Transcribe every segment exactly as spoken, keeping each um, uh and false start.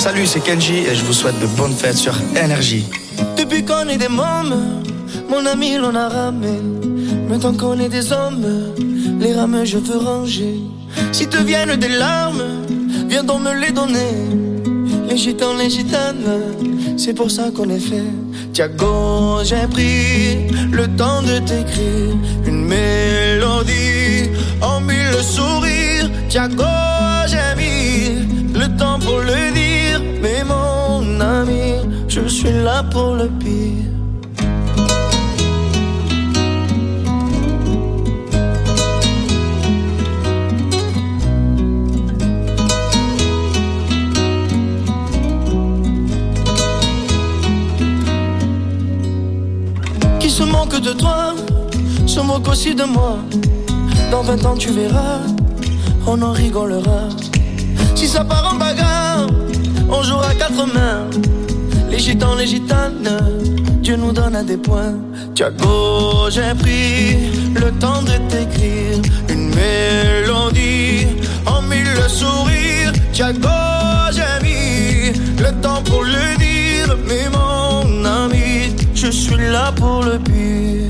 Salut, c'est Kenji et je vous souhaite de bonnes fêtes sur Énergie. Depuis qu'on est des mômes, mon ami l'on a ramé. Maintenant qu'on est des hommes, les rames je veux ranger. Si te viennent des larmes, viens donc me les donner. Les gitans, les gitanes, c'est pour ça qu'on est fait. Thiago, j'ai pris le temps de t'écrire une mélodie en mille sourires. Thiago, j'ai mis le temps pour le dire. Mais mon ami, je suis là pour le pire. Qui se moque de toi, se moque aussi de moi. Dans vingt ans tu verras, on en rigolera. Si ça part en bagarre, on jouera quatre mains. Les gitans, les gitanes, Dieu nous donne à des points. Thiago, j'ai pris le temps de t'écrire une mélodie en mille sourires. Thiago, j'ai mis le temps pour le dire. Mais mon ami, je suis là pour le pire.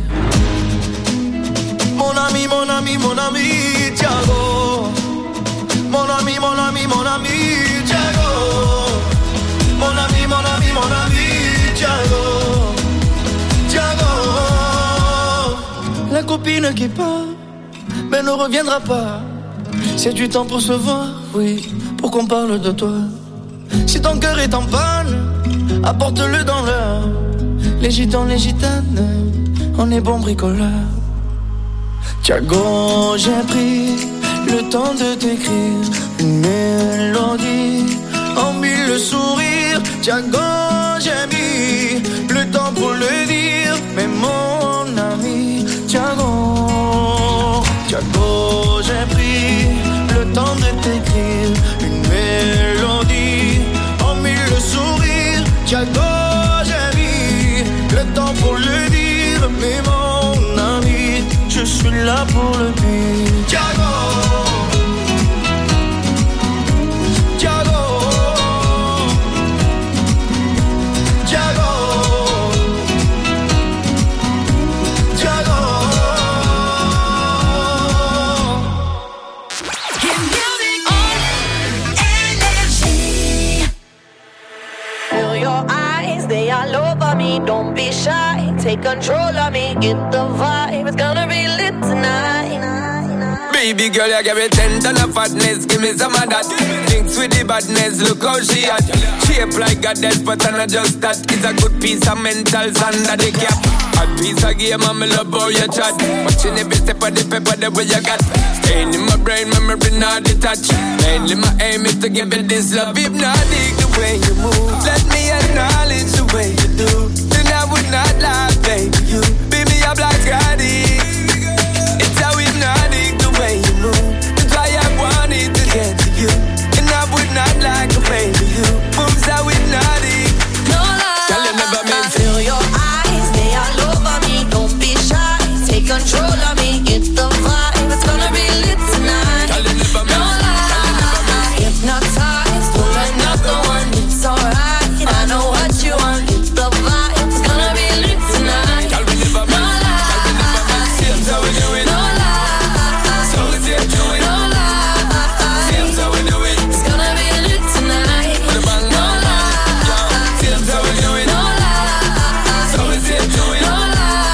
Mon ami, mon ami, mon ami, Thiago. Mon ami, mon ami, mon ami, Thiago. Mon ami, mon ami, mon ami, Thiago. Thiago. La copine qui part, mais ne reviendra pas. C'est du temps pour se voir, oui, pour qu'on parle de toi. Si ton cœur est en panne, apporte-le dans l'heure. Les gitans, les gitanes, on est bons bricoleurs. Thiago, j'ai pris le temps de t'écrire une mélodie en mille sourires. Thiago, j'ai mis le temps pour le dire. Mais mon ami, Thiago, Thiago, j'ai pris le temps de t'écrire une mélodie en mille sourires. Thiago, j'ai mis le temps pour le dire. Mais mon ami, je suis là pour le pire. Thiago. Don't be shy, take control of me, get the vibe, it's gonna be lit tonight. Baby girl, you give me ten ton of fatness, give me some of that. Thinks with the badness, look how she at. Shape like a death, but I'm not just that. It's a good piece of mentals under the cap. A piece of game, I'm in love how you chat. Watching every step of the paper, the way you got. Staying in my brain, memory not detached. Mainly my aim is to give it this love. Hypnotic the way you move, let me acknowledge the way you do. Then I would not lie, baby, you beat me up like Scotty. It's how hypnotic the way you move. That's why I wanted to get to you. And I would not like to baby you. Moves how hypnotic. No lie, girl, you never meant to. Feel your eyes, they all over me. Don't be shy, take control of me. Get the vibe, it's gonna be lit tonight. Girl, you never meant. No lie, hypnotized, pull another one. It's alright, I know what you want. Get the vibe, it's gonna be lit tonight. Girl, we never meant. No lie, girl, we never meant. Seems how we do it. no lie, So we say do it. no lie. Seems how we do it. It's gonna be lit tonight. With a bang, No lie, seems how we do it. no lie. So we say do it. No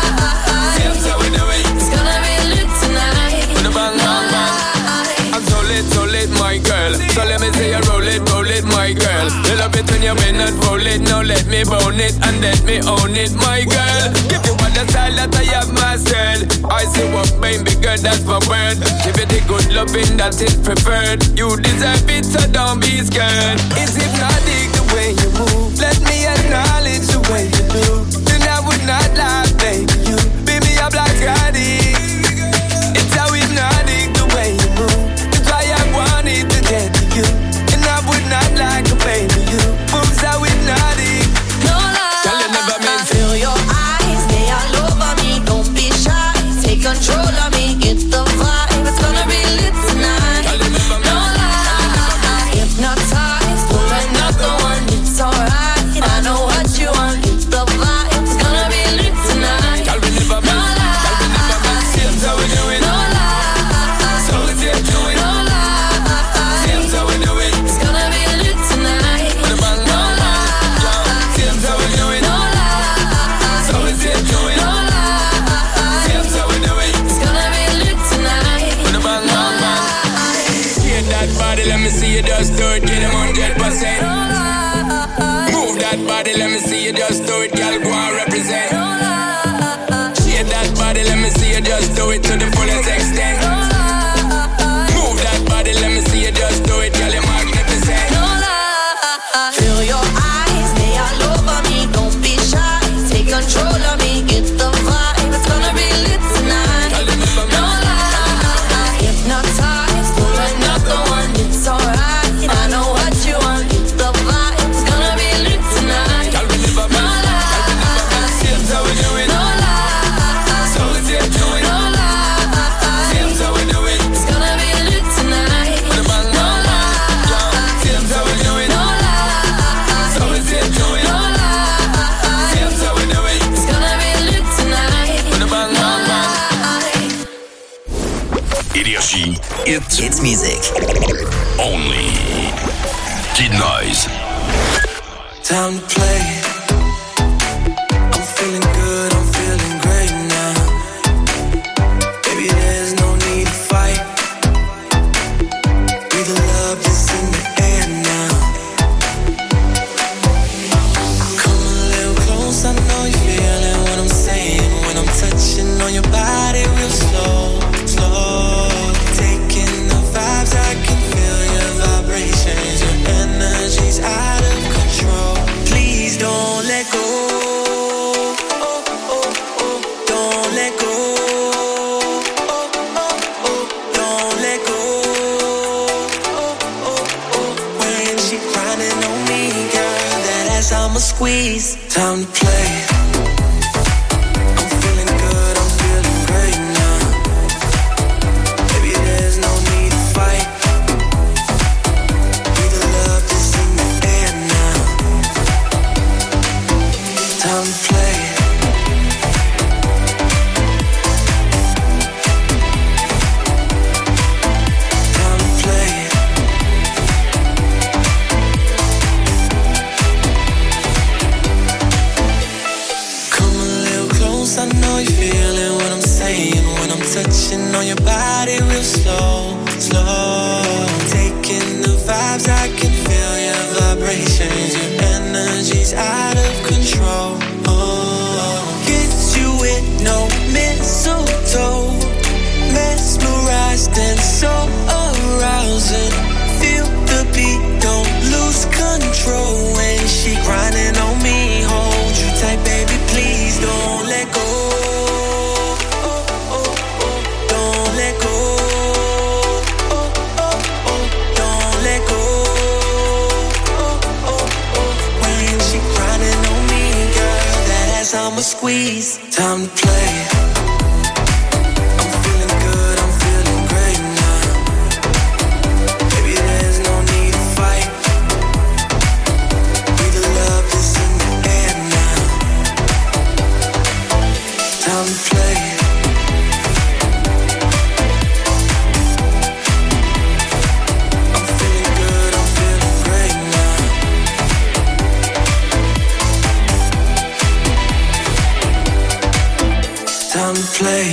lie, Seems how we do it. it's gonna be lit tonight. With a bang, bang, bang. I'm so lit, so lit, my girl. So let me say you roll it, roll it, my girl. You love it when you bend and roll it. Now let me bone it and let me own it, my girl. Give you all the style that I have mastered. I say what baby girl, that's my word. Give you the good loving that is preferred. You deserve it, so don't be scared. It's hypnotic the way you move. Let me acknowledge the way you do. Then I would not lie, baby. You beat me up like Scotty. It's how hypnotic the way you move. That's why I wanted to get to you. And I would not like to baby you. Moves how hypnotic. No lie, Girl, you never meant to. feel your eyes, they all over me. Don't be shy, take control of me. Get the vibe, it's gonna be lit tonight. Girl, you never meant. No lie, hypnotized, pull another one. body, let me see you just do it, girl, go and represent. Shake that body, let me see you just do it to the fullest extent. Move that body, let me see you just do it, girl, you're magnificent. Feel your eyes, they all over me. Don't be shy, take control of me. Get the vibe, it's gonna be lit tonight. No lie, hypnotized, pull another one. It's alright, I know what you want. Get the vibe, it's gonna be lit tonight. No lie, seems how we do it. no lie, So we take to it. no lie, Seems how we do it. it's gonna be lit tonight. The bang, No bang, bang. lie, Seems how we do it. no lie, So we take to it. no lie. Seems how we do it. It's gonna be lit tonight. The bang, No bang, bang. lie. Énergie. It's, It's music. only Kid Noise. Time to play. I'm feeling good, I'm feeling great now. Baby, there's no need to fight. Be the love that's in the air now. Come a little close, I know you're feeling what I'm saying. When I'm touching on your body real slow, slow. Taking the vibes, I can feel your vibrations. Your energy's out of control. Please don't let go. Oh, oh, oh. Don't let go. Oh, oh, oh. Don't let go. Oh, oh, oh. When she grinding on me, girl, that ass I'ma squeeze. Time to play. I'm feeling good, I'm feeling great now. Baby, there's no need to fight. Be the love that's in the air now. Time to play. Time to play. Come a little close, I know you're feeling what I'm saying. When I'm touching on your body real slow, slow. Taking the vibes, I can feel your vibrations. Your energy's out of control. Oh, get you with no mistletoe. Mesmerized and so arousing. Feel the beat, don't lose control. When she grinding on me, hold you tight, baby, please don't let go. Oh, oh, oh, don't let go. Oh, oh, oh, don't let go. Oh, oh, oh, when she grinding on me, girl, that ass I'ma squeeze. Time to play. I'm feeling good, I'm feeling great now. Baby, there's no need to fight. Be the love that's in the air now. Time to play. I'm feeling good, I'm feeling great now. Time to play.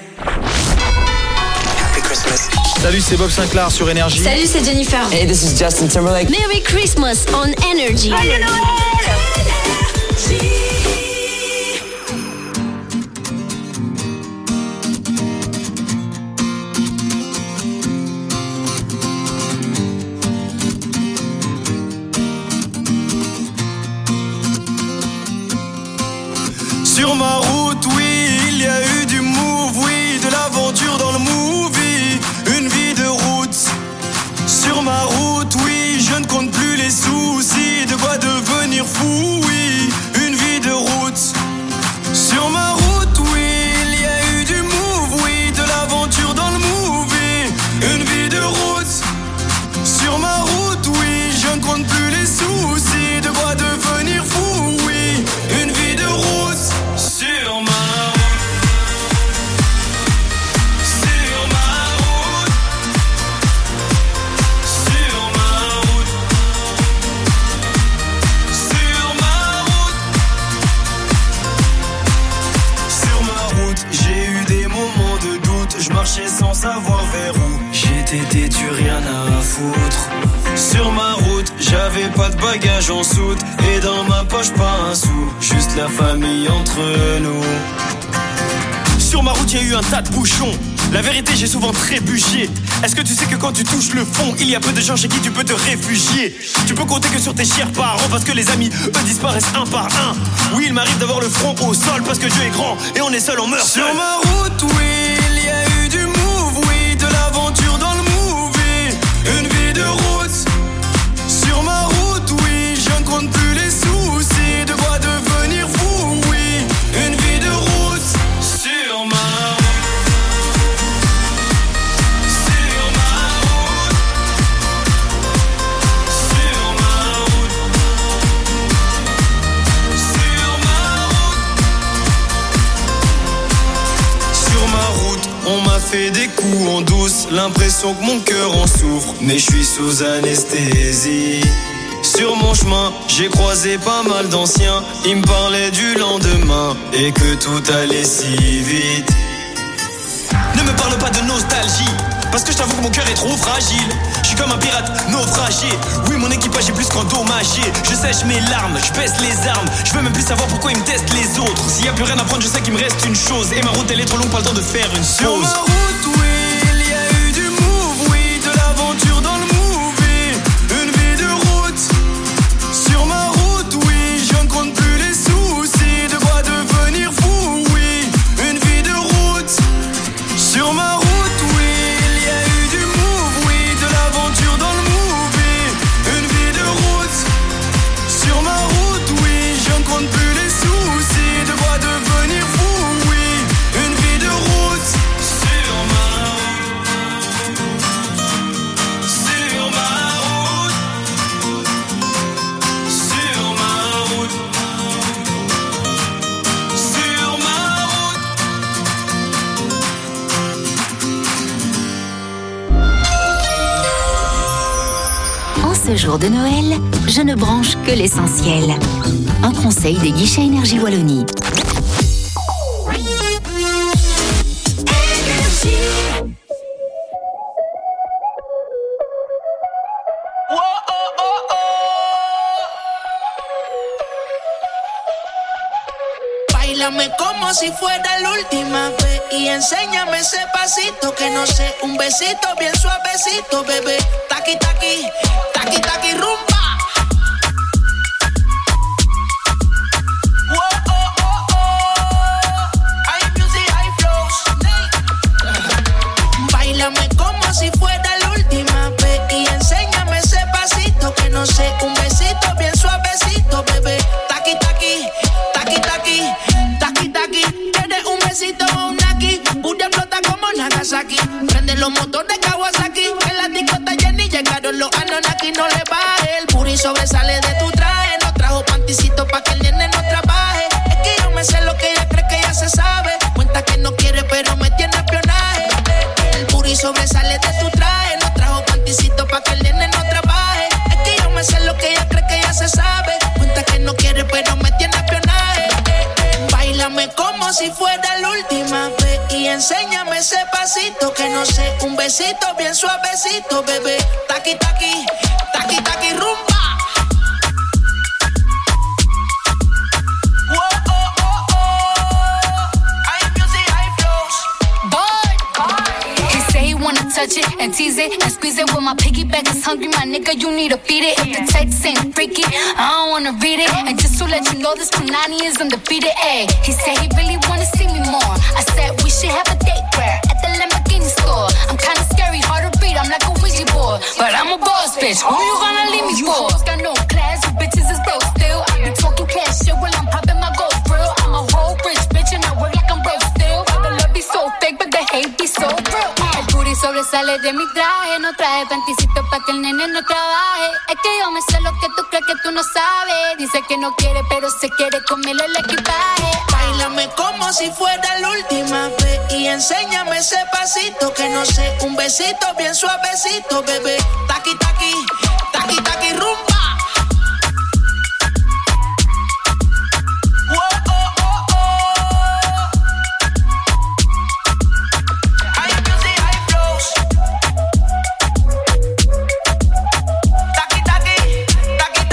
Happy Christmas. Salut, c'est Bob Sinclair sur Énergie. Salut, c'est Jennifer. Hey, this is Justin Timberlake. Merry Christmas on Energy. Sur ma route, oui, il y a eu du move, oui, de l'aventure dans le movie, une vie de route. Sur ma route, oui, je ne compte plus les soucis, de quoi devenir fou, oui, une vie j'ai pas de bagages en soute. Et dans ma poche pas un sou, juste la famille entre nous. Sur ma route y'a eu un tas de bouchons. La vérité j'ai souvent trébuché. Est-ce que tu sais que quand tu touches le fond, il y a peu de gens chez qui tu peux te réfugier. Tu peux compter que sur tes chers parents, parce que les amis eux disparaissent un par un. Oui il m'arrive d'avoir le front au sol, parce que Dieu est grand et on est seul, on meurt seul. Sur ma route oui, il y a eu du move, oui, de l'aventure dans le movie. Une vie de route. Sur ma route oui, je ne compte plus les soucis. De quoi devenir fou, oui. Une vie de route. Sur ma route. On m'a fait des coups en douce, l'impression que mon cœur en souffre, mais je suis sous anesthésie. Sur mon chemin, j'ai croisé pas mal d'anciens, ils me parlaient du lendemain et que tout allait si vite. Ne me parle pas de nostalgie, parce que je t'avoue que mon cœur est trop fragile. Je suis comme un pirate naufragé. Oui mon équipage est plus qu'endommagé. Je sèche mes larmes, je baisse les armes. Je veux même plus savoir pourquoi ils me testent les autres. S'il y a plus rien à prendre, je sais qu'il me reste une chose. Et ma route elle est trop longue, pas le temps de faire une pause. Sur ma route oui, il y a eu du move, oui, de l'aventure dans le movie. Une vie de route. Sur ma route oui, je ne compte plus les soucis. De quoi devenir fou, oui. Une vie de route. Sur ma route oui, il y a eu du move, oui, de l'aventure dans le movie. Une vie de route. Sur ma route oui, je ne compte plus les soucis. De quoi devenir fou, oui. Une vie de route. Sur ma route. Sur ma route. Sur ma route. Sur ma route. En ce jour de Noël, je ne branche que l'essentiel. Un conseil des guichets Énergie Wallonie. Báilame como si fuera la última vez y enséñame ese pasito que no sé, un besito bien suavecito, bebé. Taqui taqui, taqui taqui rumba. Whoa, oh, oh, oh. Hay music, hay flows. Báilame como si fuera la última vez y enséñame ese pasito que no sé, un besito bien suavecito, bebé. Taqui taqui, taqui taqui. Taki taki, tienes un besito o un aquí. Booty explota como Nagasaki. Prende los motores Kawasaki. En la disco está Jenny, llegaron los Anunnaki. No le baje, el puri sobresale de tu traje. No trajo panticito pa' que el nene no trabaje. Es que yo me sé lo que ella cree que ya se sabe. Cuenta que no quiere pero me tiene espionaje. El puri sobresale de tu traje. No trajo panticito pa' que el nene no trabaje. Es que yo me sé lo que ella cree que ya se sabe. Cuenta que no quiere pero me tiene espionaje. Báilame como si fuera la última vez y enséñame ese pasito que no sé, un besito bien suavecito, bebé. Taqui taqui, taqui taqui rumba. Whoa, oh, oh, oh. Hay music, hay flows. Boy, he say he wanna touch it and tease it and squeeze it. When my piggyback is hungry, my nigga, you need to feed it. If the text ain't freaky, I don't wanna read it. And just to let you know, this Punani is undefeated. Ayy, he said he really wanna see me more. I said we should have a date where at the Lamborghini store. I'm kinda scary, hard to read, I'm like a Ouija board, but I'm a boss bitch. Who you gonna leave me you for? You got no class, you bitches is broke still. I be talking cash shit while I'm popping my gold grill. I'm a whole rich bitch and I work like I'm broke still. The love be so fake, but the hate be so real. El booty sobresale de mi traje, no traje panticito pa' que el nene no trabaje. Es que yo me sé lo que tú crees que tú no sabes. Dice que no quiere, pero se quiere comerle el equipaje. Báilame como si fuera la última vez y enséñame ese pasito que no sé, un besito bien suavecito, bebé. Taqui taqui, taqui taqui rumba. Taki taki, taki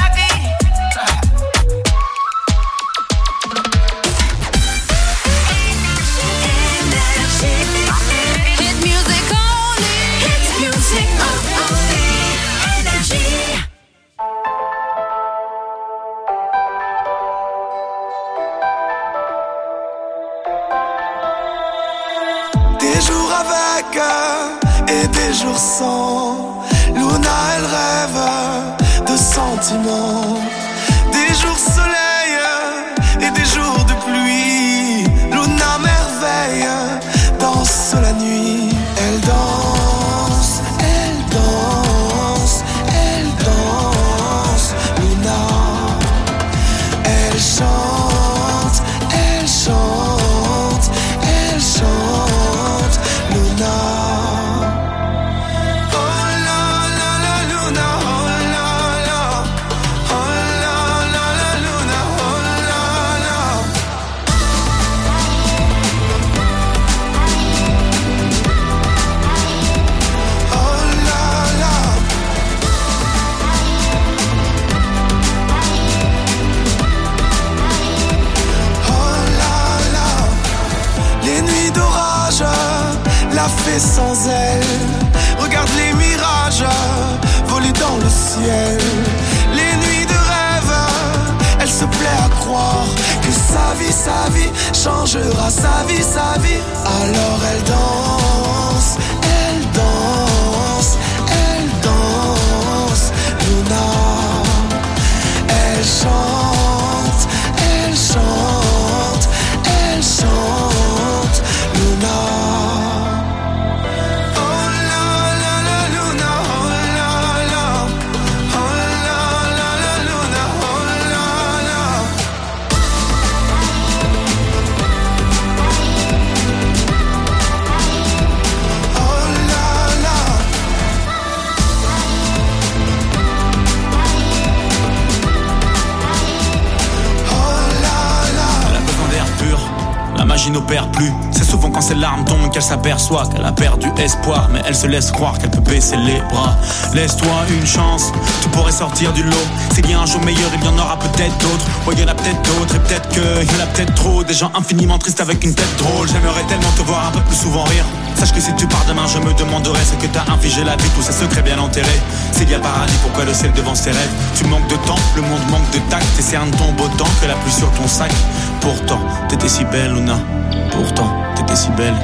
avec et des jours sans. Luna elle rêve de sentiments, des jours soleil et des jours de pluie. Luna merveille danse la nuit. Elle danse, elle danse, elle danse. Luna, elle chante, elle chante, elle chante. Luna. La fée sans elle, regarde les mirages voler dans le ciel. Les nuits de rêve, elle se plaît à croire que sa vie, sa vie changera, sa vie, sa vie. Alors elle danse, elle danse, elle danse. Luna, elle chante, elle chante, elle chante. Luna. La magie n'opère plus, c'est souvent quand ses larmes tombent qu'elle s'aperçoit qu'elle a perdu espoir. Mais elle se laisse croire qu'elle peut baisser les bras. Laisse-toi une chance, tu pourrais sortir du lot. S'il y a un jour meilleur, il y en aura peut-être d'autres. Ouais, il y en a peut-être d'autres et peut-être qu'il y en a peut-être trop. Des gens infiniment tristes avec une tête drôle. J'aimerais tellement te voir un peu plus souvent rire. Sache que si tu pars demain, je me demanderai ce que t'as infligé la vie, tous ces secrets bien enterrés. S'il y a paradis, pourquoi le ciel devant ses rêves? Tu manques de temps, le monde manque de tact. Et c'est un de ton beau temps que la pluie sur ton sac. Pourtant, t'étais si belle, Luna. Pourtant, t'étais si belle.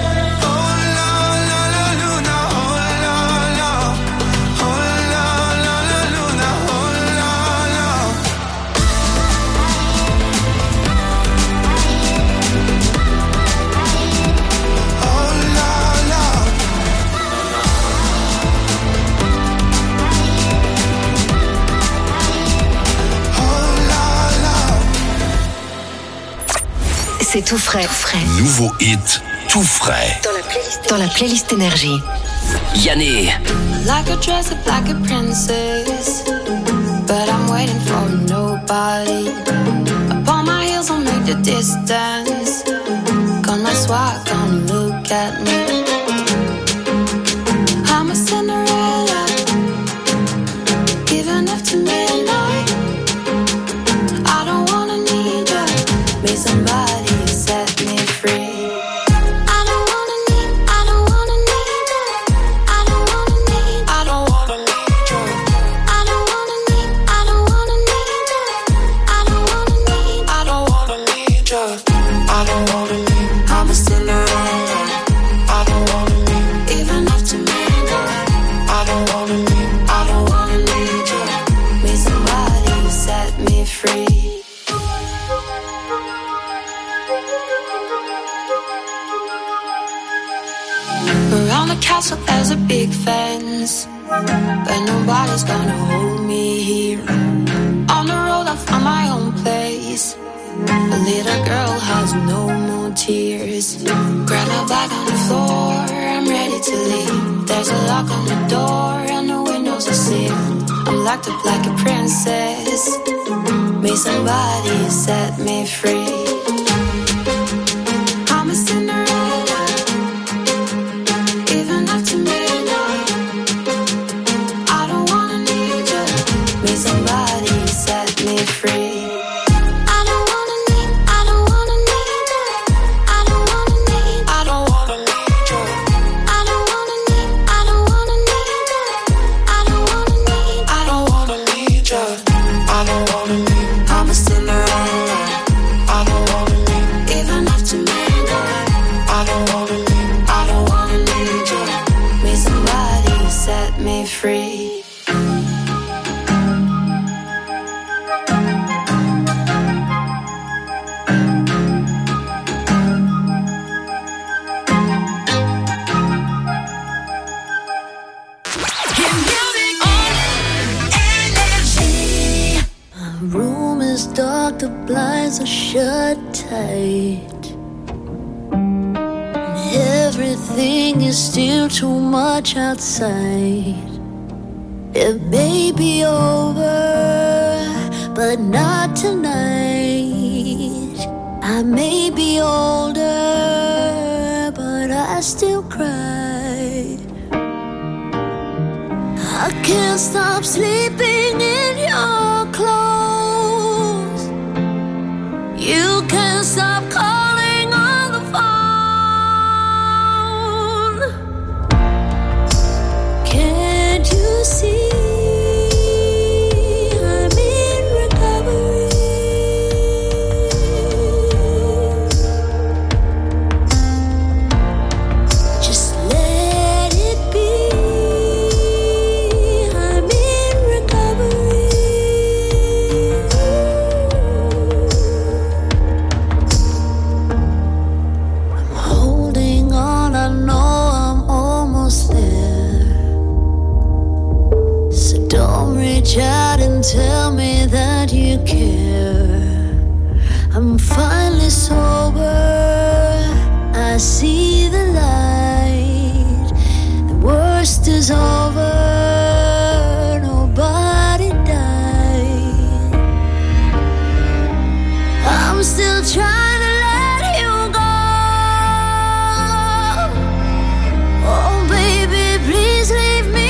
C'est tout frais. Tout frais. Nouveau hit, tout frais. Dans la playlist, dans la playlist Énergie. Yanné. Like a dress up like a princess, but I'm waiting for nobody. Upon my heels I'll make the distance. Gonna swipe, gonna look at me. I'm a Cinderella, giving up to midnight. I don't wanna need you, me somebody. Castle, there's a big fence, but nobody's gonna hold me here. On the road, I found my own place. A little girl has no more tears. Grab my bag on the floor, I'm ready to leave. There's a lock on the door and the windows are sealed. I'm locked up like a princess. May somebody set me free. I don't wanna leave. I'm a Cinderella. I don't doors are shut tight. Everything is still too much outside. It may be over, but not tonight. I may be older, but I still cry. I can't stop sleeping in your clothes. You can't stop calling on the phone. Can't you see? Out and tell me that you care. I'm finally sober. I see the light. The worst is over. Nobody died. I'm still trying to let you go. Oh baby, please leave me.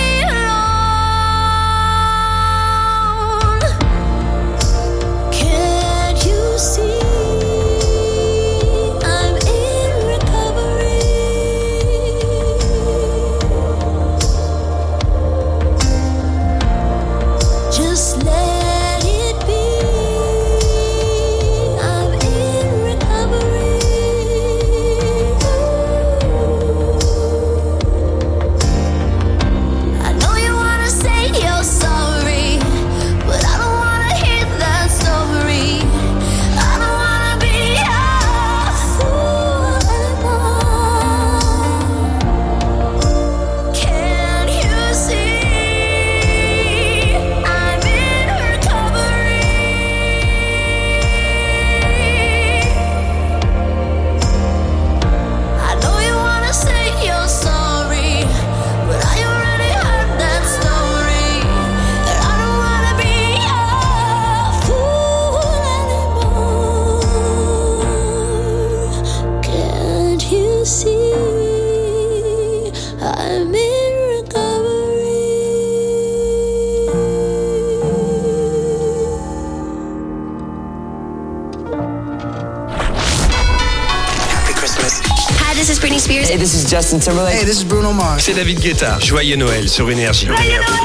Hey, this is Justin Timberlake. Hey, this is Bruno Mars. C'est David Guetta. Joyeux Noël sur Énergie. Joyeux Noël!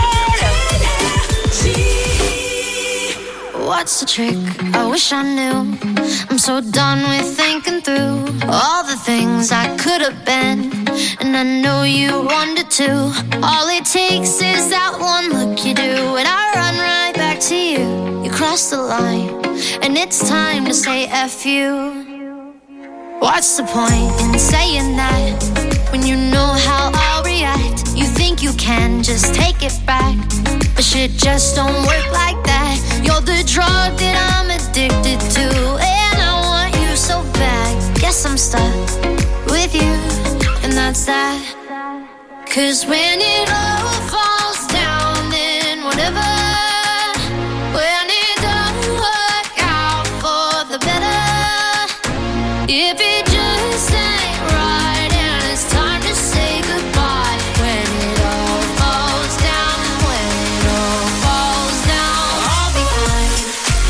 What's the trick? I wish I knew. I'm so done with thinking through all the things I could have been, and I know you wanted to. All it takes is that one look you do, and I run right back to you. You cross the line, and it's time to say F you. What's the point in saying that when you know how I'll react? You think you can just take it back, but shit just don't work like that. You're the drug that I'm addicted to, and I want you so bad. Guess I'm stuck with you, and that's that. Cause when it all falls down, then whatever. When it don't work out for the better, if it just ain't right and it's time to say goodbye. When it all falls down, when it all falls down, I'll be fine.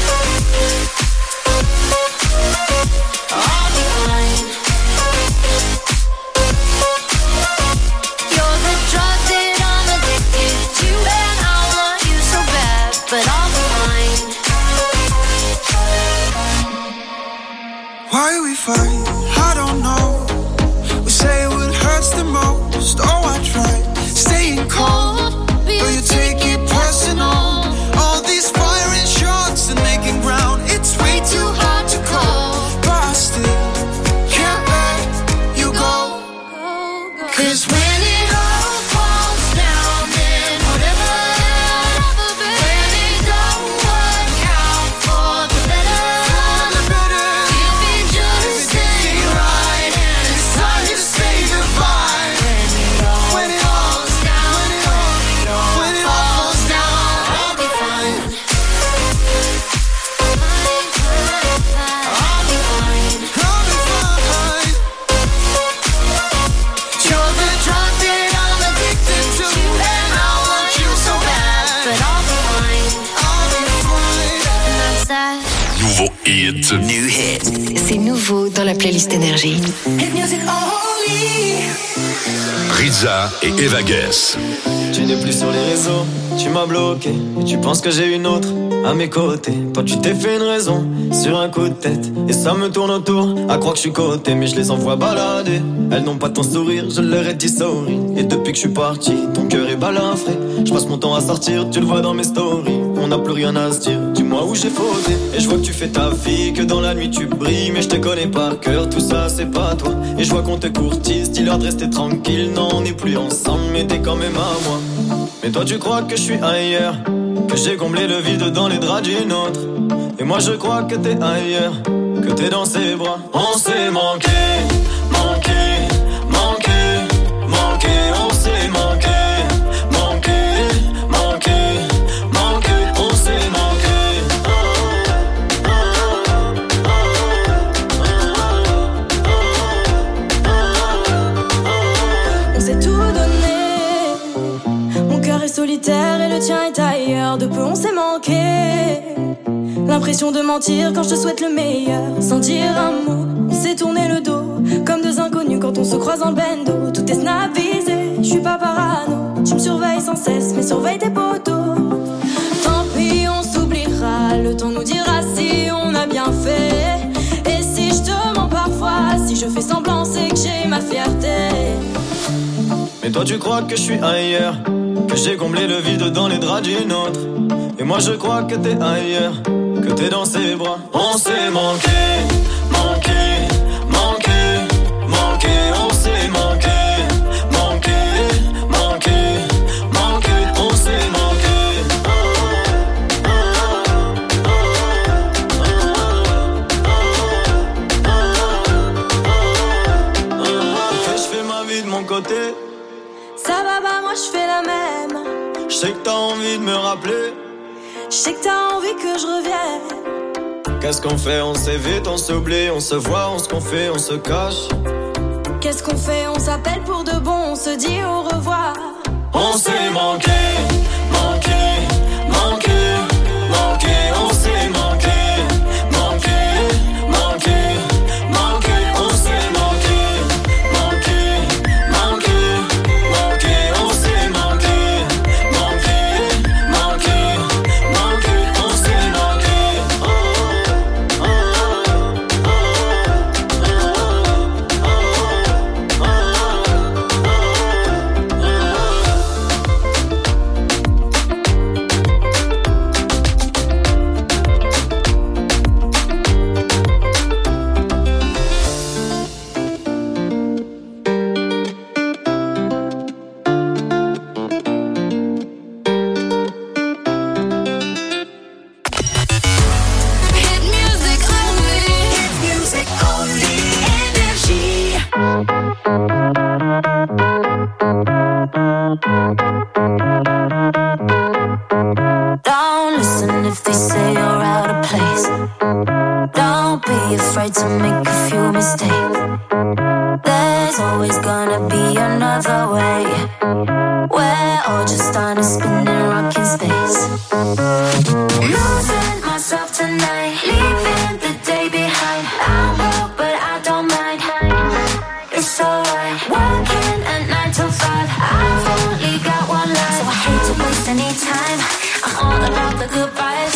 I'll be fine. You're the drug that I'm addicted to, and I want you so bad, but I'll be fine. Why we fight? I don't know. We say what hurts the most. Oh, I tried staying cold, but you take it personal. All these firing shots and making ground, it's way too hard to call. But I still can't let you go. Cause when it all falls down, then whatever. When it don't work out for the better, hit. New hit. C'est nouveau dans la playlist Énergie. Hit music only. Rizza et Eva Guess. Tu n'es plus sur les réseaux, tu m'as bloqué. Et tu penses que j'ai une autre à mes côtés. Toi tu t'es fait une raison sur un coup de tête. Et ça me tourne autour, à croire que je suis coté. Mais je les envoie balader. Elles n'ont pas ton sourire, je leur ai dit sorry. Et depuis que je suis parti, ton cœur est balafré. Je passe mon temps à sortir, tu le vois dans mes stories. On n'a plus rien à se dire, dis-moi où j'ai fauté. Et je vois que tu fais ta vie, que dans la nuit tu brilles. Mais je te connais par cœur, tout ça c'est pas toi. Et je vois qu'on te courtise, dis-leur de rester tranquille. Non on n'est plus ensemble, mais t'es quand même à moi. Mais toi tu crois que je suis ailleurs, que j'ai comblé le vide dans les draps d'une autre. Et moi je crois que t'es ailleurs, que t'es dans ses bras. On s'est manqué, manqué, manqué, manqué. On s'est manqué, manqué, manqué, manqué. On s'est manqué. On s'est tout donné. Mon cœur est solitaire et le tien est ailleurs. De peu on s'est manqué. L'impression de mentir quand je te souhaite le meilleur. Sans dire un mot, on s'est tourné le dos. Comme deux inconnus quand on se croise dans le bendo. Tout est snap visé, je suis pas parano. Tu me surveilles sans cesse, mais surveille tes potos. Tant pis, on s'oubliera. Le temps nous dira si on a bien fait. Et si je te mens parfois, si je fais semblant, c'est que j'ai ma fierté. Mais toi tu crois que je suis ailleurs, que j'ai comblé le vide dans les draps d'une autre. Et moi je crois que t'es ailleurs, que t'es dans ses bras. On s'est manqué, manqué, manqué, manqué. On s'est manqué, manqué, manqué, manqué. On s'est manqué. Ok, je fais ma vie de mon côté. Ça va pas, moi je fais la même. Je sais que t'as envie de me rappeler. Je sais que t'as envie que je revienne. Qu'est-ce qu'on fait? On s'évite, on s'oublie, on se voit, on se confie, on se cache. Qu'est-ce qu'on fait? On s'appelle pour de bon, on se dit au revoir. On s'est manqué, manqué, manqué, manqué. On s'est manqué, manqué, manqué, manqué. On s'est manqué, manqué, manqué, manqué. On s'est manqué, manqué, manqué, manqué. On s'est manqué. Oh, oh, oh, oh, oh, Hit music only. Hit music only. Energy. Don't listen if they say you're out of place. Don't be afraid to make a few mistakes. There's always gonna be another way. We're all just on a spinning rock in space. Losing myself tonight, leaving the day behind. I'm broke, but I don't mind. It's alright. Working at nine till five. I've only got one life, so I hate to waste any time. I'm all about the good vibes.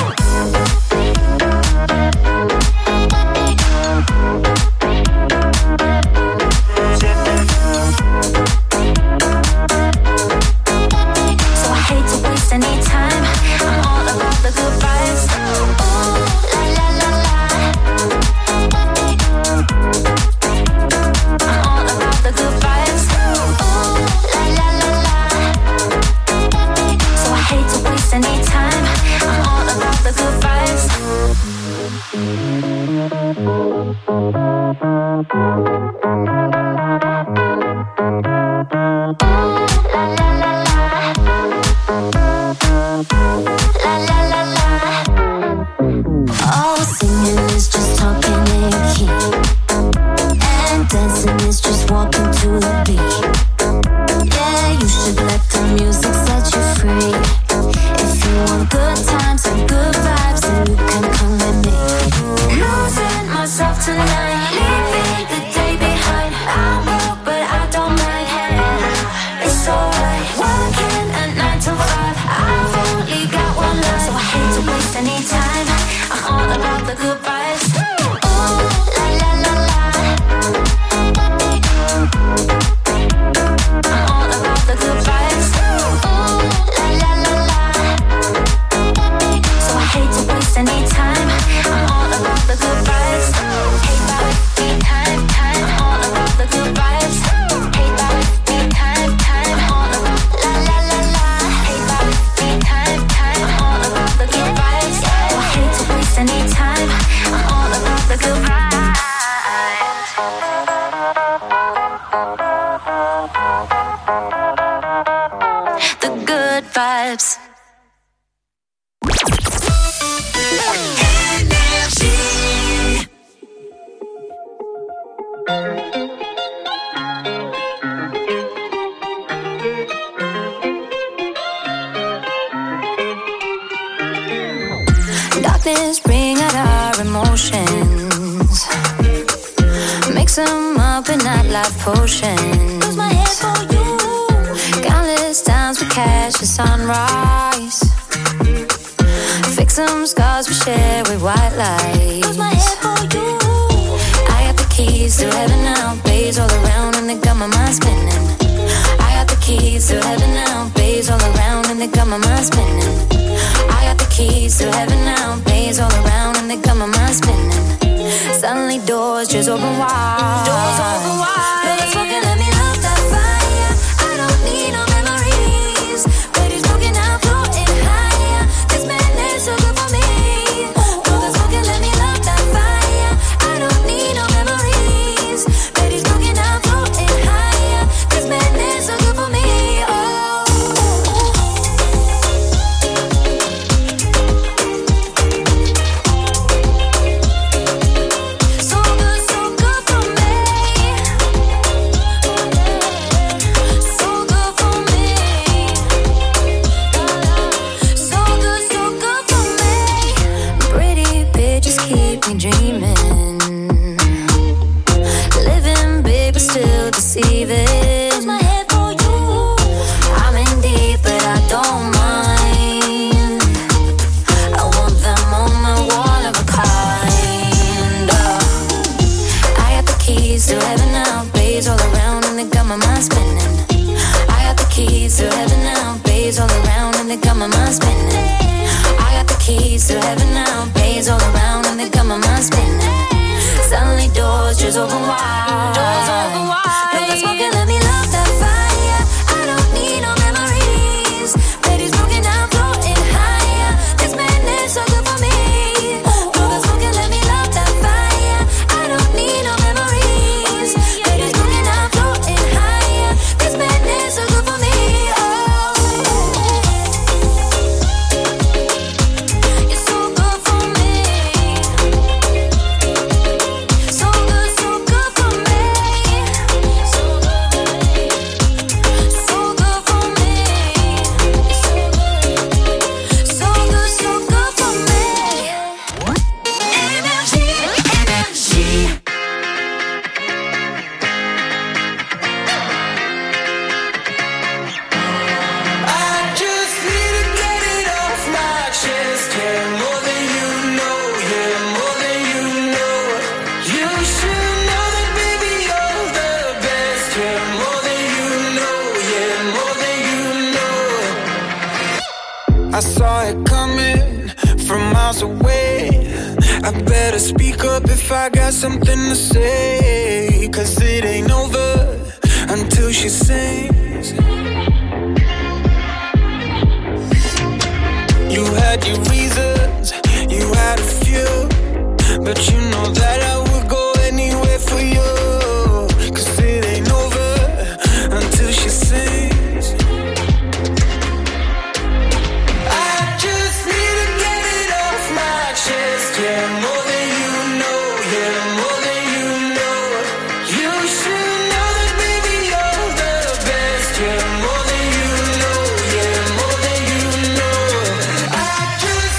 So I hate to waste any time. I'm all about the good vibes. Ooh, la la la la. I'm all darkness, bring out our emotions. Mix them up in that life potion. Lose my head for you. Countless times we catch the sunrise. Fix some scars we share with white lights. Lose my head for you. I got the keys to heaven now. Bays all around and they got my mind spinning. I got the keys to heaven now. Bays all around and they got my mind spinning. I got the keys to heaven now. Bays all around and they got my mind spinning. Suddenly doors just open wide. Doors open wide. Blow the smoke and let me love that fire. I don't need no memories. Baby's broken out, floating higher. This madness so good for me. Blow the smoke and let me love that fire. I don't need no memories. Baby's broken out, floating higher. This madness so good for me. Dreaming, living big but still deceiving. Lose my head for you. I'm in deep but I don't mind. I want them on my one of a kind. uh, I got the keys to heaven now. Bays all around and they got my mind spinning. I got the keys to heaven now. Bays all around and they got my mind spinning. I got the keys to heaven now. Bays all around and they got my mind spinning. Suddenly doors just open wide. Doors open wide. Blow the smoke and let me love that fire. I don't need no memories. Baby's broken out, floating higher. This madness so good for me. Blow the smoke and let me love that fire. I don't need no memories. Baby's broken out, floating higher. This madness so good for me. I saw it coming from miles away. I better speak up if I got something to say. Cause it ain't over until she sings. You had your reasons, you had a few, but you know that I would go anywhere for you. Cause it ain't over until she sings. Yeah, more than you know, yeah, more than you know. You should know that, baby, you're the best. Yeah, more than you know, yeah, more than you know. I just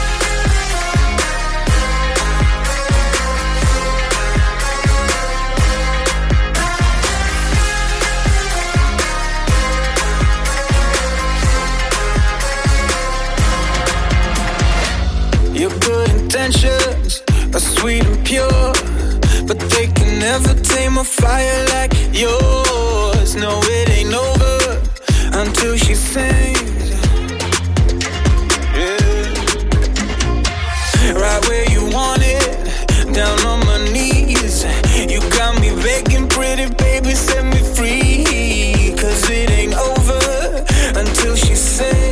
your good intentions are sweet and pure, but they can never tame a fire like yours. No, it ain't over until she sings. Yeah. Right where you want it, down on my knees. You got me begging, pretty baby, set me free. Cause it ain't over until she sings.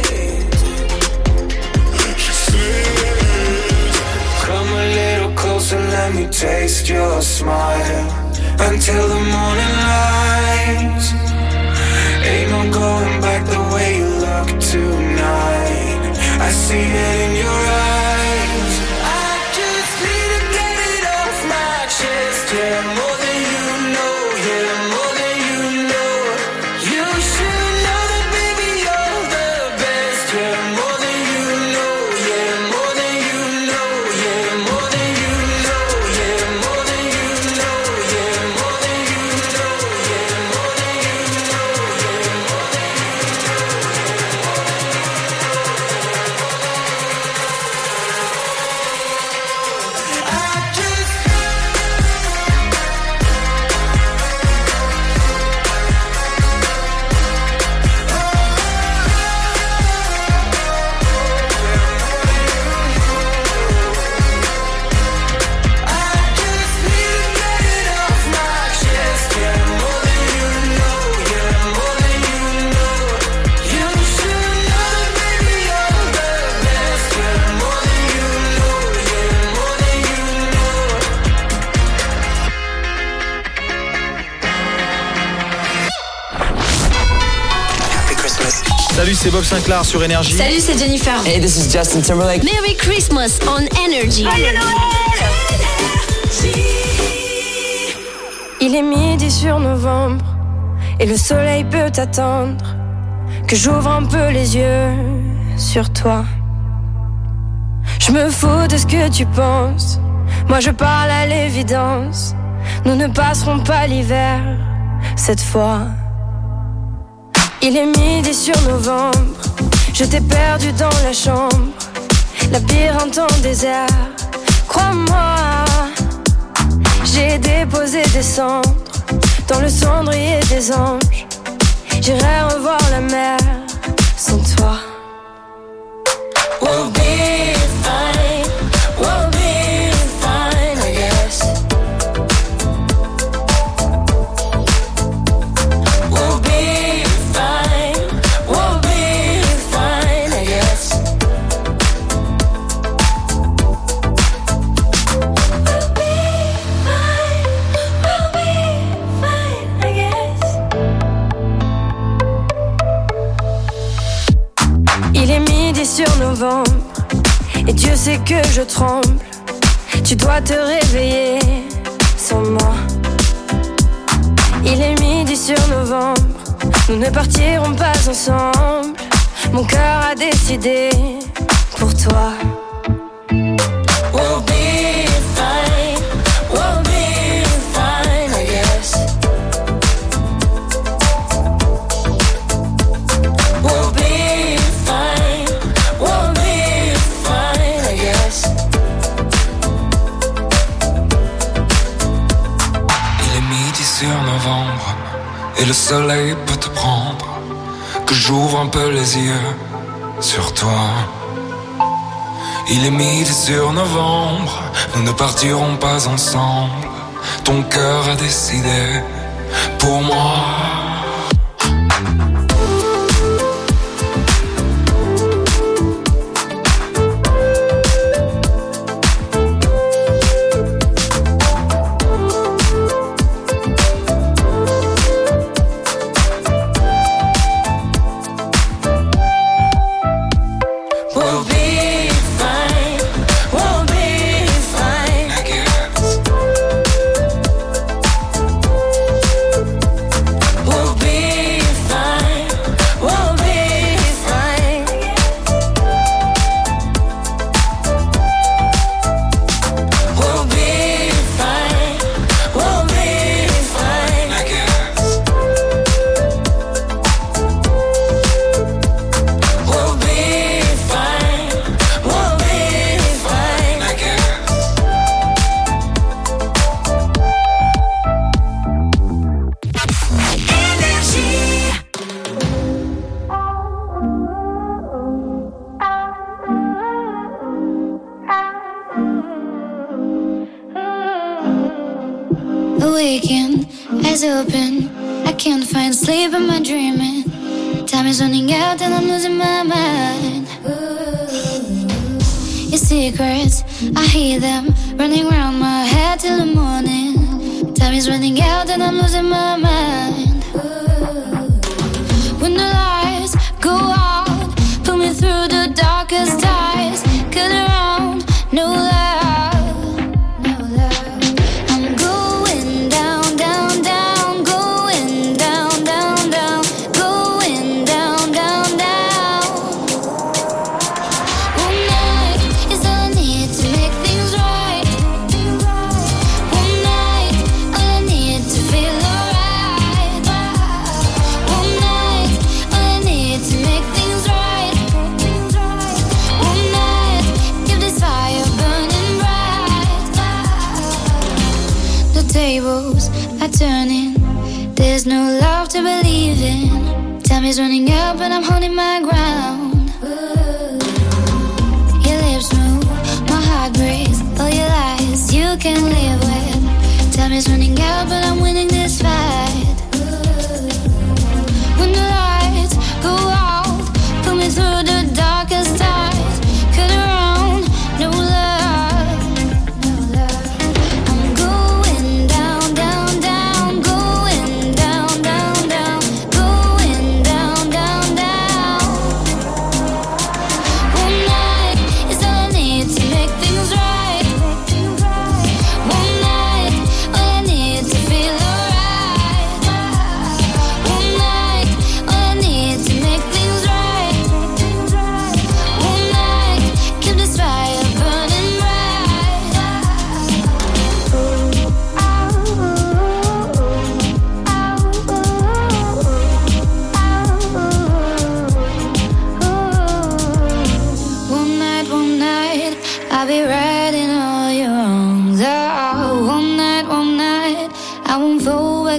Let me taste your smile until the morning light. Salut, c'est Bob Sinclair sur Énergie. Salut, c'est Jennifer. Hey, this is Justin Timberlake. Merry Christmas on Energy. Il est midi sur novembre et le soleil peut attendre que j'ouvre un peu les yeux sur toi. Je me fous de ce que tu penses, moi je parle à l'évidence. Nous ne passerons pas l'hiver cette fois. Il est midi sur novembre, je t'ai perdu dans la chambre, labyrinthe en désert. Crois-moi, j'ai déposé des cendres dans le cendrier des anges. J'irai revoir la mer sans toi. We'll be fine, we'll be fine, I guess. We'll be fine, we'll be fine, I guess. We'll be fine, we'll be fine, I guess. Il est midi sur novembre et Dieu sait que je tremble. Tu dois te réveiller sans moi. Il est midi sur novembre, nous ne partirons pas ensemble. Mon cœur a décidé pour toi. We'll be fine, we'll be fine, I guess. We'll be fine, we'll be fine, I guess. Il est midi sur novembre et le soleil peut te prendre, que j'ouvre un peu les yeux sur toi. Il est midi sur novembre, nous ne partirons pas ensemble. Ton cœur a décidé pour moi. We'll be fine, we'll be fine, I guess. We'll be fine, we'll be fine. We'll be fine, we'll be fine, I guess. We'll be fine, we'll be fine, I guess. Awaken, eyes open, I can't find sleep, am I dreaming? Time is running out and I'm losing my mind. Your secrets, I hear them running around my head till the morning. Time is running out and I'm losing my mind. When the lights go out, pull me through the darkest times. Cut around, no love, no love. I'm going down, down, down, going down, down, down, going down, down, down. One night is all I need to make things right. One night, all I need to feel alright. One night, all I need to make things right. One night, give this fire burning bright. The tables are turning, there's no love to believe in. Time is running out but I'm holding my ground. Your lips move, my heart breaks. All your lies you can live with. Time is running out but I'm winning this fight. When the lights go out, pull me through the darkest times. Cut around, no love, no love. I'm going down, down, down, going down, down, down, going down, down, down.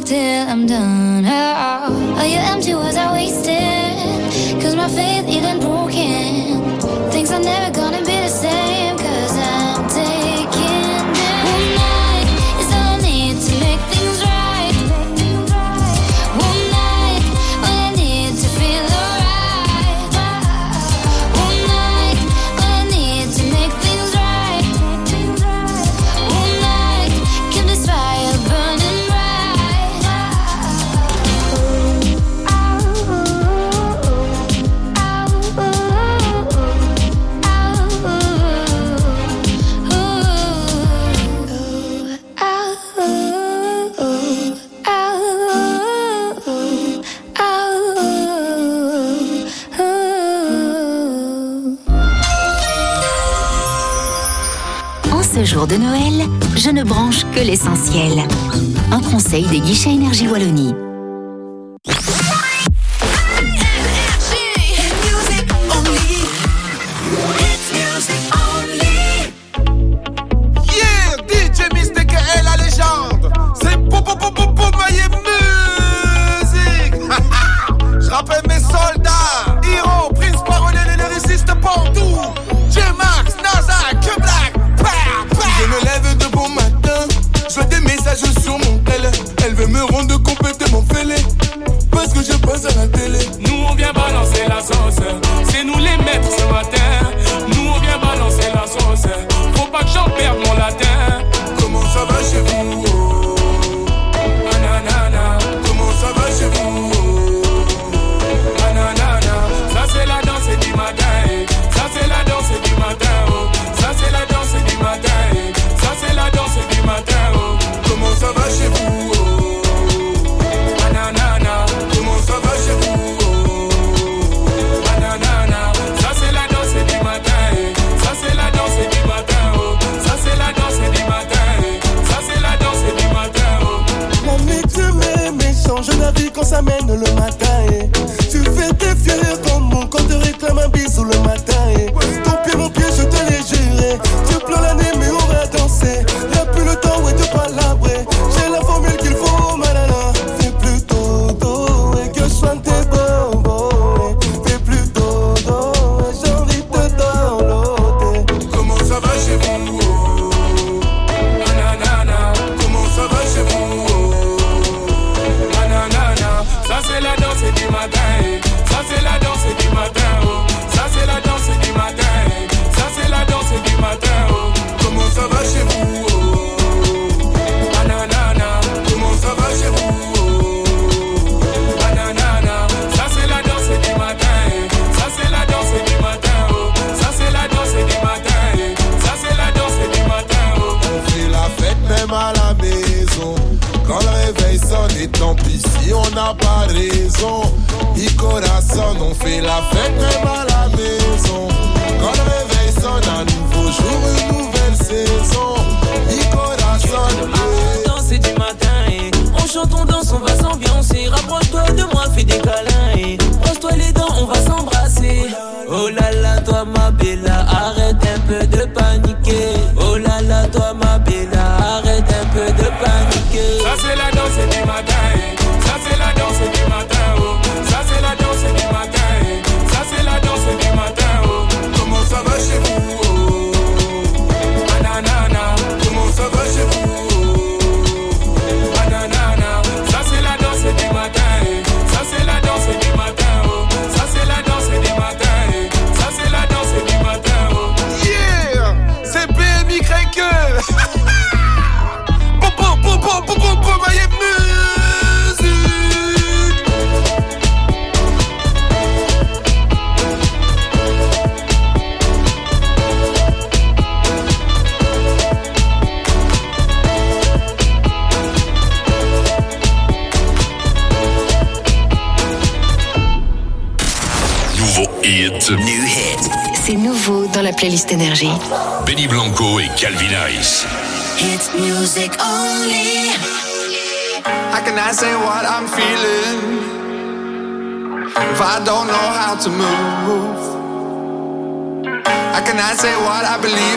walk till I'm done. Oh, are you empty? Was I wasted? Cause my faith isn't broken. Things are never gonna be the same. Cause I'm taking them. One night is all I need to make things right. One night, all I need to feel alright. One night, all I need to make things right. One night, keep this fire burning bright. En ce jour de Noël, je ne branche que l'essentiel. Un conseil des guichets Énergie Wallonie. Yeah, D J Mystic est la légende. C'est pour pour pour pour pour my music. Je rappelle mes soldats, Hiro, Prince Parolin et ne résiste pas tout. J-Max, NASA, Q-Black, pow, pow. Je me lève de bon matin, je vois des messages sur mon tel. Elle veut me rendre complètement fêlé, parce que je passe à la télé. Nous on vient balancer la sauce, c'est nous les maîtres ce matin. Nous on vient balancer la sauce, faut pas que j'en perde mon latin. Comment ça va chez vous? Oh. Nanana. Comment ça va chez vous? Oh. Nanana. Ça c'est la danse du matin, eh. Ça c'est la danse du matin, oh. Ça c'est la danse du matin, eh. Ça c'est la danse du matin, oh. Comment ça va chez vous? Oh. Nanana. Comment ça va chez vous? Oh. Nanana. Ça c'est la danse du matin, eh. Ça c'est la danse du matin, oh. Ça c'est la danse du matin, eh. Ça c'est la danse du matin, oh. La météo est méchant, je navigue quand ça mène le matin. Eh. Tu fais tes fiers comme mon quand te réclame un bisou le matin. Eh. Ton pied, mon pied, je te l'ai juré. Tu pleures l'année, mais on va danser. Y'a plus le temps, ouais, de palabrer. J'ai la formule qu'il faut, malala. Fais plutôt dos et que je soigne tes bonbons. Eh. Fais plutôt dos et j'ai envie de te downloader. Comment ça va chez vous? Oh. Nanana. Comment ça va chez vous? Oh. Nanana. Ça c'est la danse du matin, eh. Ça c'est la danse du matin, oh. Ça c'est la danse du matin, eh. Ça c'est la danse du matin, oh. Comment ça va chez vous? Oh. Nanana. Comment ça va chez vous? Oh. Nanana. Ça c'est la danse du matin, eh. Ça c'est la danse du matin, oh. Ça c'est la danse du matin, eh. Ça c'est la danse du matin, oh. On fait la fête même à la maison. Quand le réveil sonne, et tant pis si on n'a pas raison. Y corazon, on fait la fête même à la maison. Quand le réveil sonne, un nouveau jour, une nouvelle saison. Y corazon, yeah. Danser du matin, eh. On chante, on danse, on va s'ambiancer. Rapproche-toi de moi, fais des câlins, eh. Brosse-toi les dents, on va s'embrasser. Oh là là, toi ma bella, arrête un peu de paniquer. Oh là là, toi ma bella, arrête un peu de paniquer. Ça c'est la danse du matin, eh. Ça c'est la danse du matin, oh. Ça c'est la danse du matin, eh. Ça c'est la danse du matin, oh. Comment ça va chez vous? Oh. Nanana. Comment ça va chez vous? Oh. Nanana. Ça c'est la danse du matin, eh. Ça c'est la danse du matin, oh. Ça c'est la danse du matin, eh. Ça c'est la danse du matin, oh. Yeah, c'est B M Y Popo, popo, popo, popo, my music. Nouveau hit. New hit. C'est nouveau dans la playlist Énergie. Benny Blanco et Calvin Harris. It's music only. How can I say what I'm feeling if I don't know how to move? How can I say what I believe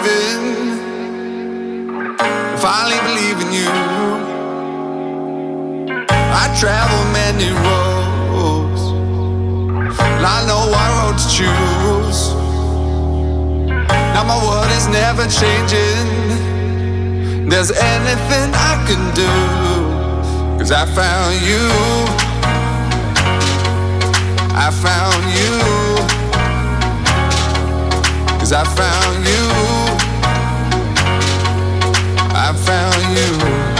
in if I only believe in you? I travel many roads, and I know what road to choose. Now my world is never changing. There's anything I can do, 'cause I found you. I found you. 'Cause I found you. I found you.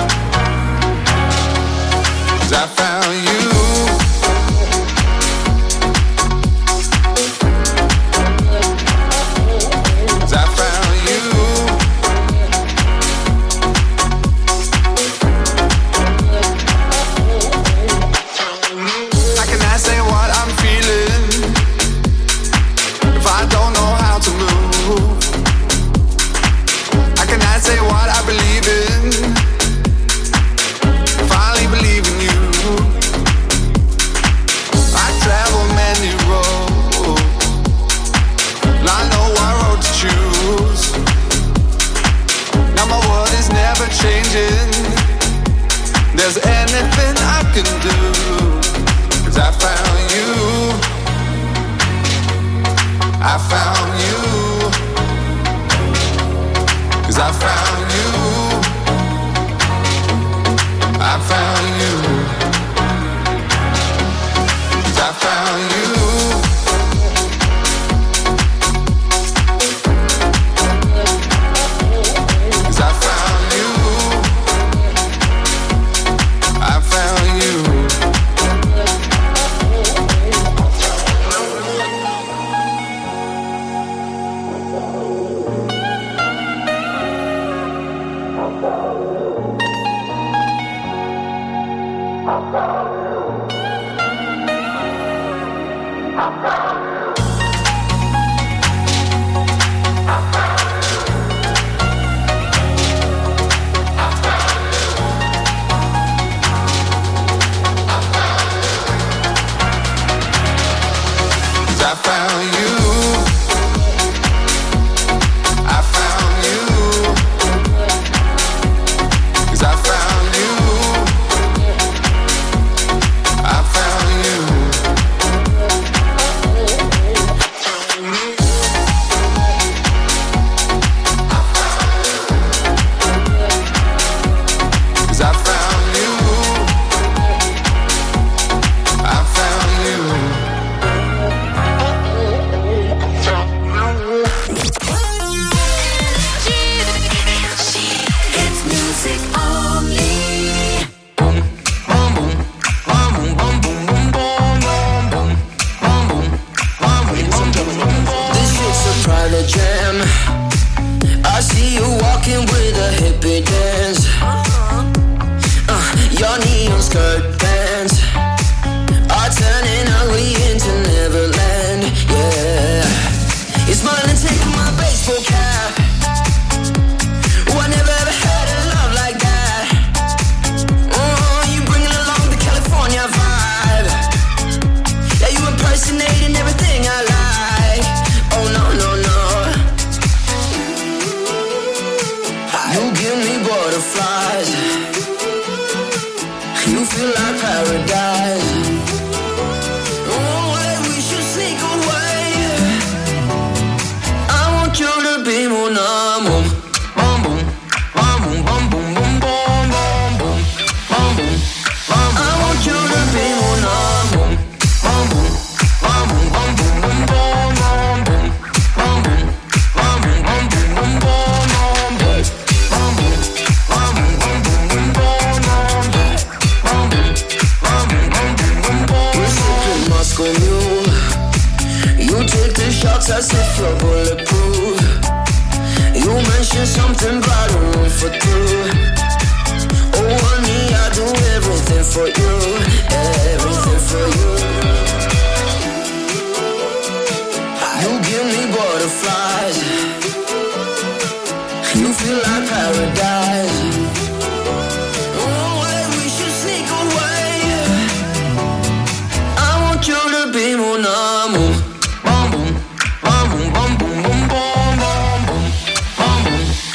'Cause I found you. There's anything I can do, 'cause I found you. I found you. 'Cause I found you. I found you. 'Cause I found you.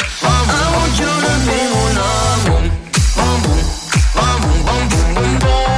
Boom, boom, boom, boom, boom, boom.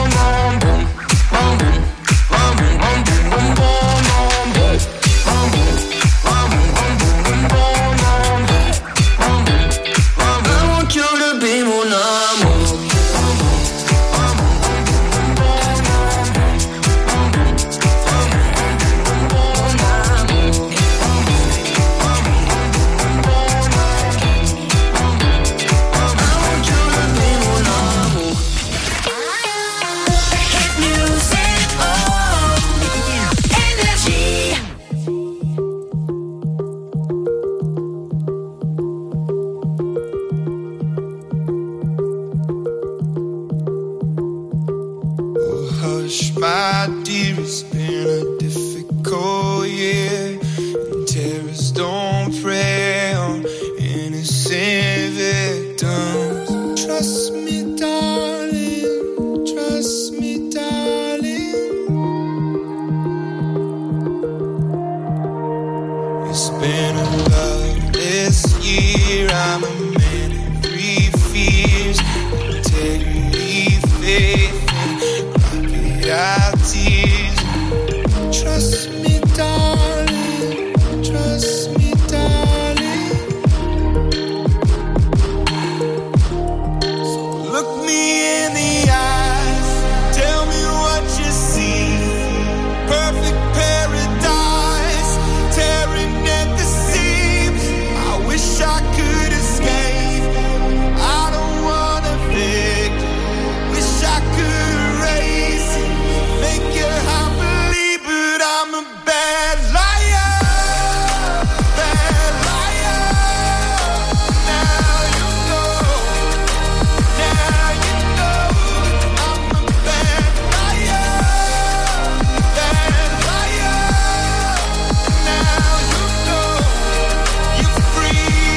hush, my dear, it's been a difficult year. And terrorists don't prey on innocent victims. Trust me, darling, trust me, darling. It's been a loveless year. I'm a man of three fears: integrity, faith, and crocodile tears. Trust me, darling, trust me, darling. So look me in the eyes, tell me what you see. Perfect paradise, tearing at the seams. I wish I could escape. I don't wanna fake. Wish I could erase it, make your heart believe, but I'm a bad liar, bad liar. Now you know, now you know, I'm a bad liar, bad liar. Now you know, you're free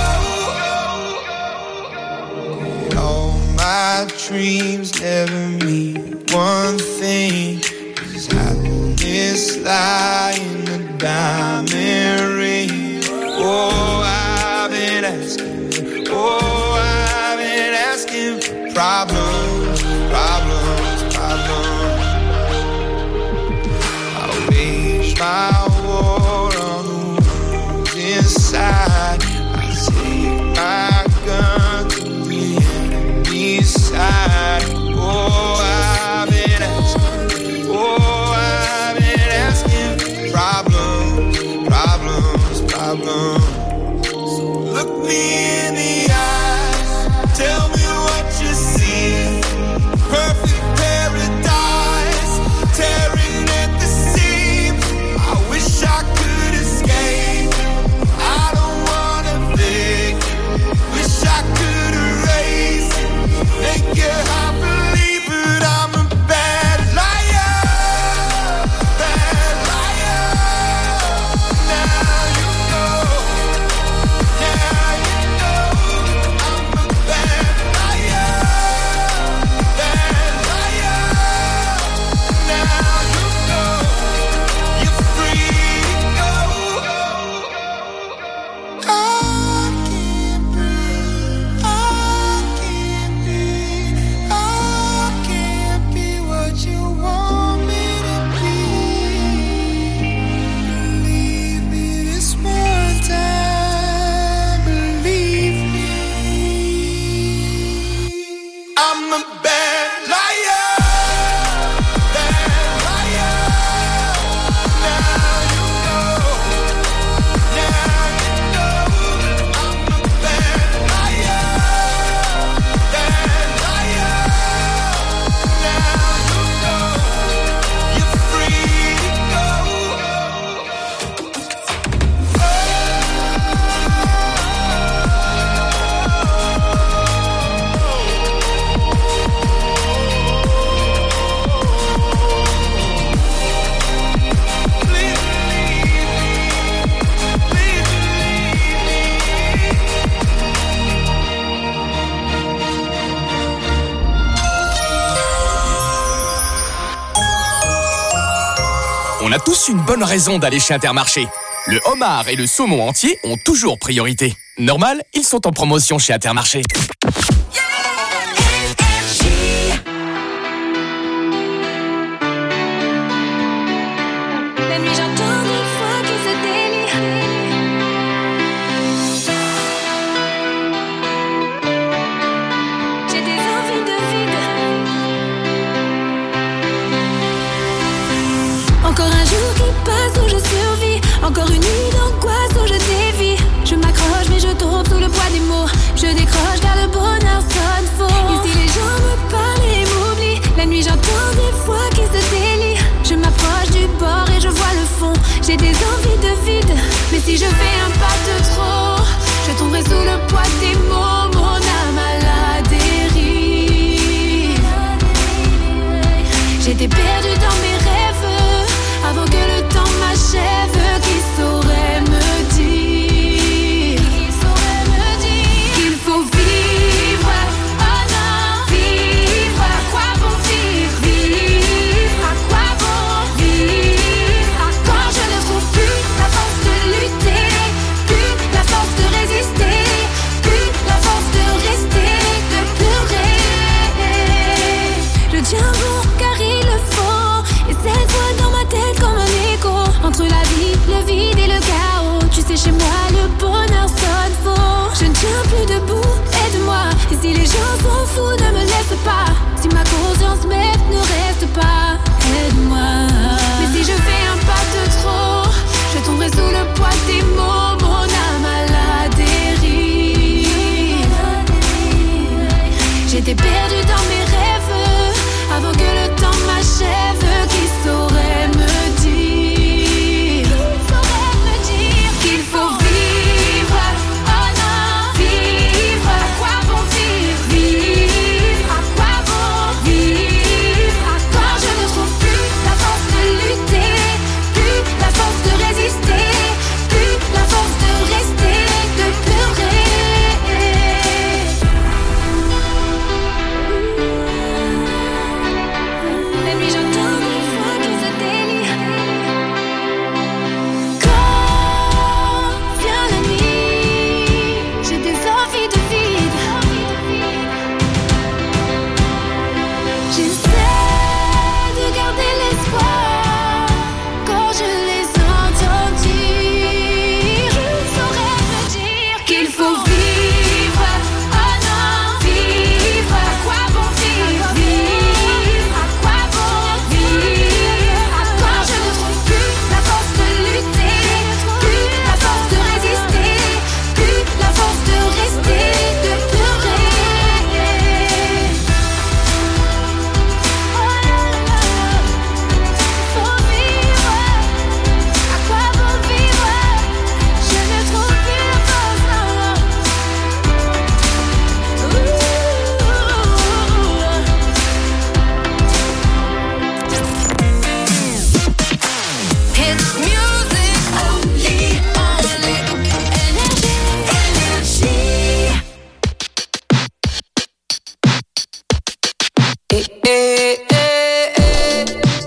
to go. All my dreams never mean one thing. Does happiness lie in a diamond ring? Oh, I've been asking, oh, I've been asking for problems, problems, problems. I wage my war on the ones inside. I take my gun to the enemy's side. Oh, I've been asking, oh, I've been asking for problems, problems, problems. So look me in the eyes, tell me what you see. Perfect paradise, tearing at the seams. I wish I could escape. I don't wanna fake. Wish I could erase it, make your heart believe, but I'm a bad liar, bad liar. Now you know, now you know, I'm a bad liar, bad liar. Now you know, you're free to go. I can't breathe, I can't breathe, I can't be what you want me to be. Believe me this one time, believe me. I'm a bad liar, bad liar. Now you know, now you know, I'm a bad liar, bad liar. Now you know, you're free to go. On a tous une bonne raison d'aller chez Intermarché. Le homard et le saumon entier ont toujours priorité. Normal, ils sont en promotion chez Intermarché. La nuit j'entends des voix qui se délient. J'ai des envies de vide. Encore un jour qui passe où je survis. Encore une nuit d'angoisse où je dévie. Je m'accroche mais je tombe sous le poids des mots. Je décroche car le bonheur sonne faux. Ici les gens me parlent et m'oublient. La nuit j'entends des voix qui se délient. Je m'approche du bord et je vois le fond. J'ai des envies de vide. Mais si je fais un pas de trop, je tomberai sous le poids des mots. Mon âme à la dérive. J'étais perdue dans mes rêves avant que le temps m'achève. Qui saurait me dire, qui saurait me dire qu'il faut vivre, oh non, vivre. À quoi bon vivre, vivre? À quoi bon vivre? À quand je ne trouve plus la force de lutter, plus la force de résister, plus la force de rester, de pleurer. Je tiens bon car il le faut, et cette voix dans ma tête comme un écho. Entre la vie, le vide et le chaos, tu sais chez moi le bonheur sonne faux. Je ne tiens plus debout, aide-moi. Et si les gens sont fous, ne me laisse pas. Si ma conscience même ne reste pas, aide-moi. Mais si je fais un pas de trop, je tomberai sous le poids des mots. Mon âme à la dérive. J'étais perdue dans mes rêves avant que le temps m'achève. Qui saurait me dire, qui saurait me dire qu'il faut vivre, oh non, vivre. À quoi bon vivre, vivre? À quoi bon vivre? À quand je ne trouve plus la force de lutter, plus la force de résister, plus la force de rester, de pleurer. La nuit j'entends des fois qui se délient. Quand vient la nuit, j'ai des envies de vide. J'essaie de garder l'espoir quand je les entends dire. Qui saurait me dire qu'il faut vivre, oh non, vivre. À quoi bon vivre, vivre? À quoi bon vivre? À quand je ne trouve plus la force de lutter, plus la force de résister, plus la force de rester, de pleurer. Oh là là, faut vivre. À quoi bon vivre? Je ne trouve plus la force, non. Hit music only, only. Energy, energy. Eh, eh, eh, eh.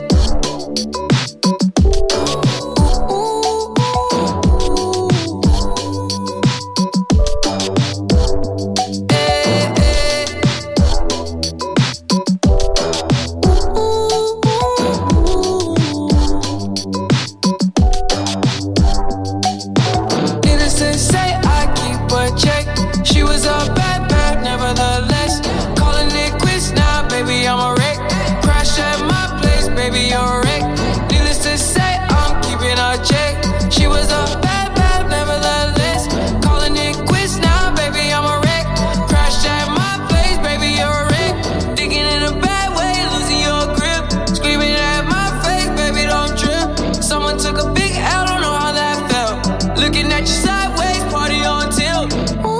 Needless to say, I keep a check. She was a bad, bad, nevertheless. Calling it quits now, baby, I'm a wreck. Crash at my place, baby, you're a wreck. Needless to say, I'm keeping a check. She was a bad, bad, nevertheless. Calling it quits now, baby, I'm a wreck. Crash at my place, baby, you're a wreck. Thinking in a bad way, losing your grip. Screaming at my face, baby, don't trip. Someone took a big L, don't know how that felt. Looking at you sideways, party on tilt.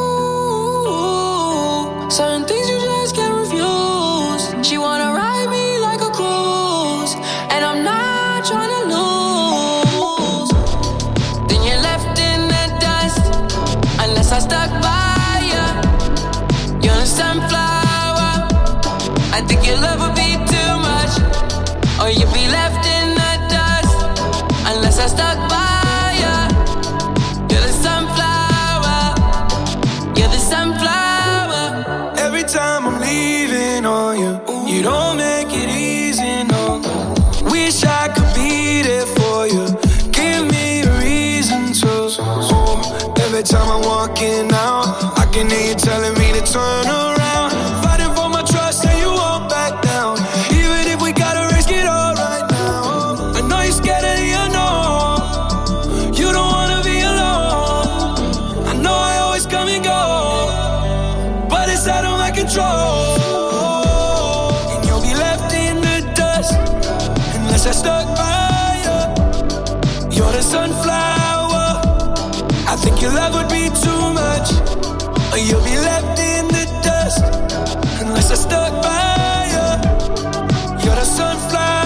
Ooh, certain things you just can't refuse. She wanna ride me like a cruise, and I'm not trying to lose. Then you're left in the dust, unless I stuck by ya. You're a sunflower. I think your love would be too much, or you'd be left in the dust, unless I stuck by ya. You're the sunflower. You're the sunflower. Every time I'm leaving on you, you don't make it easy, no. Wish I could be there for you. Give me a reason to. Oh, every time I'm walking out, I can hear you telling me to turn around. Fighting for my trust and you won't back down. Even if we gotta risk it all right now. I know you're scared of the unknown. You don't wanna be alone. I know I always come and go, but it's out of my control. And you'll be left in the dust unless I stuck by you. You're the sunflower. I think your love would be too much, or you'll be left in the dust unless I stuck by you. You're the sunflower.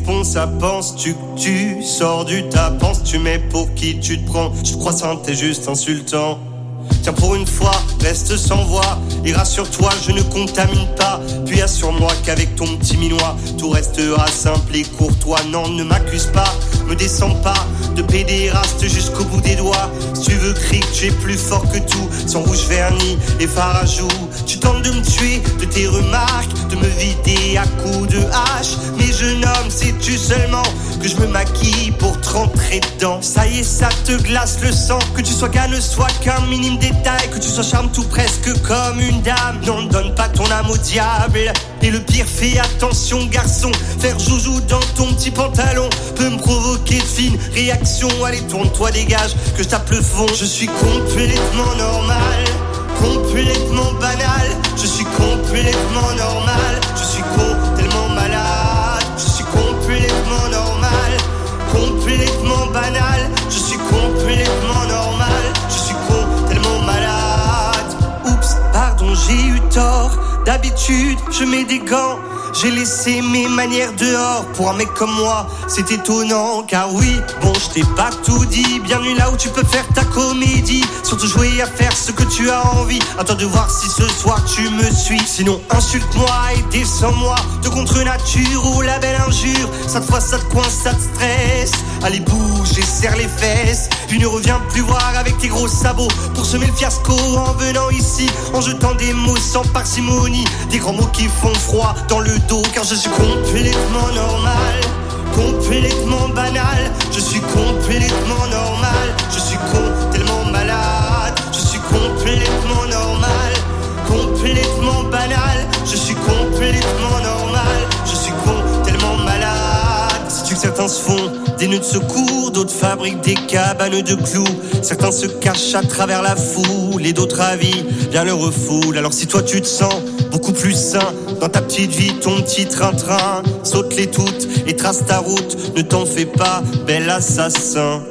réponse à penses-tu que tu sors du tas? Penses-tu mais pour qui tu te prends? Je te crois sain, t'es juste insultant. Tiens pour une fois, reste sans voix et rassure-toi, je ne contamine pas. Puis assure-moi qu'avec ton petit minois, tout restera simple et courtois. Non, ne m'accuse pas, me descends pas de pédéraste jusqu'au bout des doigts. Si tu veux crier que tu es plus fort que tout, sans rouge vernis et farajou. Tu tentes de me tuer de tes remarques, de me vider à coups de hache. Mais jeune homme, sais-tu seulement que je me maquille pour te rentrer dedans? Ça y est, ça te glace le sang, que tu sois gars ne soit qu'un minime détail, que tu sois charme tout presque comme une dame. Non, ne donne pas ton âme au diable. Et le pire, fais attention garçon, faire joujou dans ton petit pantalon peut me provoquer de fines réactions. Allez tourne-toi, dégage, que je tape le fond. Je suis complètement normal, complètement banal. Je suis complètement normal, je suis con, tellement malade. Je suis complètement normal, complètement banal. Je suis complètement normal, je suis con, tellement malade. Oups, pardon, j'ai eu tort. D'habitude, je mets des gants. J'ai laissé mes manières dehors. Pour un mec comme moi, c'est étonnant. Car oui, bon, je t'ai pas tout dit. Bienvenue là où tu peux faire ta comédie. Surtout jouer à faire ce que tu as envie. Attends de voir si ce soir tu me suis. Sinon insulte-moi et descends-moi de contre nature ou la belle injure. Cette fois ça te coince, ça te stresse. Allez bouge et serre les fesses. Puis ne reviens plus voir avec tes gros sabots pour semer le fiasco en venant ici, en jetant des mots sans parcimonie. Des grands mots qui font froid dans le dos. Car je suis complètement normal, complètement banal. Je suis complètement normal, je suis con, tellement malade. Je suis complètement normal, complètement banal. Je suis complètement normal, je suis con, tellement malade. Sais-tu que certains se font des nœuds de secours, d'autres fabriquent des cabanes de clous. Certains se cachent à travers la foule et d'autres avis bien le refoulent. Alors si toi tu te sens beaucoup plus sain dans ta petite vie, ton petit train-train, saute-les toutes et trace ta route. Ne t'en fais pas, bel assassin.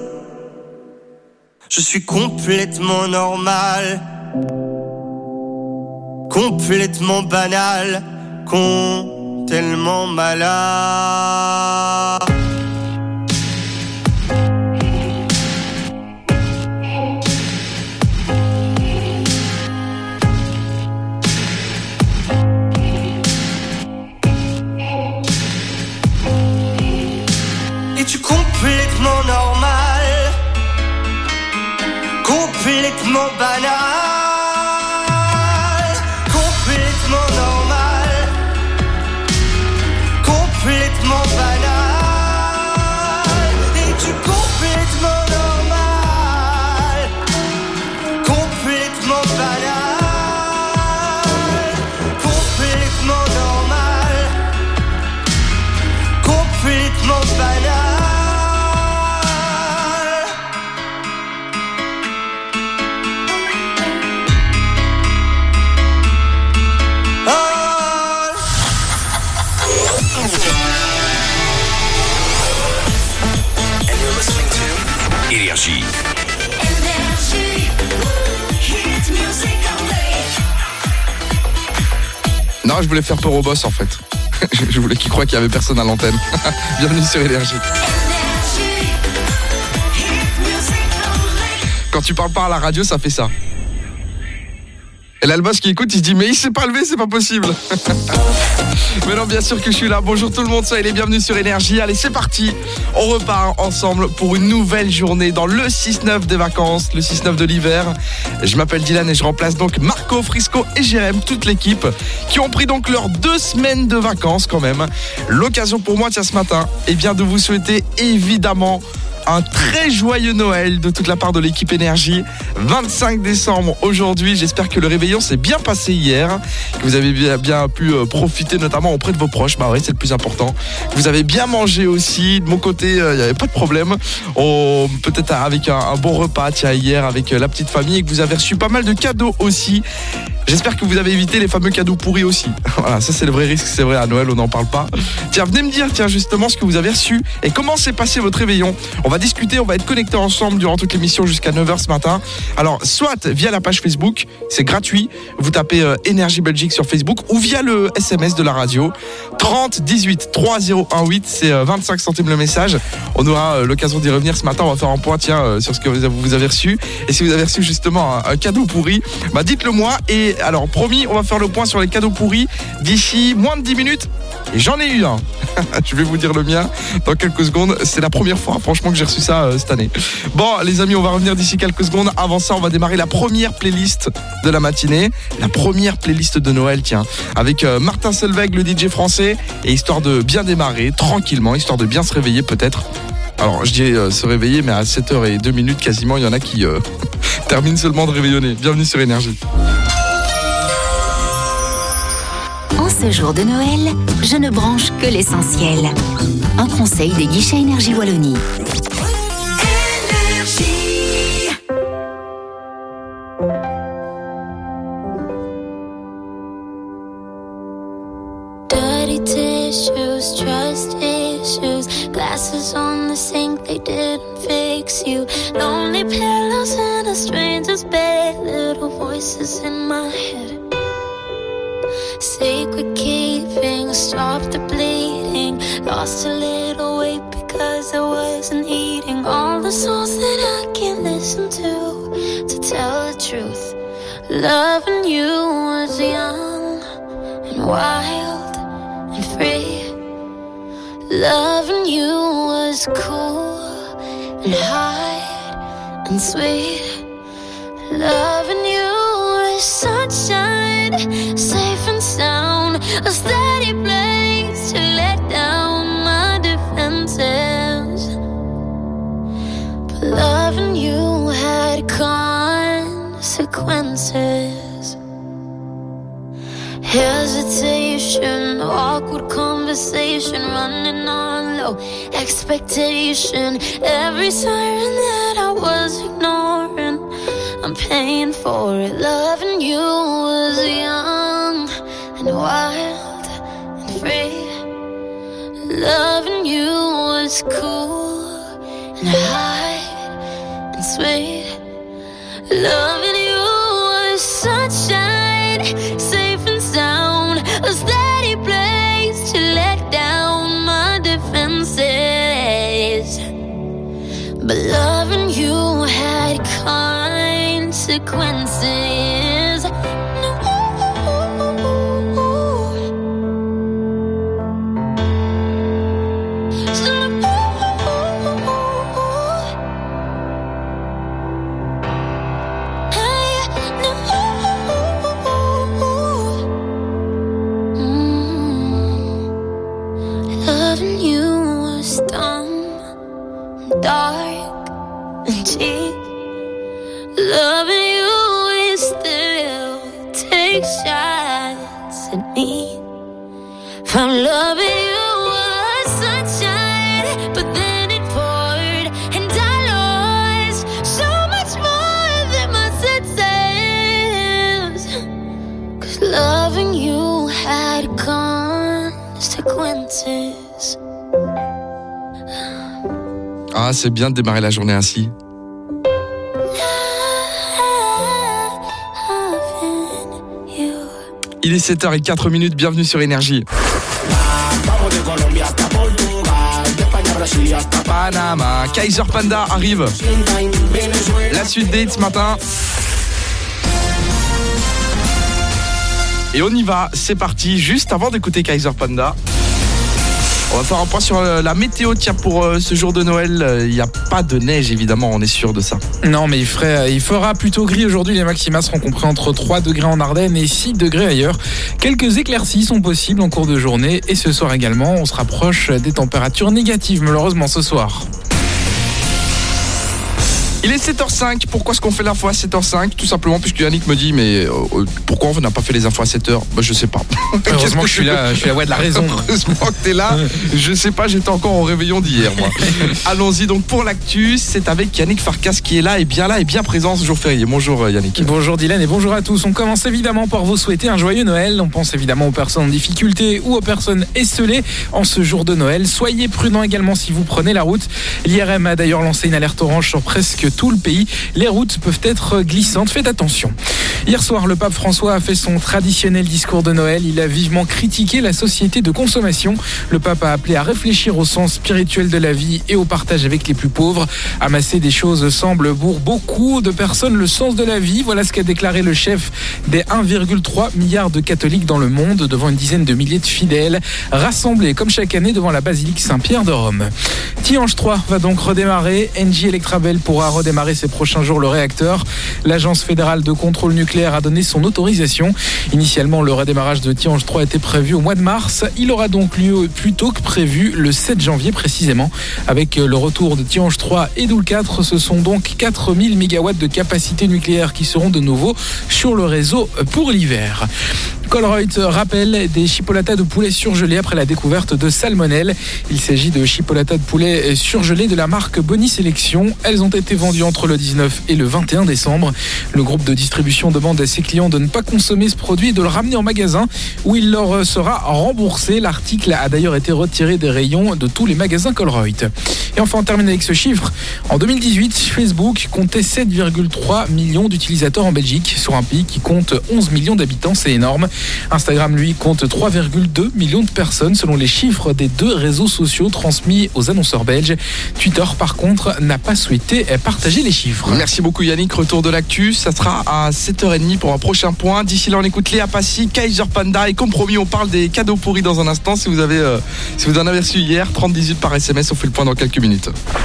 Je suis complètement normal, complètement banal, con, tellement malade. Es-tu complètement normal, complètement banal, complètement normal, complètement banal. Es-tu complètement normal, complètement banal, complètement normal, complètement banal. Énergie. Non, je voulais faire peur au boss en fait. Je voulais qu'il croie qu'il y avait personne à l'antenne. Bienvenue sur Énergie. Quand tu parles pas à la radio, ça fait ça. Et là, le boss qui écoute, il se dit mais il s'est pas levé, c'est pas possible. Mais non, bien sûr que je suis là. Bonjour tout le monde, soyez les bienvenus sur Énergie. Allez, c'est parti. On repart ensemble pour une nouvelle journée dans le six neuf des vacances, le six neuf de l'hiver. Je m'appelle Dylan et je remplace donc Marco, Frisco et Jérém, toute l'équipe, qui ont pris donc leurs deux semaines de vacances quand même. L'occasion pour moi, tiens, ce matin, eh bien, de vous souhaiter évidemment un très joyeux Noël de toute la part de l'équipe Énergie. vingt-cinq décembre aujourd'hui. J'espère que le réveillon s'est bien passé hier, que vous avez bien, bien pu profiter notamment auprès de vos proches. Bah oui, c'est le plus important. Vous avez bien mangé aussi. De mon côté, il euh, n'y avait pas de problème. Oh, peut-être avec un, un bon repas, tiens, hier avec la petite famille, et que vous avez reçu pas mal de cadeaux aussi. J'espère que vous avez évité les fameux cadeaux pourris aussi. Voilà, ça c'est le vrai risque, c'est vrai, à Noël on n'en parle pas. Tiens, venez me dire tiens justement ce que vous avez reçu et comment s'est passé votre réveillon. On va discuter, on va être connectés ensemble durant toute l'émission jusqu'à neuf heures ce matin. Alors, soit via la page Facebook, c'est gratuit, vous tapez euh, Énergie Belgique sur Facebook, ou via le S M S de la radio trente dix-huit trois zéro un huit, c'est euh, vingt-cinq centimes le message. On aura euh, l'occasion d'y revenir ce matin, on va faire un point tiens euh, sur ce que vous avez reçu. Et si vous avez reçu justement un, un cadeau pourri, bah dites-le moi. Et alors promis, on va faire le point sur les cadeaux pourris d'ici moins de dix minutes. Et j'en ai eu un. Je vais vous dire le mien dans quelques secondes. C'est la première fois franchement que j'ai reçu ça euh, cette année. Bon les amis, on va revenir d'ici quelques secondes. Avant ça, on va démarrer la première playlist de la matinée. La première playlist de Noël, tiens. Avec euh, Martin Solveig, le D J français. Et histoire de bien démarrer, tranquillement, histoire de bien se réveiller peut-être. Alors je dis euh, se réveiller, mais à sept heures deux minutes quasiment, il y en a qui euh, terminent seulement de réveillonner. Bienvenue sur Énergie. En ce jour de Noël, je ne branche que l'essentiel. Un conseil des guichets Énergie Wallonie. Dirty tissues, trust issues, glasses on the sink, they didn't fix you. Lonely pillows in a stranger's bed, little voices in my head. Sacred keeping, stop the bleeding. Lost a little weight because I wasn't eating. All the songs that I can't listen to, to tell the truth. Loving you was young and wild and free. Loving you was cool and high and sweet. Loving you was sunshine, safe and sound, a steady place to let down my defenses. But loving you had consequences. Hesitation, awkward conversation, running on low expectation. Every siren that I was ignoring, I'm paying for it. Loving you was young and wild and free. Loving you was cool and high and sweet. Loving you was sunshine, safe and sound, a steady place to let down my defenses. But loving you had consequences. Loving you was dumb, dark and cheap. Loving you is still take shots at me. From loving you was sunshine, but then it poured and I lost so much more than my senses. 'Cause loving you had consequences. Ah, c'est bien de démarrer la journée ainsi. Il est sept heures quatre minutes, bienvenue sur Énergie. Panama, Kaiser Panda arrive. La suite des hits ce matin. Et on y va, c'est parti. Juste avant d'écouter Kaiser Panda, on va faire un point sur la météo. Tiens, pour ce jour de Noël, il n'y a pas de neige évidemment, on est sûr de ça. Non, mais il, ferait, il fera plutôt gris aujourd'hui. Les maxima seront compris entre trois degrés en Ardennes et six degrés ailleurs. Quelques éclaircies sont possibles en cours de journée. Et ce soir également, on se rapproche des températures négatives malheureusement ce soir. Il est sept heures cinq, pourquoi est-ce qu'on fait l'info à sept heures cinq? Tout simplement puisque Yannick me dit mais euh, pourquoi on n'a pas fait les infos à sept heures? Bah je sais pas. Heureusement que je suis là, je suis la voix de la raison. Heureusement que t'es là, je sais pas, j'étais encore au réveillon d'hier moi. Allons-y donc pour l'actu, c'est avec Yannick Farkas qui est là et bien là et bien présent ce jour férié. Bonjour Yannick. Bonjour Dylan et bonjour à tous. On commence évidemment par vous souhaiter un joyeux Noël. On pense évidemment aux personnes en difficulté ou aux personnes esselées en ce jour de Noël. Soyez prudents également si vous prenez la route. L'I R M a d'ailleurs lancé une alerte orange sur presque tout le pays. Les routes peuvent être glissantes, faites attention. Hier soir, le pape François a fait son traditionnel discours de Noël. Il a vivement critiqué la société de consommation. Le pape a appelé à réfléchir au sens spirituel de la vie et au partage avec les plus pauvres. Amasser des choses semble pour beaucoup de personnes le sens de la vie. Voilà ce qu'a déclaré le chef des un virgule trois milliard de catholiques dans le monde devant une dizaine de milliers de fidèles rassemblés comme chaque année devant la basilique Saint-Pierre de Rome. Tihange trois va donc redémarrer. Engie Electrabel pourra redémarrer ces prochains jours le réacteur. L'agence fédérale de contrôle nucléaire a donné son autorisation. Initialement, le redémarrage de Tihange trois était prévu au mois de mars. Il aura donc lieu plus tôt que prévu, le sept janvier précisément. Avec le retour de Tihange trois et Doel quatre, ce sont donc quatre mille mégawatts de capacité nucléaire qui seront de nouveau sur le réseau pour l'hiver. Colruyt rappelle des chipolatas de poulet surgelés après la découverte de salmonelle. Il s'agit de chipolatas de poulet surgelés de la marque Boni Sélection. Elles ont été vendues entre le dix-neuf et le vingt et un décembre. Le groupe de distribution demande à ses clients de ne pas consommer ce produit et de le ramener en magasin où il leur sera remboursé. L'article a d'ailleurs été retiré des rayons de tous les magasins Colruyt. Et enfin, on termine avec ce chiffre. En deux mille dix-huit, Facebook comptait sept virgule trois millions d'utilisateurs en Belgique, sur un pays qui compte onze millions d'habitants, c'est énorme. Instagram, lui, compte trois virgule deux millions de personnes selon les chiffres des deux réseaux sociaux transmis aux annonceurs belges. Twitter, par contre, n'a pas souhaité partager les chiffres. Merci beaucoup Yannick, retour de l'actu, ça sera à sept heures trente pour un prochain point. D'ici là, on écoute Léa Passy, Kaiser Panda et comme promis, on parle des cadeaux pourris dans un instant. Si vous avez, euh, si vous en avez reçu hier, trente dix-huit par S M S, on fait le point dans quelques minutes.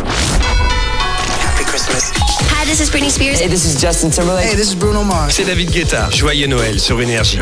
Hi, this is Britney Spears. Hey, this is Justin Timberlake. Hey, this is Bruno Mars. C'est David Guetta. Joyeux Noël sur Énergie.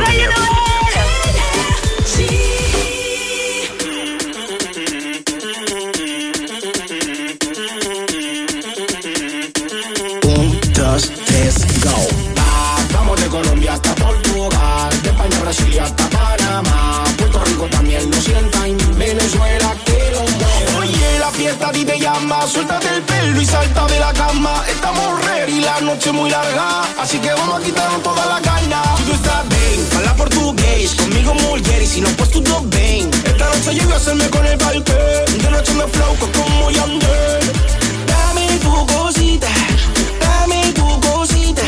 Un, dos, tres, go. Ah, vamos de Colombia hasta Portugal, de España a Brasil y hasta Panamá. Puerto Rico también lo sienta y Venezuela que lo mueve. Oye, la fiesta a ti te llama, suéltate el pelo y salta de la cama. Estamos ready, la noche muy larga, así que vamos a quitarnos toda la gana. Tú estás bien, habla portugués, conmigo mulher y si no pues tú todo bien. Esta noche llego a hacerme con el parque, de noche me flow como Yandel. Dame tu cosita, dame tu cosita,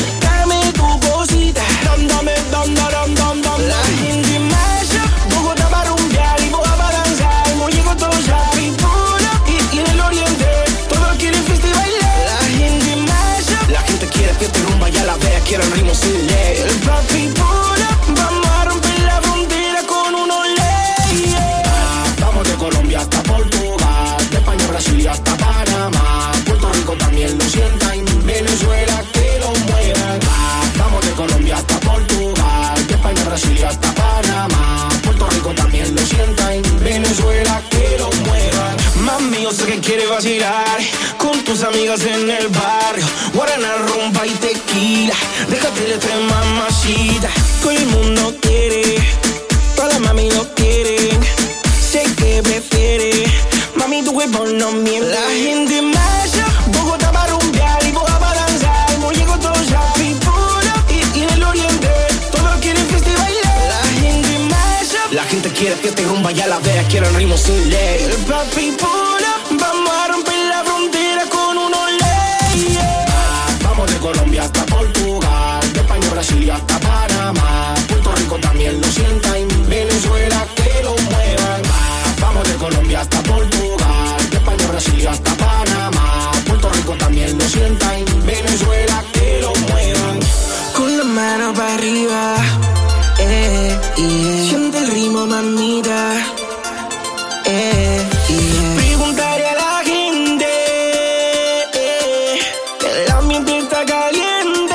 dame tu cosita. Dam, dame, dam, dam, dam, dam. La gente masha, Bogotá para rumbear y Boga para danzar. No llego todo ya, Pipula y, y en el oriente todos quieren fiesta y bailar. La gente masha, la gente quiere fiesta y rumba, ya la vea, quieren ritmo sin ley. El papi pula, vamos a romper la frontera con unos leyes. Ah, vamos de Colombia hasta Portugal, de España a Brasil y hasta Panamá. Puerto Rico también lo sienta y Venezuela que lo muevan. Ah, vamos de Colombia hasta Portugal, de España a Brasil y hasta Panamá. Puerto Rico también lo sienta y Venezuela que lo muevan. Mami, yo sé que quieres vacilar con tus amigas en el barrio. Guarana, rumba y tequila. Déjate de tres mamacita. Todo el mundo quiere, todas las mami lo quieren. Sé que prefiere, mami tu cuerpo no miente. La gente masha, Bogotá para rumbear y Boga para danzar. No llego todo ya, Pipula y, y en el oriente todos quieren fiesta y bailar. La gente masha, la gente quiere fiesta y rumba, ya la vea, quieren ritmo sin ley. El papi pula, vamos a romper la frontera con unos leyes. Ah, vamos de Colombia hasta Portugal, de España a Brasil y hasta Panamá. Puerto Rico también lo sienta y Venezuela que lo muevan. Ah, vamos de Colombia hasta Portugal, de España a Brasil y hasta Panamá. Puerto Rico también lo sienta y Venezuela que lo muevan. Con la mano para arriba, eh, yeah. Siente el ritmo, mamita, eh, yeah. Preguntaré a la gente, eh, el ambiente está caliente,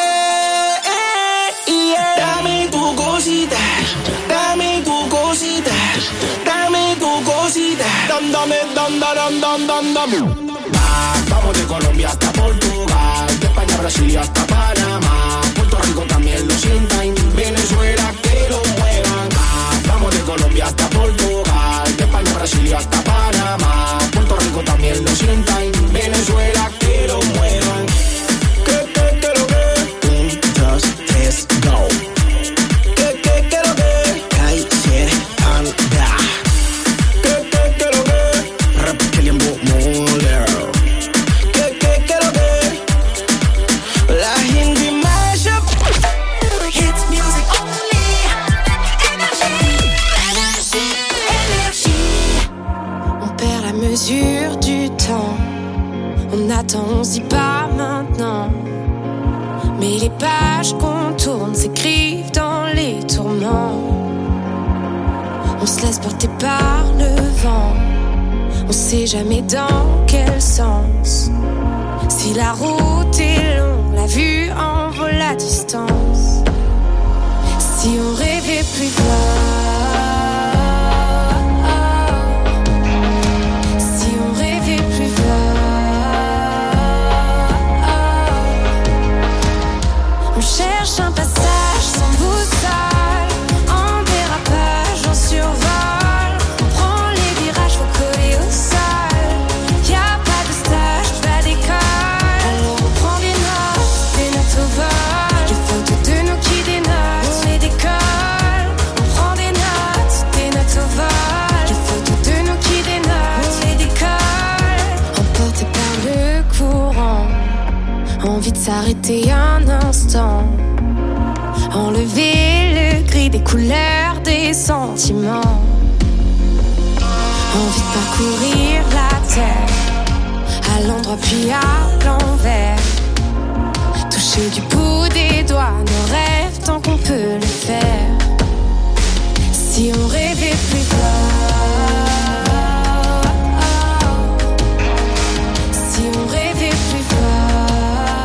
eh, yeah. Dame tu cosita, dame tu cosita, dame tu cosita. Dam, dame, dam, dam, dam, dam, dam. Vamos de Colombia hasta Portugal, de España a Brasil y hasta Panamá. Puerto Rico también lo sientan, Venezuela que lo muevan. Vamos de Colombia hasta Portugal, de España a Brasil y hasta Panamá. Puerto Rico también lo sientan, Venezuela que lo muevan. Que, que, que lo que. Un, dos, tres, go. Que, que, que lo que. Kaiser, anda. Que, que, que lo que. Rap Killian Muller. Que, que, que lo que. La Hindi mashup. Hits music only. Énergie, énergie, énergie. On perd la mesure du temps. On attend, on se dit pas maintenant. Mais les pages qu'on tourne s'écrivent dans les tourments. On se laisse porter par le vent. On sait jamais dans quel sens. Si la route est longue, la vue en vaut la distance. Si on rêvait plus fort. Si on rêvait plus fort. On cherche un passage sans boussole. En dérapage, en survol. On prend les virages, faut coller au sol. Y'a pas de stage, pas d'école. Alors on prend des notes, des notes au vol. Les photos de nous qui dénotent, on les décolle. On prend des notes, des notes au vol. Les photos de nous qui dénotent, on les décolle. Emporté par le courant, envie de s'arrêter un instant. Enlever le gris des couleurs des sentiments. Envie de parcourir la terre, à l'endroit puis à l'envers. Toucher du bout des doigts nos rêves tant qu'on peut le faire. Si on rêvait plus fort. Si on rêvait plus fort.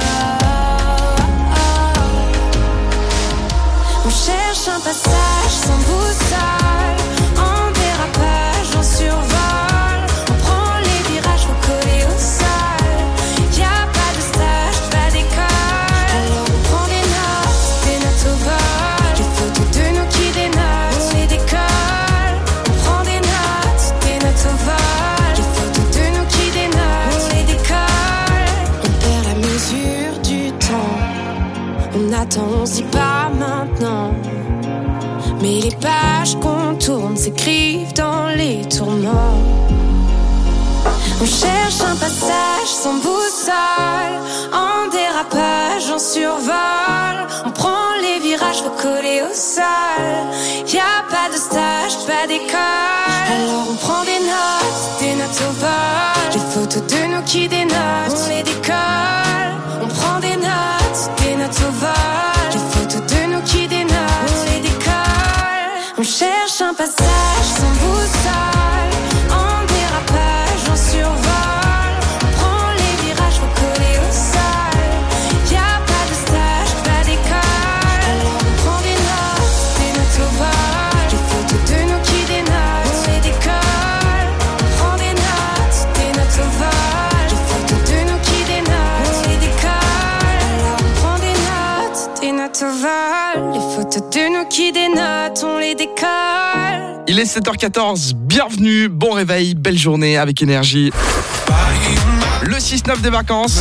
On cherche un passage sans boussole. En dérapage, en survol. On prend les virages, faut coller au sol. Y'a pas de stage, pas d'école. Alors on prend des notes, des notes au vol. Les photos de nous qui dénotent, on les décolle. On prend des notes, des notes au vol. Les photos de nous qui dénotent, on les décolle. On perd la mesure du temps. On attend, on se dit pas maintenant. Mais les pages qu'on tourne s'écrivent dans les tourments. On cherche un passage sans boussole. En dérapage, en survol. On prend les virages, faut coller au sol. Y'a pas de stage, pas d'école. Alors on prend des notes, des notes au vol. Les photos de nous qui dénotent, on les décolle. On prend des notes, des notes au vol. Les photos de nous qui dénotent, on les décolle. On cherche un passage sans boussole. En dérapage, en survol. On prend les virages, faut coller au sol. Y'a pas de stage, pas d'école. Alors on prend des notes, des notes au vol. Les photos de nous qui dénotent, on les décolle. On prend des notes, des notes au vol. Les photos de nous qui dénotent, on les décolle. Alors on prend des notes, des notes au vol. Les photos de nous qui dénotent, on les décolle. Il est sept heures quatorze, bienvenue, bon réveil, belle journée avec énergie. Le six neuf des vacances.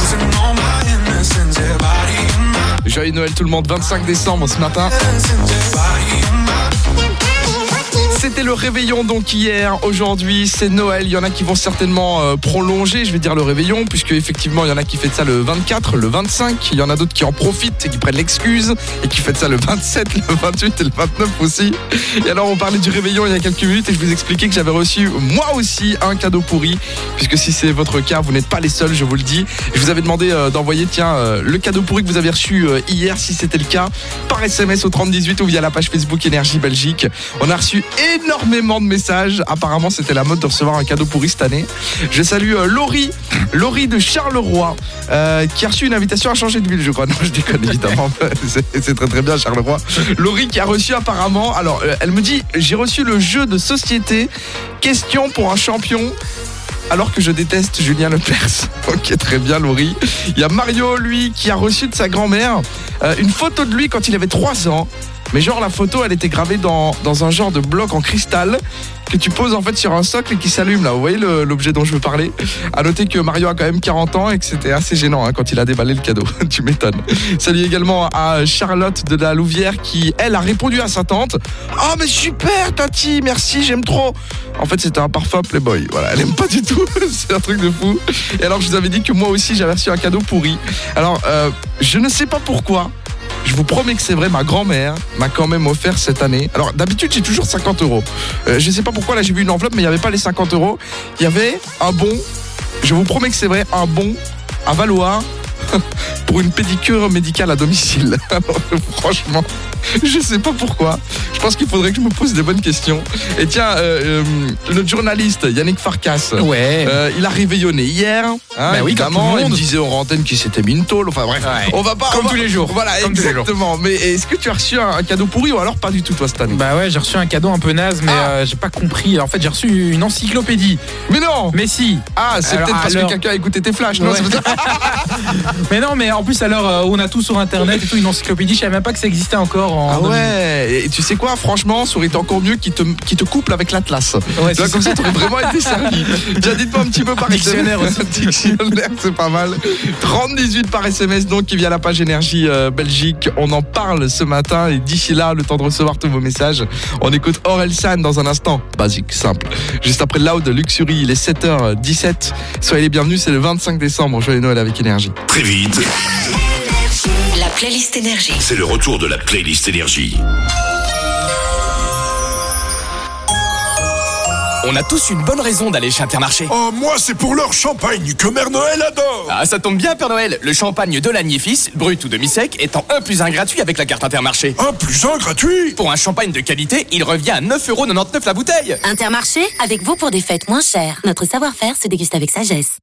Joyeux Noël tout le monde, vingt-cinq décembre ce matin. C'était le réveillon donc hier, aujourd'hui c'est Noël, il y en a qui vont certainement euh, prolonger, je vais dire le réveillon, puisque effectivement il y en a qui fêtent ça le vingt-quatre, le vingt-cinq, il y en a d'autres qui en profitent et qui prennent l'excuse et qui fêtent ça le vingt-sept, le vingt-huit et le vingt-neuf aussi. Et alors on parlait du réveillon il y a quelques minutes et je vous expliquais que j'avais reçu moi aussi un cadeau pourri, puisque si c'est votre cas, vous n'êtes pas les seuls, je vous le dis. Je vous avais demandé euh, d'envoyer tiens euh, le cadeau pourri que vous avez reçu euh, hier, si c'était le cas, par S M S au trente dix-huit ou via la page Facebook Énergie Belgique. On a reçu énormément de messages. Apparemment, c'était la mode de recevoir un cadeau pourri cette année. Je salue euh, Laurie, Laurie de Charleroi, euh, qui a reçu une invitation à changer de ville, je crois. Non, je déconne évidemment. c'est, c'est très très bien, Charleroi. Laurie qui a reçu apparemment. Alors, euh, elle me dit, j'ai reçu le jeu de société. Question pour un champion. alors que je déteste Julien Lepers. Ok, très bien, Laurie. Il y a Mario, lui, qui a reçu de sa grand-mère euh, une photo de lui quand il avait trois ans. Mais genre la photo, elle était gravée dans, dans un genre de bloc en cristal que tu poses en fait sur un socle et qui s'allume là. Vous voyez le, l'objet dont je veux parler? À noter que Mario a quand même quarante ans et que c'était assez gênant hein, quand il a déballé le cadeau. Tu m'étonnes. Salut également à Charlotte de la Louvière qui, elle, a répondu à sa tante. Oh mais super Tati, merci, j'aime trop. En fait c'était un parfum Playboy. Voilà, elle aime pas du tout. C'est un truc de fou. Et alors je vous avais dit que moi aussi j'avais reçu un cadeau pourri. Alors euh, je ne sais pas pourquoi. Je vous promets que c'est vrai, ma grand-mère m'a quand même offert cette année. Alors d'habitude j'ai toujours cinquante euros. Euh, je sais pas pourquoi là j'ai vu une enveloppe mais il n'y avait pas les cinquante euros. Il y avait un bon, je vous promets que c'est vrai, un bon à valoir pour une pédicure médicale à domicile. Alors, franchement, je sais pas pourquoi. Je pense qu'il faudrait que je me pose des bonnes questions. Et tiens, euh, euh, notre journaliste Yannick Farkas, ouais. euh, il a réveillonné hier. Hein, bah oui, évidemment, il me disait aux antennes qu'il s'était mis une tôle. Enfin bref, ouais. on va pas. Comme on va, tous les jours. Voilà, Comme exactement. Mais est-ce que tu as reçu un, un cadeau pourri ou alors pas du tout toi cette année? Bah ouais, j'ai reçu un cadeau un peu naze, mais ah. euh, j'ai pas compris. En fait, j'ai reçu une encyclopédie. Mais non. Mais si. Ah, c'est alors, peut-être parce alors... que quelqu'un a écouté tes flashs, non? Ouais. Mais non, mais en plus à l'heure où on a tout sur internet et tout, une encyclopédie, je savais même pas que ça existait encore. En ah ouais. Et tu sais quoi, franchement, ça aurait été encore mieux qu'il te, qu'il te couple avec l'Atlas. Ouais, là, comme ça, t'aurais vraiment été servi. Tiens, dites-moi un petit peu par dictionnaire S M S. aussi. Dictionnaire, c'est pas mal. trente dix-huit par S M S, donc, qui vient la page Énergie euh, Belgique. On en parle ce matin et d'ici là, le temps de recevoir tous vos messages. On écoute Orelsan dans un instant. Basique, simple. Juste après Loud Luxury, il est sept heures dix-sept. Soyez les bienvenus, c'est le vingt-cinq décembre. Joyeux Noël avec Énergie. Très vite. La playlist Énergie. C'est le retour de la playlist Énergie. On a tous une bonne raison d'aller chez Intermarché. Oh, moi, c'est pour leur champagne que Mère Noël adore. Ah, ça tombe bien, Père Noël. Le champagne de l'Agnier Fils, brut ou demi-sec, est en un plus un gratuit avec la carte Intermarché. un plus un gratuit? Pour un champagne de qualité, il revient à neuf euros quatre-vingt-dix-neuf la bouteille. Intermarché, avec vous pour des fêtes moins chères. Notre savoir-faire se déguste avec sagesse.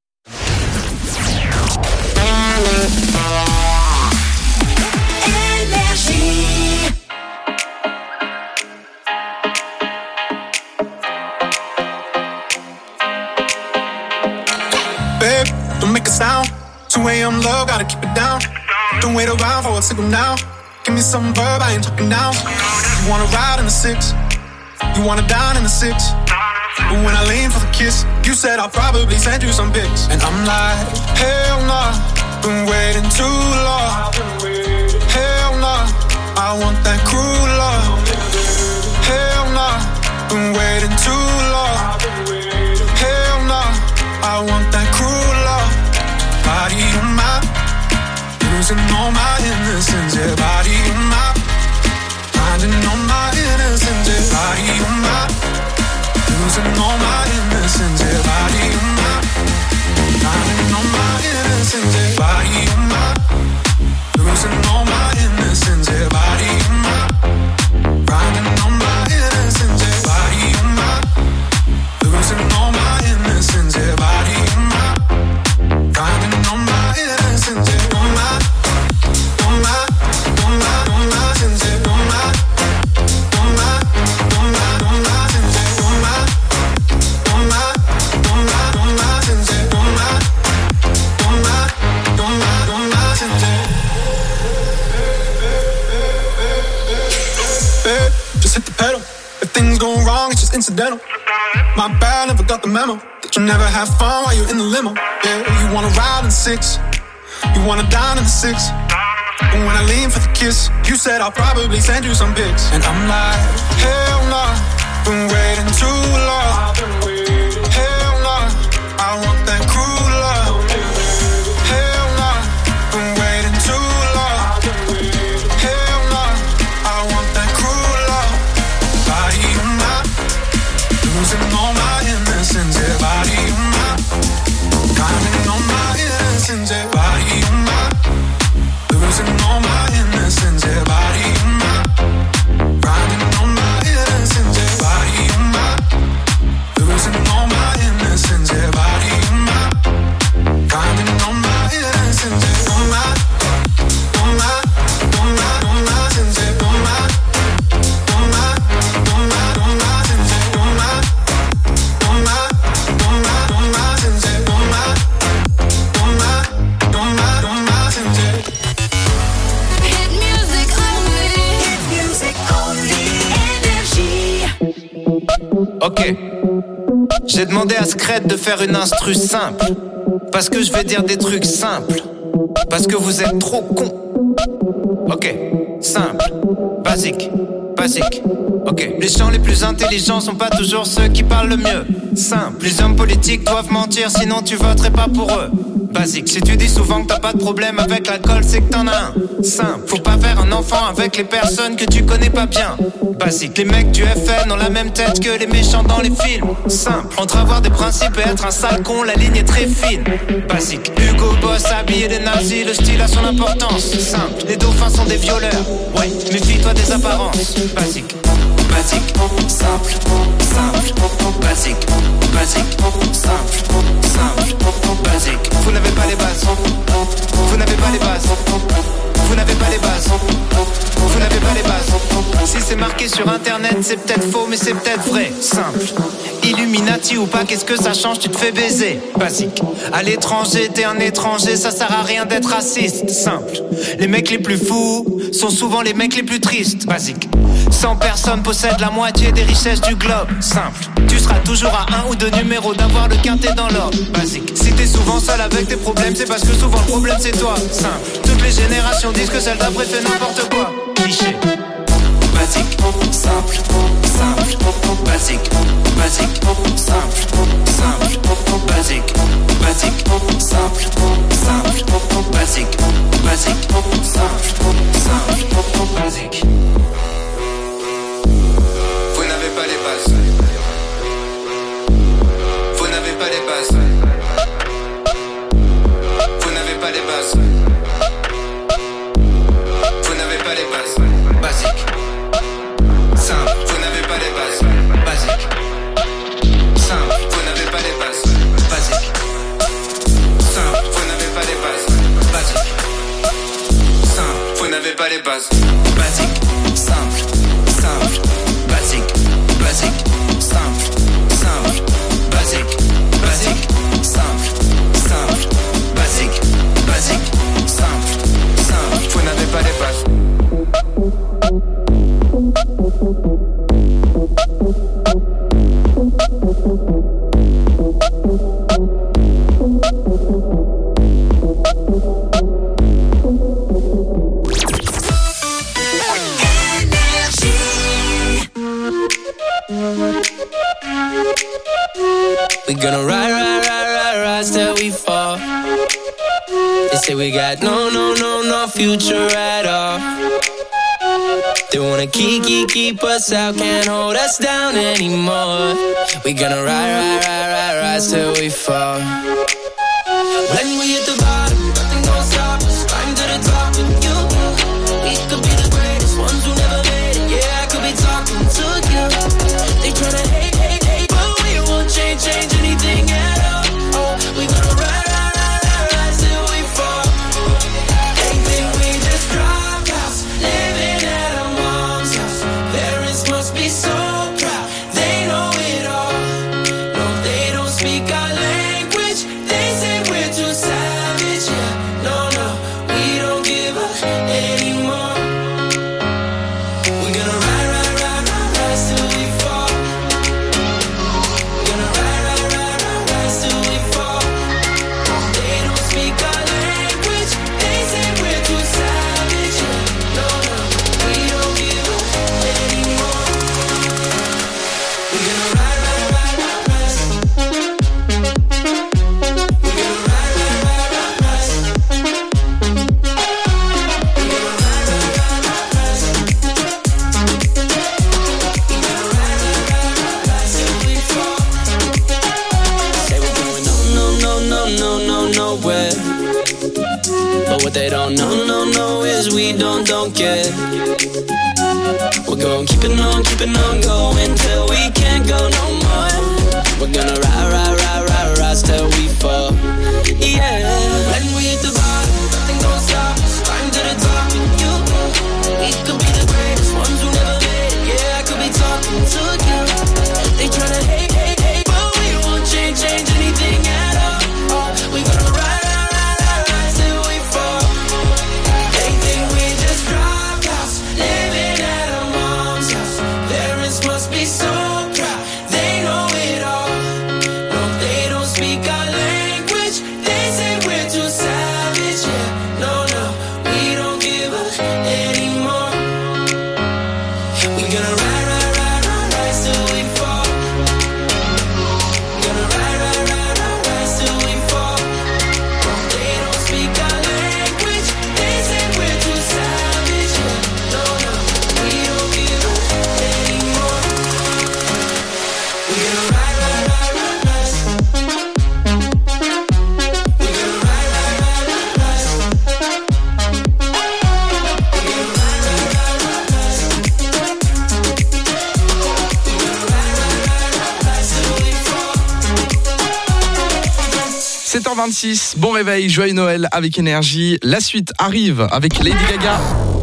Don't make a sound. two a.m. love, gotta keep it down. Don't wait around for a signal now. Give me some verb, I ain't talking now. You wanna ride in the six, you wanna dine in the six. But when I lean for the kiss, you said I'll probably send you some pics. And I'm like, hell nah, been waiting too long. Hell nah, I want that cruel love. Hell nah, been waiting too long. Hell nah, I want that cruel love. Body on my, losing all my innocence. Yeah, body on my, finding all my innocence. Yeah, body on my, losing all my innocence. Yeah, body on my, finding all my innocence. Yeah, body on my, losing all my innocence. Yeah, body on my, finding all my innocence. Yeah, body on my, losing all my innocence. Yeah, body on my, finding all my innocence. Yeah, on my, on my, on my, on my innocence. Yeah, on my, on my, on my, on my innocence. Yeah, on my, on my, on my, on my innocence. Yeah, on my, on my, on my, on my innocence. Babe, just hit the pedal. If things go wrong, it's just incidental. My bad, never got the memo that you never have fun while you're in the limo. Yeah, you wanna ride in the six, you wanna dine in the six. And when I lean for the kiss, you said I'll probably send you some pics. And I'm like, hell nah, been waiting too long. Hell nah, I want that cruel love. Hell nah, been waiting too long. Hell nah, I want that cruel love. Body on my, losing all my innocence. Yeah, body on my, finding all my innocence. Yeah, body on my, losing all my innocence. Yeah, body on my, finding all my innocence. Yeah, body on my, losing all my innocence. Yeah, body on my, Ok. J'ai demandé à Scred de faire une instru simple. Parce que je vais dire des trucs simples. Parce que vous êtes trop cons. Ok, simple, basique, basique. Ok, les gens les plus intelligents sont pas toujours ceux qui parlent le mieux. Simple, les hommes politiques doivent mentir, sinon tu voterais pas pour eux. Basique, si tu dis souvent que t'as pas de problème avec l'alcool, c'est que t'en as un. Simple, faut pas faire un enfant avec les personnes que tu connais pas bien. Basique, les mecs du F N ont la même tête que les méchants dans les films. Simple, entre avoir des principes et être un sale con, la ligne est très fine. Basique, Hugo Boss habillé des nazis, le style a son importance. Simple, les dauphins sont des violeurs. Ouais, méfie-toi des apparences. Basique, basique, simple, simple, basique, basique, simple, simple, basique. Vous n'avez pas les bases. Vous n'avez pas les bases. Vous n'avez pas les bases. Vous n'avez pas les bases. Si c'est marqué sur internet, c'est peut-être faux, mais c'est peut-être vrai. Simple. Illuminati ou pas, qu'est-ce que ça change, tu te fais baiser. Basique. À l'étranger, t'es un étranger, ça sert à rien d'être raciste. Simple. Les mecs les plus fous sont souvent les mecs les plus tristes. Basique. cent personnes possèdent la moitié des richesses du globe. Simple. Tu seras toujours à un ou deux numéros d'avoir le quintet dans l'ordre. Basique. Si t'es souvent seul avec tes problèmes, c'est parce que souvent le problème c'est toi. Simple. Toutes les générations disent que celle d'après fait n'importe quoi. Cliché. Basique, simple, simple, basique, basique, simple, simple, basique, basique, simple, simple, basique, basique, simple, simple, basique. Vous n'avez pas les bases. Vous n'avez pas les bases. Vous n'avez pas les bases. Vous n'avez pas les bases. Basique. Simple, vous n'avez pas les bases. Basique. Simple, vous n'avez pas les bases. Basique. Simple, vous n'avez pas les bases. Basique. Simple, vous n'avez pas les bases. Basique. Simple, simple, basique, basique, simple, simple, basique, basique, simple, simple, basique, basique, simple, simple. Vous n'avez pas les bases. We gonna ride, ride, ride, ride, ride till we fall. They say we got no, no, no, no future at all. They wanna keep, keep, keep us out, can't hold us down anymore. We gonna ride, ride, ride, ride, ride till we fall. When we hit the bottom, nothing gon' stop us. Climb to the top with you. We could be the greatest ones who never made it. Yeah, I could be talking to you. They tryna hate, hate, hate, but we won't change, change anything at all. Oh, we gonna ride, ride, ride, ride, ride till we fall. They think we just drop house, living at our mom's house. Parents must be so proud, they know it all. No, they don't speak our language. They say we're too savage. Yeah, no, no, we don't give up anymore. We're gonna ride, ride, ride, ride, ride till we fall. Gonna ride, ride, ride, ride, ride till we fall. They don't speak our language. They say we're too savage. Yeah, no, no, we don't give up anymore. We're gonna ride, ride, ride, ride, ride. We're gonna ride, ride, ride, ride, ride. We're gonna ride, ride, ride, ride, ride. We're gonna ride, ride, ride, ride, ride till we fall. Say we're going no, no, no, no, no, nowhere. But what they don't know, no, no, is we don't, don't care. We're gonna keep it on, keep it on going till we can't go no more. We're gonna ride, ride, ride, ride, ride till we fall. Yeah. When we hit the bottom, nothing gon' stop us. Climb to the top with you. We could be the greatest ones who never made it. Yeah, I could be talking to you. They tryna hate, hate, hate, but we won't change, change anything at all. Oh, we gonna ride, ride, ride, ride, ride till we fall. They think we just dropped house, living at our mom's house. Parents must sept heures vingt-six, bon réveil, joyeux Noël avec Énergie. La suite arrive avec Lady Gaga.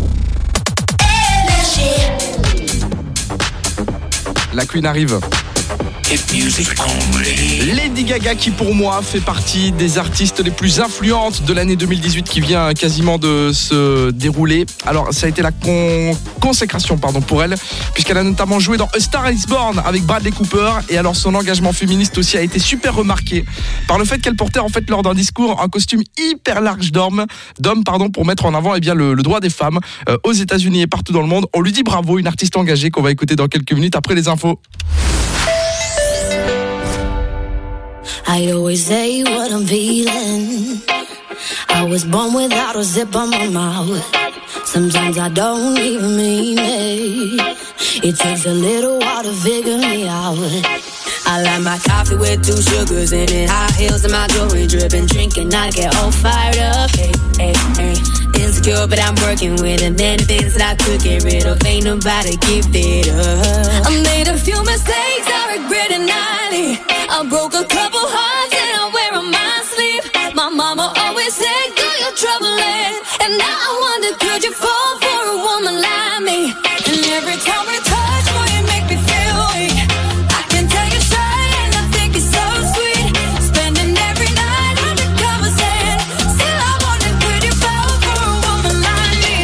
La Queen arrive. Lady Gaga qui pour moi fait partie des artistes les plus influentes de l'année deux mille dix-huit qui vient quasiment de se dérouler. Alors ça a été la con- consécration pardon, pour elle, puisqu'elle a notamment joué dans A Star Is Born avec Bradley Cooper. Et alors son engagement féministe aussi a été super remarqué par le fait qu'elle portait en fait lors d'un discours un costume hyper large d'homme, d'homme pardon, pour mettre en avant eh bien, le, le droit des femmes euh, aux États-Unis et partout dans le monde. On lui dit bravo, une artiste engagée qu'on va écouter dans quelques minutes après les infos. I always say what I'm feeling. I was born without a zip on my mouth. Sometimes I don't even mean it. It takes a little while to figure me out. I like my coffee with two sugars in it. High heels and my jewelry dripping. Drinking, I get all fired up. Hey, hey, hey. Insecure, but I'm working with it. Many things that I could get rid of. Ain't nobody give it up. I made a few mistakes, I regret it nightly. I broke a couple hearts and I wear on my sleeve. My mama always said, do your troubling. And now I wonder, could you fall for a woman like me? And every time we touch, boy, you make me feel weak. I can tell you're shy and I think you're so sweet. Spending every night under covers and still I wonder, could you fall for a woman like me?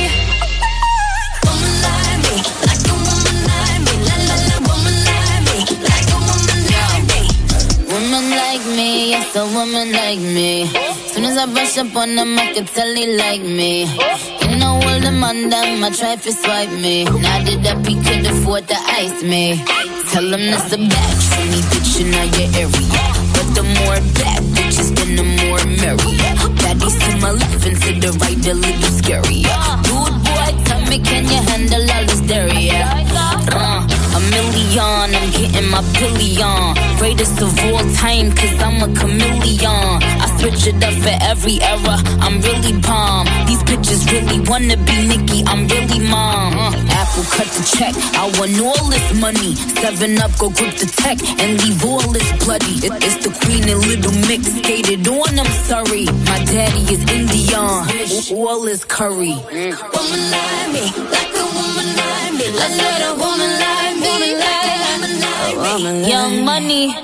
Woman like me, like a woman like me. La la la, woman like me, like a woman like me. Woman like me, yes, a woman like me. Soon as I brush up on them, I can tell they like me. You know all them on them, I try to swipe me. Now that up, he could afford to ice me. Tell them that's a bad me bitch in your area. But the more bad bitches, then the more merry. Baddies to my left and to the right, a little scary. Dude, boy, tell me, can you handle all this dairy? Uh, a million, I'm getting my billion. Greatest of all time, cause I'm a chameleon. I switch it up for every era, I'm really bomb. These bitches really wanna be Nicki, I'm really mom. uh, Apple cut the check, I want all this money. Seven up, go grip the tech and leave all this bloody. It, it's the queen and little mix, skated on, I'm sorry. My daddy is Indian, all is curry. Woman like me, like a woman like me. I said a woman like me, woman like a woman like me. Young Money.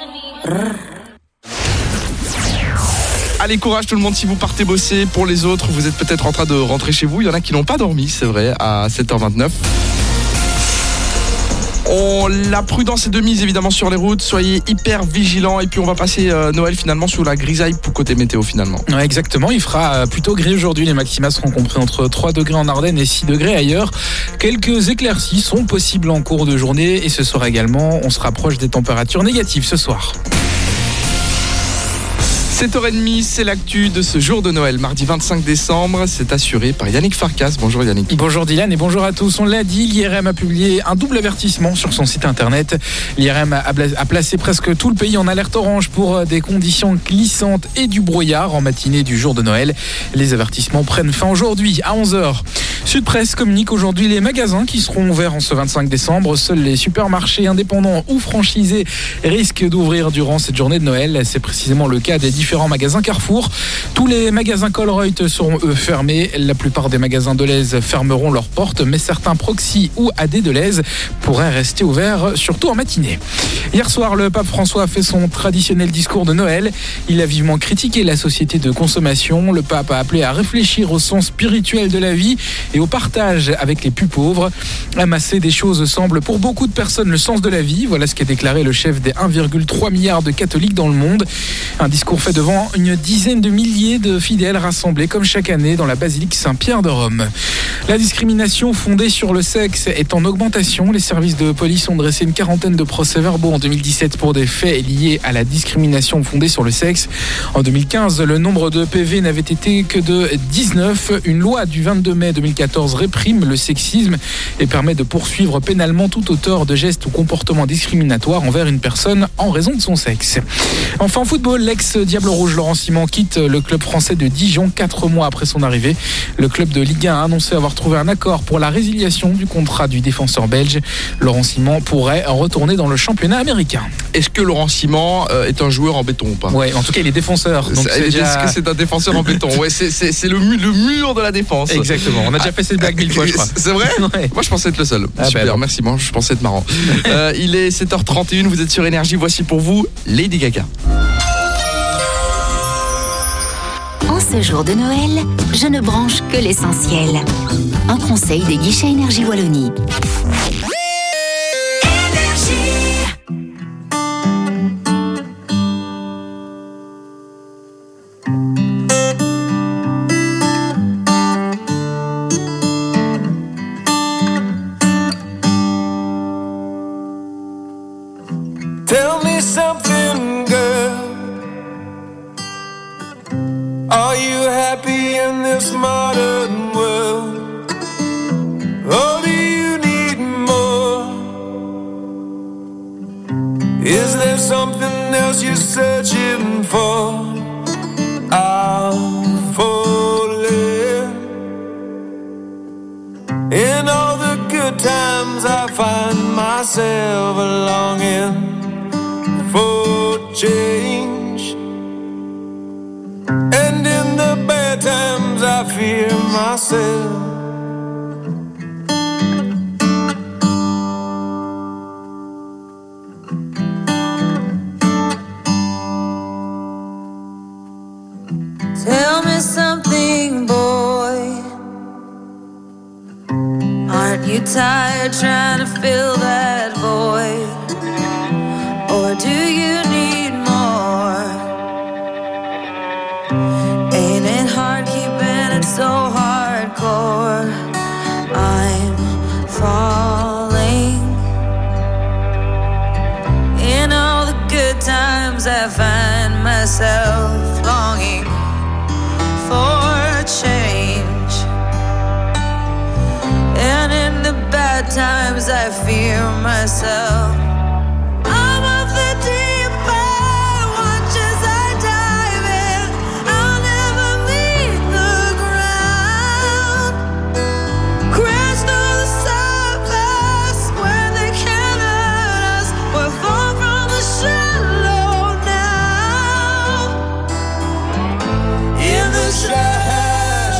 Allez, courage tout le monde si vous partez bosser. Pour les autres, vous êtes peut-être en train de rentrer chez vous. Il y en a qui n'ont pas dormi, c'est vrai, à sept heures vingt-neuf. On, la prudence est de mise évidemment sur les routes. Soyez hyper vigilants. Et puis on va passer euh, Noël finalement sous la grisaille pour côté météo finalement. Ouais, exactement, il fera plutôt gris aujourd'hui. Les maxima seront compris entre trois degrés en Ardennes et six degrés ailleurs. Quelques éclaircies sont possibles en cours de journée. Et ce soir également, on se rapproche des températures négatives ce soir. sept heures trente, c'est l'actu de ce jour de Noël, mardi vingt-cinq décembre. C'est assuré par Yannick Farkas. Bonjour Yannick. Bonjour Dylan et bonjour à tous. On l'a dit, l'I R M a publié un double avertissement sur son site internet. L'I R M a placé presque tout le pays en alerte orange pour des conditions glissantes et du brouillard en matinée du jour de Noël. Les avertissements prennent fin aujourd'hui à onze heures. Sud Presse communique aujourd'hui les magasins qui seront ouverts en ce vingt-cinq décembre. Seuls les supermarchés indépendants ou franchisés risquent d'ouvrir durant cette journée de Noël. C'est précisément le cas des différents magasins Carrefour. Tous les magasins Colruyt seront eux fermés. La plupart des magasins Deleuze fermeront leurs portes, mais certains Proxy ou A D Deleuze pourraient rester ouverts, surtout en matinée. Hier soir, le pape François a fait son traditionnel discours de Noël. Il a vivement critiqué la société de consommation. Le pape a appelé à réfléchir au sens spirituel de la vie et au partage avec les plus pauvres. Amasser des choses semble pour beaucoup de personnes le sens de la vie. Voilà ce qu'a déclaré le chef des un virgule trois milliard de catholiques dans le monde. Un discours fait devant une dizaine de milliers de fidèles rassemblés comme chaque année dans la basilique Saint-Pierre de Rome. La discrimination fondée sur le sexe est en augmentation. Les services de police ont dressé une quarantaine de procès-verbaux en deux mille dix-sept pour des faits liés à la discrimination fondée sur le sexe. En deux mille quinze, le nombre de P V n'avait été que de dix-neuf. Une loi du vingt-deux mai deux mille quatorze réprime le sexisme et permet de poursuivre pénalement tout auteur de gestes ou comportements discriminatoires envers une personne en raison de son sexe. Enfin, en football, l'ex-Diablo Diable Rouge. Laurent Simon quitte le club français de Dijon quatre mois après son arrivée. Le club de Ligue un a annoncé avoir trouvé un accord pour la résiliation du contrat du défenseur belge. Laurent Simon pourrait retourner dans le championnat américain. Est-ce que Laurent Simon euh, est un joueur en béton ou pas? Ouais, en tout cas il est défenseur. Donc c'est, c'est est-ce déjà... que c'est un défenseur en béton? Ouais, c'est, c'est, c'est le, mu- le mur de la défense. Exactement, on a déjà fait cette blague mille fois je crois. C'est vrai? Ouais. Moi je pensais être le seul. Ah Super, bah bon. merci, moi je pensais être marrant. euh, il est sept heures trente et une, vous êtes sur Énergie, voici pour vous Lady Gaga. En ce jour de Noël, je ne branche que l'essentiel. Un conseil des guichets Énergie Wallonie. Tell me something, girl. Are you happy in this modern world? Or do you need more? Is there something else you're searching for? I'm falling. In all the good times I find myself longing for change, and in the bad times I fear myself. Tell me something, boy. Aren't you tired trying to fill that void? Or do you need more? Ain't it hard keeping it so hardcore? I'm falling. In all the good times I find myself longing for change, and in the bad times I fear myself. I'm of the deep end, watch as I dive in. I'll never meet the ground. Crash through the surface where they can't hurt us. We're far from the shallow now. In the shallow,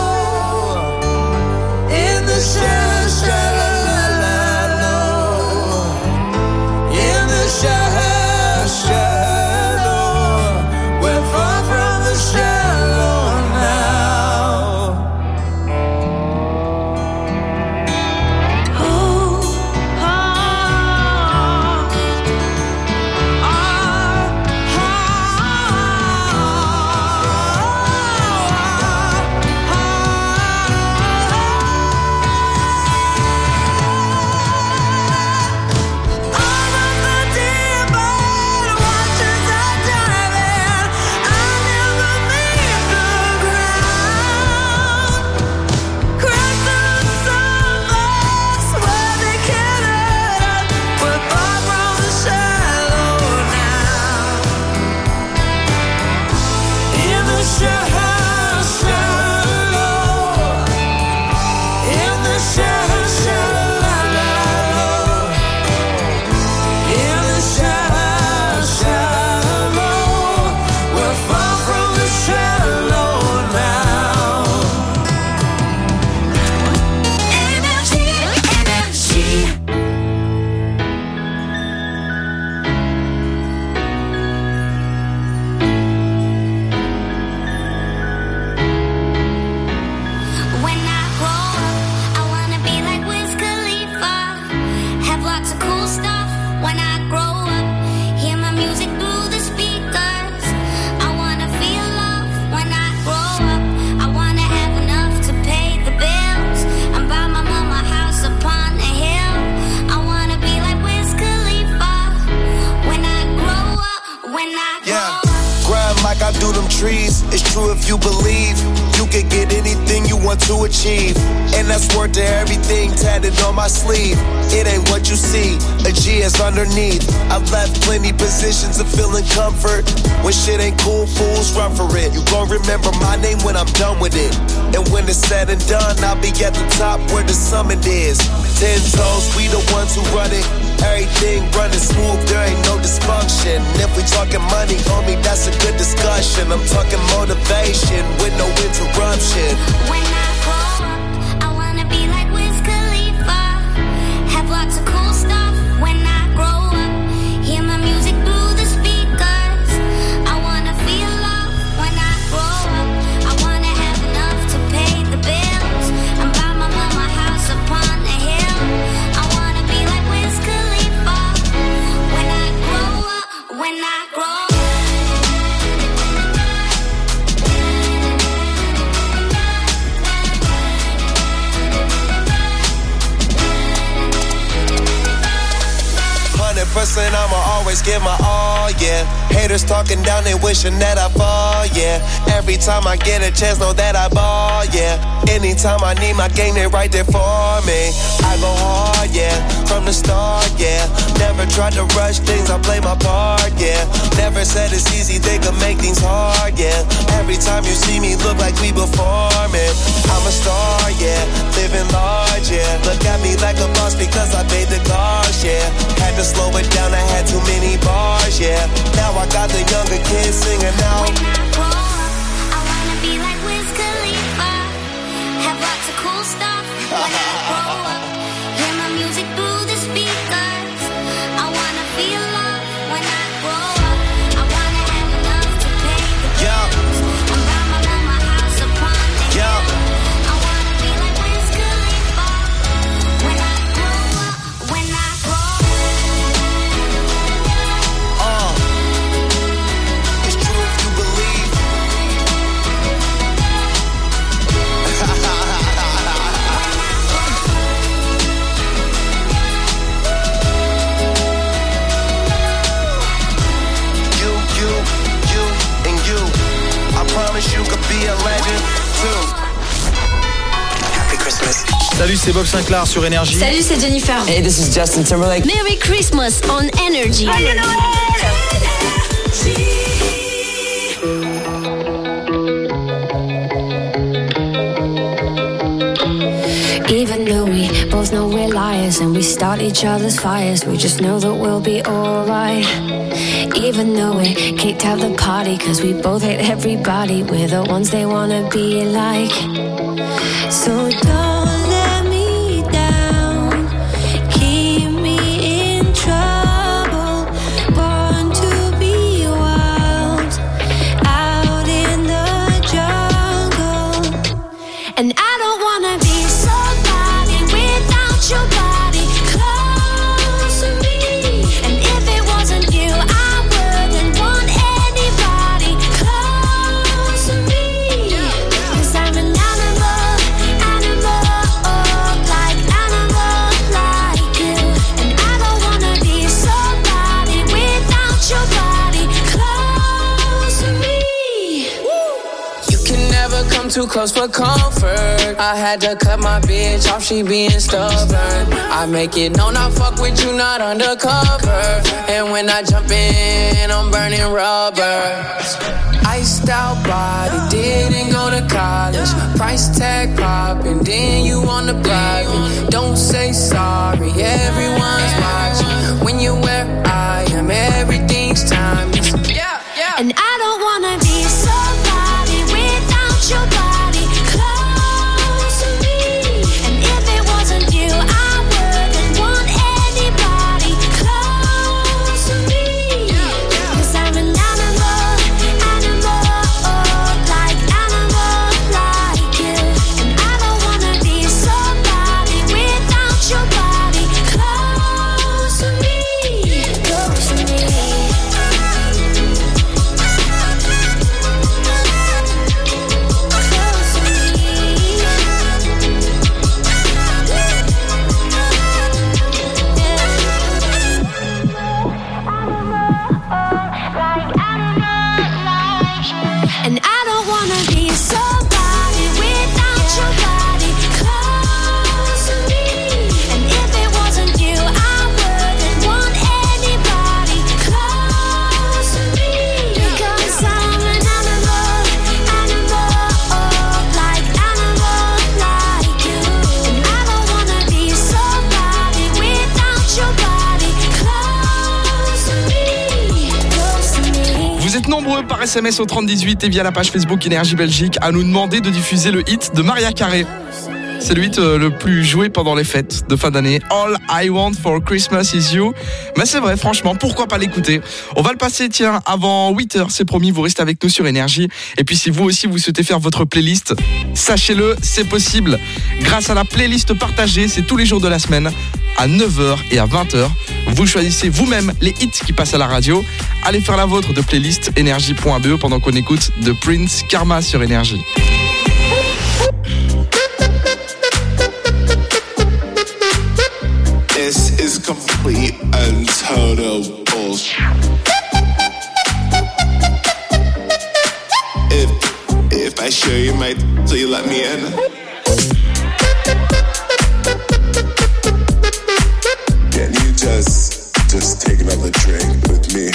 shallow, in the shallow, shallow. trees. It's true if you believe you can get anything you want to achieve. And that's worth to everything tatted on my sleeve. It ain't what you see, a G is underneath. I've left plenty positions of feeling comfort. When shit ain't cool, fools run for it. You gon' remember my name when I'm done with it. And when it's said and done, I'll be at the top where the summit is. Ten toes, we the ones who run it. Everything running smooth, there ain't no dysfunction. And if we talking money, homie, that's a good discussion. I'm talking motivation with no interruption. When I grow up, I wanna be like Wiz Khalifa. Have lots of cool stuff when I grow up. Hear my music through the speakers. I wanna feel love when I grow up. I wanna have enough to pay the bills. And buy my mama a house upon the hill. I wanna be like Wiz Khalifa. When I grow up, when I grow up. one hundred percent I'ma always give my all, yeah. Haters talking down, they wishing that I fall, yeah. Every time I get a chance, know that I ball, yeah. Anytime I need my game, they right there for me. I go hard, yeah, from the start, yeah. Never tried to rush things, I play my part, yeah. Never said it's easy, they could make things hard, yeah. Every time you see me, look like we performing. I'm a star, yeah, living large, yeah. Look at me like a boss because I paid the cost, yeah. Had to slow it down, I had too many bars, yeah. Now I got the younger kids singing out. When I grow up, I wanna be like Wiz Khalifa. Have lots of cool stuff when I grow up. Hear my music through the speakers. I wanna feel love when I grow up. I wanna have enough to pay the bills. I'm buy my mama a house upon the hill. I wanna be like Wiz Khalifa. When I grow up, when I grow up. You could be a legend too. Happy Christmas. Salut, c'est Bob Sinclair sur Énergie. Salut, c'est Jennifer. Hey, this is Justin Timberlake. Merry Christmas on Energy. Joyeux Noël! Even though we both know we're liars and we start each other's fires, we just know that we'll be alright. Even though we kicked out the party cause we both hate everybody, we're the ones they wanna be like. So don't let me down, keep me in trouble, born to be wild, out in the jungle. And I don't wanna be somebody without your body close to me. And if it wasn't you, I wouldn't want anybody close to me. Cause I'm an animal, animal, like animal, like you. And I don't wanna be somebody without your body close to me. You can never come too close for comfort. I had to cut my bitch off, she being stubborn. I make it known I fuck with you, not undercover. And when I jump in, I'm burning rubber. Iced out body, didn't go to college. Price tag popping, then you on the private. Don't say sorry, everyone's watching. When you're where I am, everything's timeless. And I don't wanna be somebody without your body close to me. And if it wasn't you, I wouldn't want anybody close to me. Cause I'm an animal, animal, like animal, like you. And I don't wanna be somebody without your body close nombreux par S M S au trente dix-huit et via la page Facebook Énergie Belgique à nous demander de diffuser le hit de Mariah Carey. C'est le hit euh, le plus joué pendant les fêtes de fin d'année. All I Want for Christmas is You. Mais c'est vrai, franchement, pourquoi pas l'écouter? On va le passer, tiens, avant huit heures, c'est promis, vous restez avec nous sur Énergie. Et puis si vous aussi vous souhaitez faire votre playlist, sachez-le, c'est possible. Grâce à la playlist partagée, c'est tous les jours de la semaine, à neuf heures et à vingt heures. Vous choisissez vous-même les hits qui passent à la radio. Allez faire la vôtre de playlist énergie point b e pendant qu'on écoute The Prince Karma sur Énergie. This is complete and total bullshit. If, if I show you my, so you let me in. Can you just, just take another drink with me?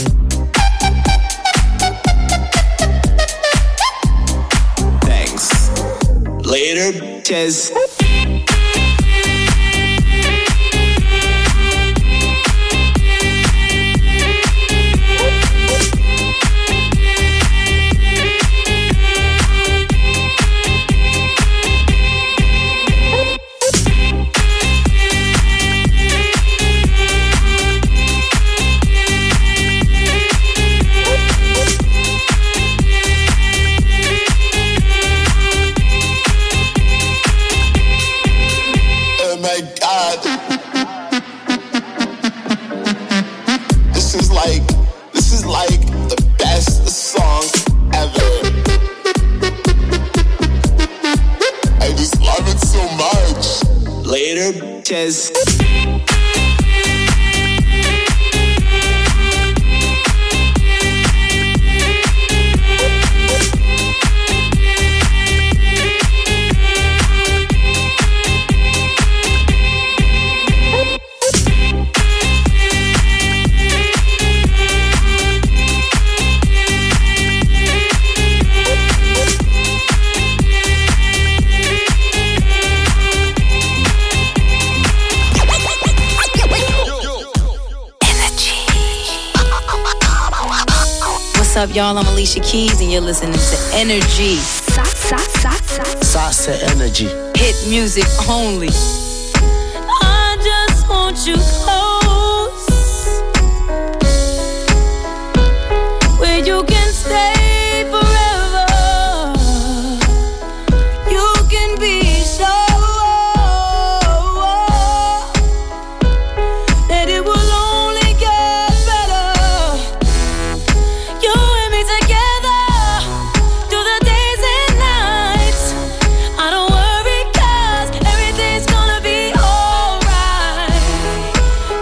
Thanks. Later, bitches. Bitches. What's up, y'all? I'm Alicia Keys, and you're listening to Energy. Sa, sa, sa, sa. Salsa Energy. Hit music only. I just want you close, where you can stay forever. You can be sure that it will only get better. You and me together through the days and nights. I don't worry 'cause everything's gonna be alright.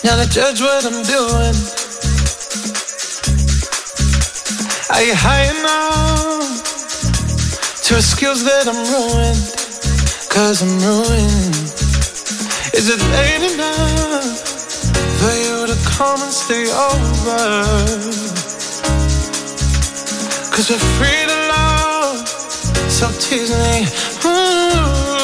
Now to judge what I'm doing. Are you high enough to skills that I'm ruined? Cause I'm ruined. Is it late enough for you to come and stay over? Cause we're free to love, so tease me. Ooh.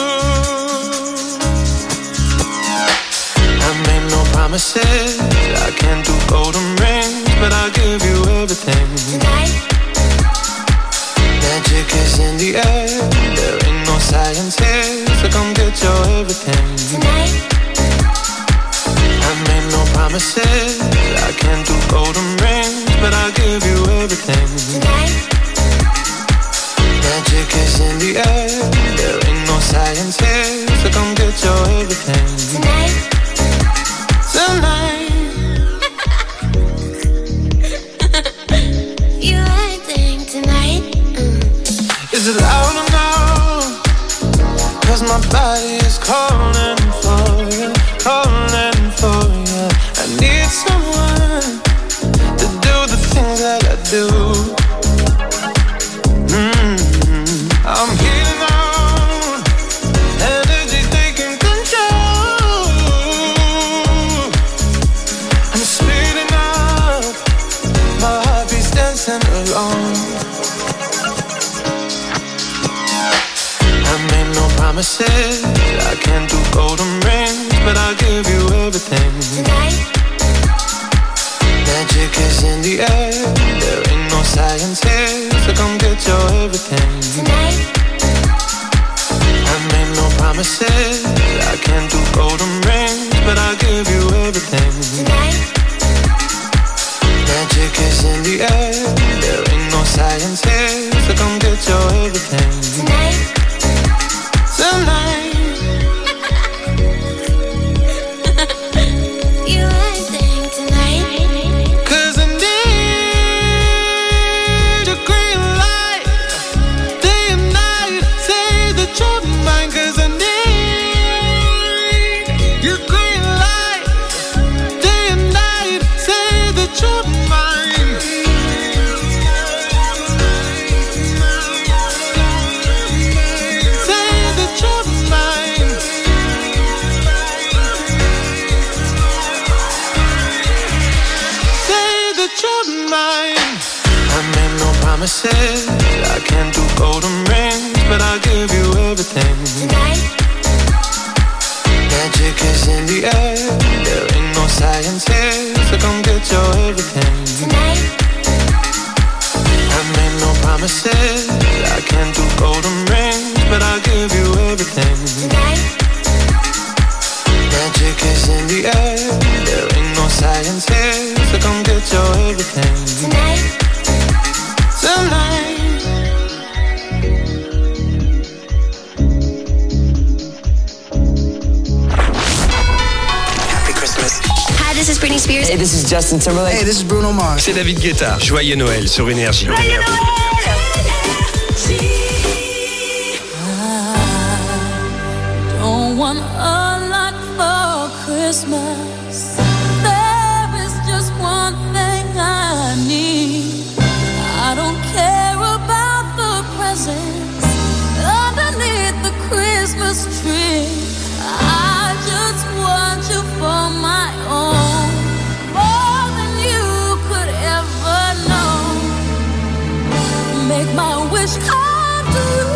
I made no promises, I can't do golden rings, but I'll give you everything. Tonight. Magic is in the air, there ain't no science here, so come get your everything. Tonight. I made no promises, I can't do golden rings, but I'll give you everything. Tonight. Magic is in the air, there ain't no science here, so come get your everything. Tonight. Tonight. You acting tonight? Mm. Is it loud or no? Cause my body is calling for you, calling for you. I need someone to do the things that I do. Mm-hmm. I'm healing on, energy taking control. I'm speeding up, my heartbeat's dancing along. I made no promises, I can't do golden rings, but I'll give you everything. Tonight. Magic is in the air, there ain't no science here, so come get your everything. Tonight. I made no promises, I can't do golden rings, but I'll give you everything. Tonight. Magic is in the air, there ain't no science here, so come get your everything. Tonight. Tonight. You acting tonight? Cause I need a green light, day and night, say that you're mine. Cause I need your green light, day and night, say that you're mine. Say that you're mine. Say that you're mine. I made no promises, I can't do golden rings, but I'll give you everything. Tonight. Magic is in the air, there ain't no science here, so come get your everything. Tonight. I made no promises, I can't do golden rings, but I'll give you everything. Tonight. Magic is in the air, there ain't no science here, so come get your everything. Tonight. Tonight. Happy Christmas. Hi, this is Britney Spears. Hey, this is Justin Timberlake. Hey, this is Bruno Mars. C'est David Guetta. Joyeux Noël sur Énergie. Joyeux Noël! Don't want a lot for Christmas. There is just one thing I need. I don't care about the presents underneath the Christmas tree. I just want you for my own, more than you could ever know. Make my wish come true.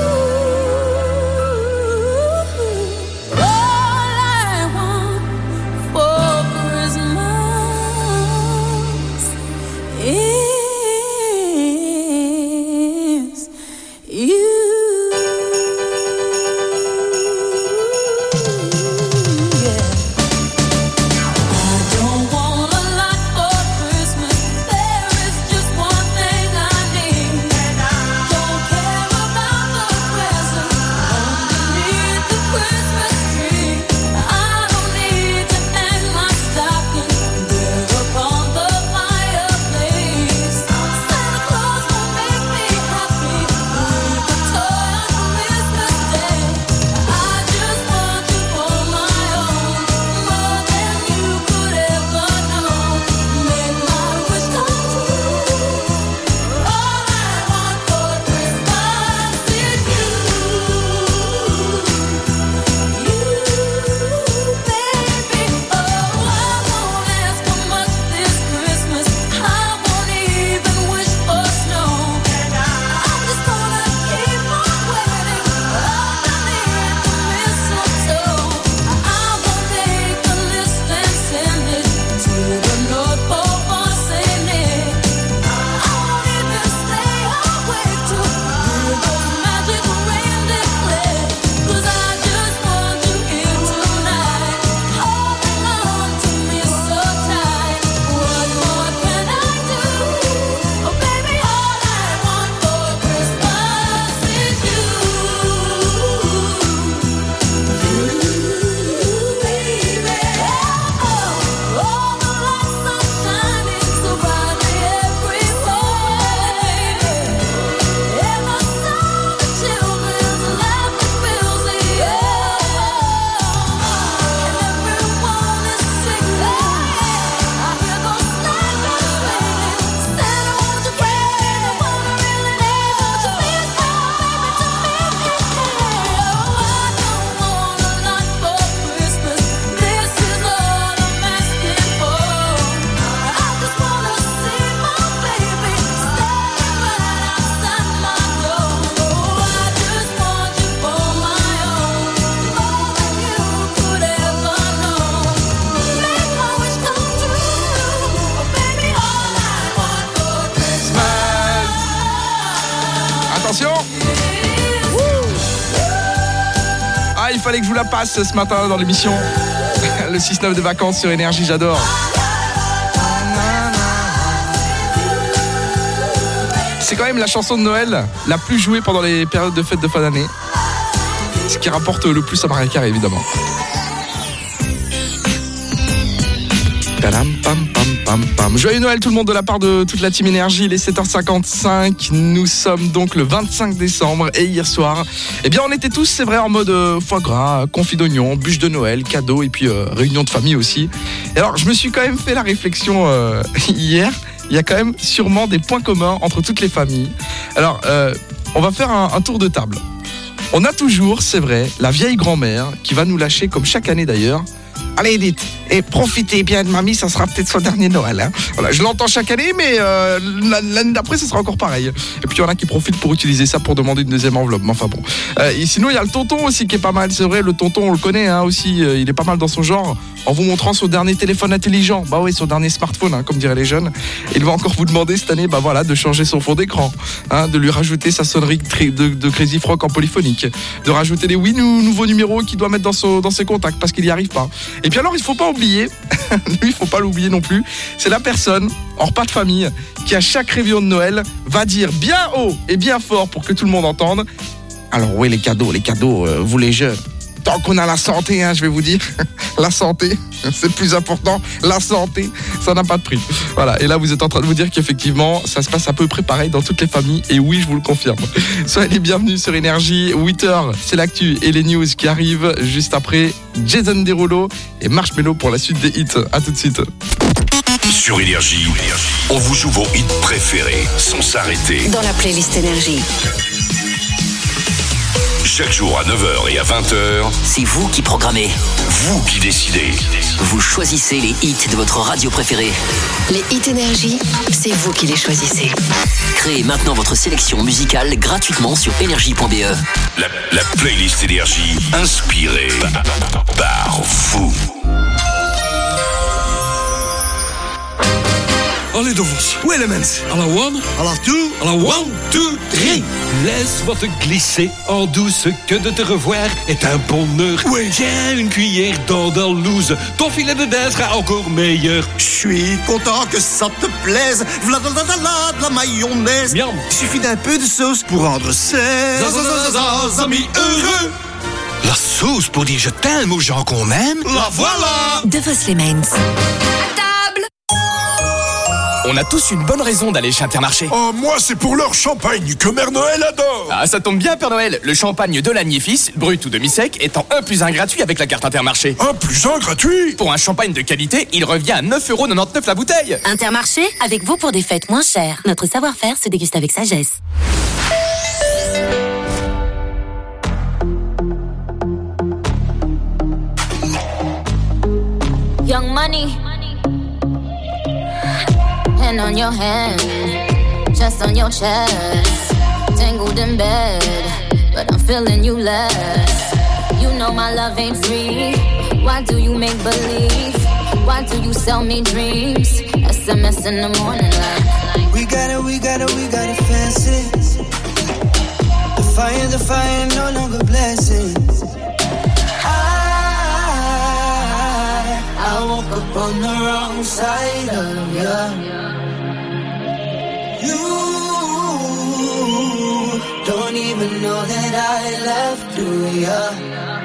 Attention. Ah, il fallait que je vous la passe ce matin dans l'émission. Le six neuf de vacances sur Énergie, j'adore. C'est quand même la chanson de Noël la plus jouée pendant les périodes de fêtes de fin d'année. Ce qui rapporte le plus à Mariah Carey, évidemment. Pam, pam, pam, pam, pam. Joyeux Noël tout le monde de la part de toute la team Énergie. Il est sept heures cinquante-cinq. Nous sommes donc le vingt-cinq décembre. Et hier soir, eh bien on était tous, c'est vrai, en mode euh, foie gras, confit d'oignon, bûche de Noël, cadeaux et puis euh, réunion de famille aussi. Et alors je me suis quand même fait la réflexion euh, hier. Il y a quand même sûrement des points communs entre toutes les familles. Alors euh, on va faire un, un tour de table. On a toujours, c'est vrai, la vieille grand-mère qui va nous lâcher, comme chaque année d'ailleurs. Allez Edith, et profitez bien de mamie, ça sera peut-être son dernier Noël. Hein. Voilà, je l'entends chaque année, mais euh, l'année d'après, ce sera encore pareil. Et puis il y en a qui profitent pour utiliser ça pour demander une deuxième enveloppe. Mais enfin bon. Euh, et sinon, il y a le tonton aussi qui est pas mal. C'est vrai, le tonton, on le connaît hein, aussi. Euh, il est pas mal dans son genre. En vous montrant son dernier téléphone intelligent. Bah oui, son dernier smartphone, hein, comme diraient les jeunes. Il va encore vous demander cette année, bah voilà, de changer son fond d'écran, hein, de lui rajouter sa sonnerie de, de Crazy Frog en polyphonique, de rajouter les oui, nou, nouveaux numéros qu'il doit mettre dans, son, dans ses contacts parce qu'il n'y arrive pas. Et puis alors, il faut pas oublier, lui, il faut pas l'oublier non plus, c'est la personne en repas de famille qui à chaque réveillon de Noël va dire bien haut et bien fort pour que tout le monde entende. Alors oui, les cadeaux, les cadeaux, euh, vous les jeunes. Tant qu'on a la santé, hein, je vais vous dire, la santé, c'est le plus important, la santé, ça n'a pas de prix. Voilà, et là vous êtes en train de vous dire qu'effectivement, ça se passe à peu près pareil dans toutes les familles, et oui, je vous le confirme. Soyez les bienvenus sur Énergie, huit heures, c'est l'actu et les news qui arrivent juste après Jason Derulo et Marshmello pour la suite des hits. À tout de suite. Sur Énergie, on vous joue vos hits préférés sans s'arrêter. Dans la playlist Énergie. Chaque jour à neuf heures et à vingt heures, c'est vous qui programmez. Vous qui décidez. Vous choisissez les hits de votre radio préférée. Les hits Énergie, c'est vous qui les choisissez. Créez maintenant votre sélection musicale gratuitement sur énergie point b e. La, la playlist Énergie, inspirée par vous. Allee Doffels, hoe elements? À la one, à la two, à la one, two, three. Laisse-moi te glisser en douce, que de te revoir est un bonheur. Oui. Tiens une cuillère d'Andalouse, ton filet de daim sera encore meilleur. Je suis content que ça te plaise. V'là de la, la, la, de la mayonnaise. Miam. Il suffit d'un peu de sauce pour rendre ses amis heureux. La sauce pour dire je t'aime aux gens qu'on aime. La voilà. De Vos Lemens. On a tous une bonne raison d'aller chez Intermarché. Oh, moi, c'est pour leur champagne que Mère Noël adore. Ah, ça tombe bien, Père Noël. Le champagne de l'Agnier Fils, brut ou demi-sec, étant un plus un gratuit avec la carte Intermarché. Un plus un gratuit? Pour un champagne de qualité, il revient à neuf euros quatre-vingt-dix-neuf la bouteille. Intermarché, avec vous pour des fêtes moins chères. Notre savoir-faire se déguste avec sagesse. Young money. Hand on your hand, chest on your chest, tangled in bed, but I'm feeling you less. You know my love ain't free. Why do you make believe? Why do you sell me dreams? S M S in the morning like We got it, we got it, we got it fancy. The fire, the fire, no longer blessings. I, I woke up on the wrong side of you. You don't even know that I left you, yeah.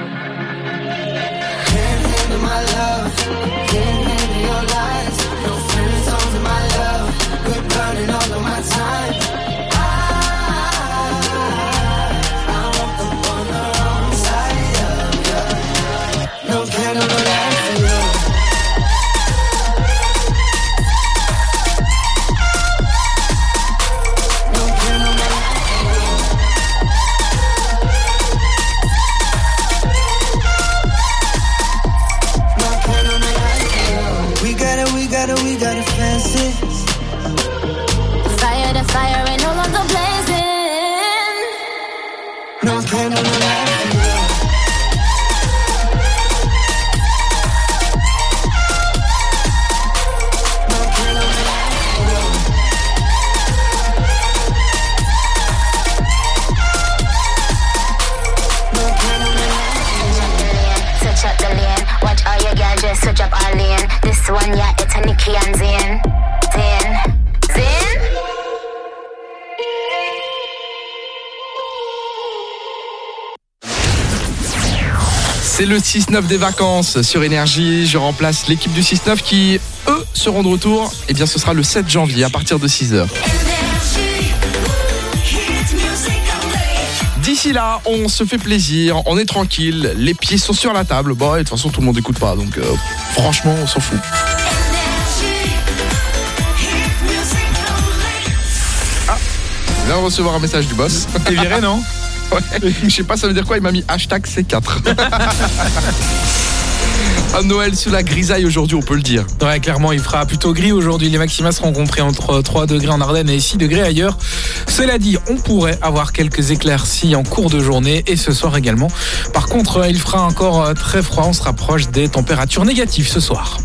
Can't handle my love, can't handle your lies. No friends on my love, quit burning all of my time. I, I woke up on the wrong side of you. No candle, no light for you. C'est le six neuf des vacances sur Énergie. Je remplace l'équipe du six neuf qui, eux, seront de retour. Eh bien, ce sera le sept janvier à partir de six heures. D'ici là, on se fait plaisir, on est tranquille, les pieds sont sur la table. Bon, et de toute façon, tout le monde n'écoute pas, donc euh, franchement, on s'en fout. Ah, je viens de recevoir un message du boss. T'es viré, non? Ouais, je sais pas, ça veut dire quoi? Il m'a mis hashtag C quatre. À Noël sous la grisaille aujourd'hui, on peut le dire. Ouais, clairement, il fera plutôt gris aujourd'hui. Les maxima seront compris entre trois degrés en Ardennes et six degrés ailleurs. Cela dit, on pourrait avoir quelques éclaircies en cours de journée et ce soir également. Par contre, il fera encore très froid. On se rapproche des températures négatives ce soir.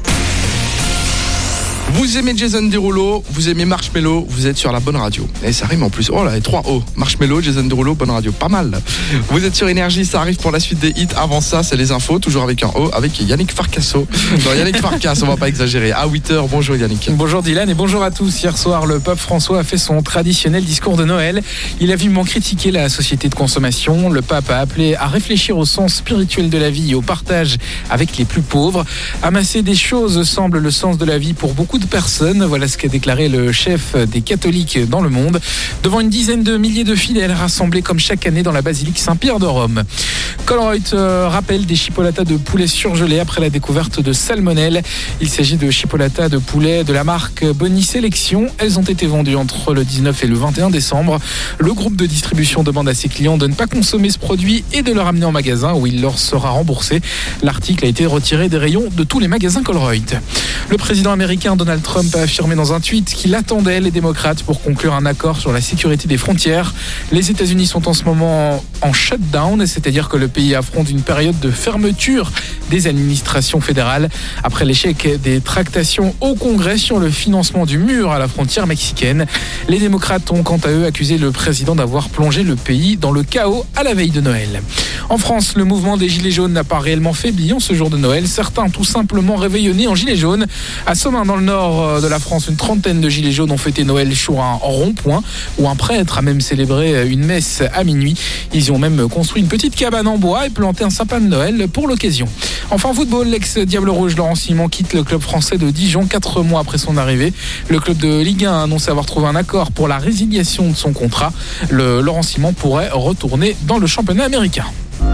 Vous aimez Jason Derulo, vous aimez Marshmello, vous êtes sur la bonne radio. Et ça rime en plus. Oh là, les trois O. Marshmello, Jason Derulo, bonne radio. Pas mal. Vous êtes sur Énergie, ça arrive pour la suite des hits. Avant ça, c'est les infos, toujours avec un O, avec Yannick Farcasso. Non, Yannick Farcas, on va pas exagérer. À huit heures, bonjour Yannick. Bonjour Dylan et bonjour à tous. Hier soir, le pape François a fait son traditionnel discours de Noël. Il a vivement critiqué la société de consommation. Le pape a appelé à réfléchir au sens spirituel de la vie et au partage avec les plus pauvres. Amasser des choses semble le sens de la vie pour beaucoup de personnes. Voilà ce qu'a déclaré le chef des catholiques dans le monde devant une dizaine de milliers de fidèles rassemblés comme chaque année dans la basilique Saint-Pierre de Rome. Colruyt euh, rappelle des chipolatas de poulet surgelés après la découverte de salmonelle. Il s'agit de chipolatas de poulet de la marque Boni Sélection. Elles ont été vendues entre le dix-neuf et le vingt et un décembre. Le groupe de distribution demande à ses clients de ne pas consommer ce produit et de le ramener en magasin où il leur sera remboursé. L'article a été retiré des rayons de tous les magasins Colruyt. Le président américain Donald Trump a affirmé dans un tweet qu'il attendait les démocrates pour conclure un accord sur la sécurité des frontières. Les États-Unis sont en ce moment en shutdown, c'est-à-dire que le pays affronte une période de fermeture des administrations fédérales après l'échec des tractations au Congrès sur le financement du mur à la frontière mexicaine. Les démocrates ont quant à eux accusé le président d'avoir plongé le pays dans le chaos à la veille de Noël. En France, le mouvement des Gilets jaunes n'a pas réellement faibli en ce jour de Noël. Certains tout simplement réveillonnés en Gilets jaunes. À Somain, dans le nord de la France, une trentaine de Gilets jaunes ont fêté Noël sur un rond-point où un prêtre a même célébré une messe à minuit. Ils y ont même construit une petite cabane en bois et planté un sapin de Noël pour l'occasion. Enfin, en football, l'ex-Diable Rouge Laurent Simon quitte le club français de Dijon quatre mois après son arrivée. Le club de Ligue un a annoncé avoir trouvé un accord pour la résiliation de son contrat. Le Laurent Simon pourrait retourner dans le championnat américain.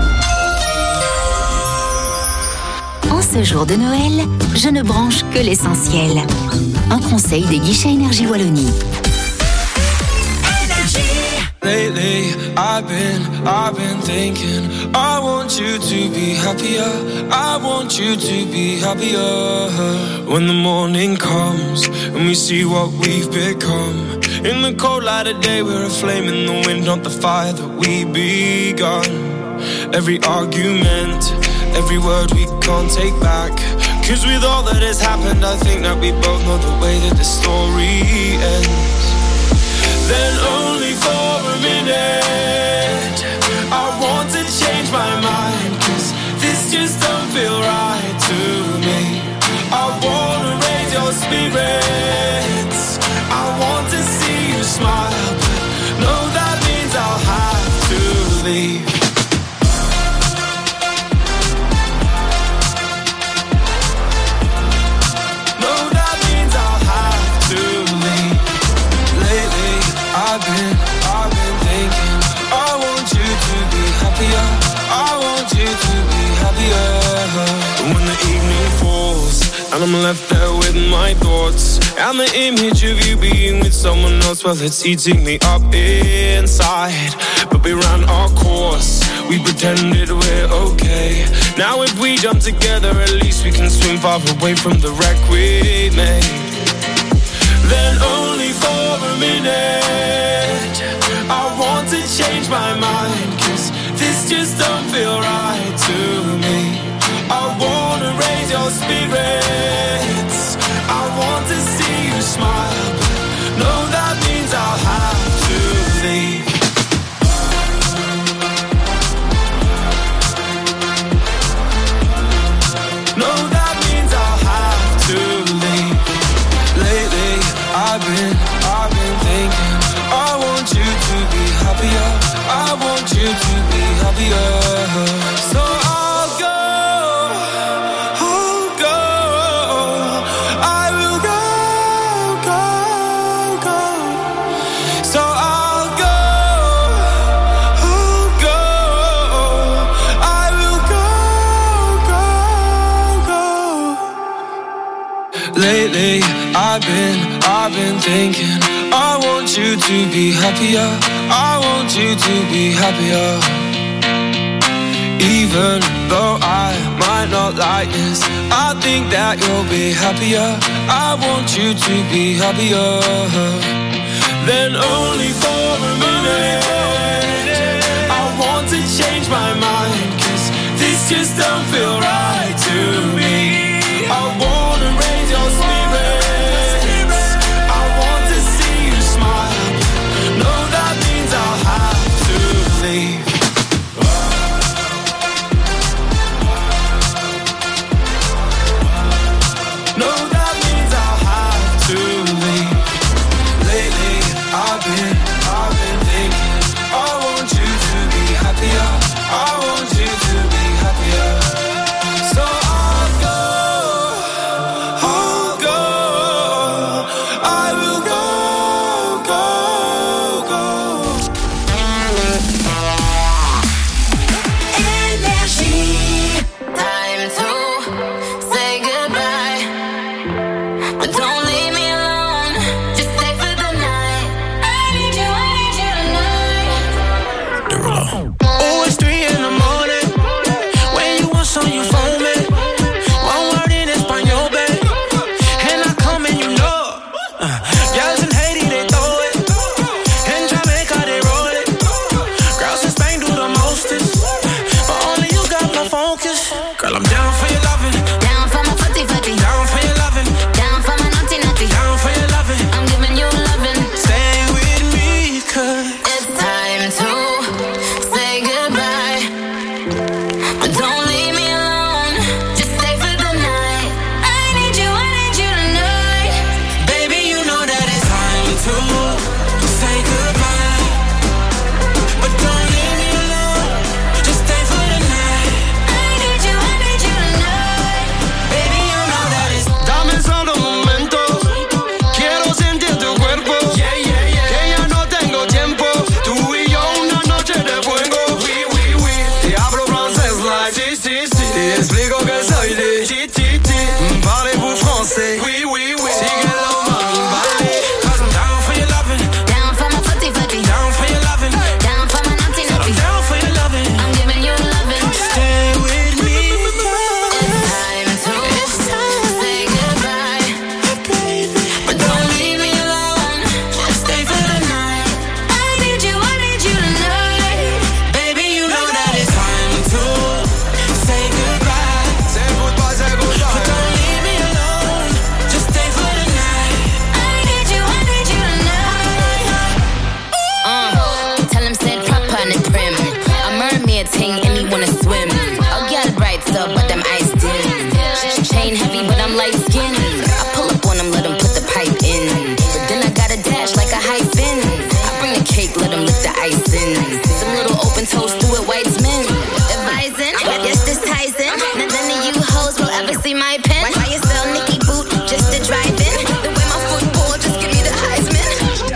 En ce jour de Noël, je ne branche que l'essentiel. Un conseil des guichets Énergie Wallonie. Lately, I've been, I've been thinking, I want you to be happier, I want you to be happier. When the morning comes and we see what we've become, in the cold light of day we're a flame in the wind, not the fire that we begun. Every argument, every word we can't take back, cause with all that has happened I think that we both know the way that the story ends. Then only for a minute I want to change my mind, cause this just don't feel right to me. I wanna raise your spirits, I want to see you smile, but no, that means I'll have to leave. I've been, I've been thinking, I want you to be happier, I want you to be happier. When the evening falls and I'm left there with my thoughts, and the image of you being with someone else, well, it's eating me up inside. But we ran our course, we pretended we're okay. Now if we jump together, at least we can swim far away from the wreck we made. Then only for a minute I want to change my mind, cause this just don't feel right to me. I wanna raise your spirits, I want to see you smile, but no, that means I'll have to leave. No, that means I'll have to leave. Lately I've been, I've been thinking, I want you to be happier, I want you to be happier. So I'll go I've been, I've been thinking I want you to be happier, I want you to be happier. Even though I might not like this, I think that you'll be happier, I want you to be happier. Then only for a minute I want to change my mind, 'cause this just don't feel right to me. I wanna raise your spirits, I want to see you smile. No, that means I'll have to leave. No, that means I'll have to leave. Lately, I've been, I've been thinking I want you to be happier, I want you to be happier. So I'll go, I'll go, I will go, go, go. Energy, time to say goodbye, but don't leave me alone. Just stay for the night. I need you, I need you tonight. Oh, it's three in the morning. When you want some, you phone me. One word in Espanol, babe, and I come and you know. Uh, girls in Haiti, they throw it. In Jamaica, they roll it. Girls in Spain do the mostest, but only you got my focus. Girl, I'm down for your loving, Down for my footy footy, down for your loving, down for my naughty naughty. down for your loving. I'm giving you loving. Stay with me, 'cause It's time to say goodbye, but don't leave me alone. Just stay for the night. I need you, I need you tonight. baby, you know that it's time to say goodbye, but don't leave me alone. Just stay for the night. I need you, I need you tonight. Baby, you know that it's dame solo un momento. Quiero sentir tu cuerpo. Yeah, yeah, yeah. Que ya no tengo tiempo. Tú y yo una noche de fuego. Oui, oui, oui. Te hablo francés like si, si, si. Te explico que soy de ti, ti, ti. Parlez-vous français? Oui, oui, oui. Síguelo, mami, vale. 'Cause I'm down for your loving, Down for my footy footy, down for your loving, down for my naughty naughty. I'm down for your loving. I'm giving you loving. Stay with me. It's time to say goodbye, but don't leave me alone. Just stay for the night. I need you, I need you tonight. Baby, you know that it's time to say goodbye. Say goodbye, say goodbye. But don't leave me alone. Just stay for the night. I need you, I need you tonight. Uh, tell him said proper and prim. A mermaid thing and me wanna swim. I'll get bright up, but them eyes dim. Chain heavy, but I'm light skinned. I pull up on him, let him put the pipe in. But then I gotta dash like a hyphen. I bring the cake, let him lick the ice in. Some little open toast, do it white men. Advising, yes, this Tyson. None of you hoes will ever see my pen. Why you sell Nicky boot just to drive in? The way my football, just give me the Heisman.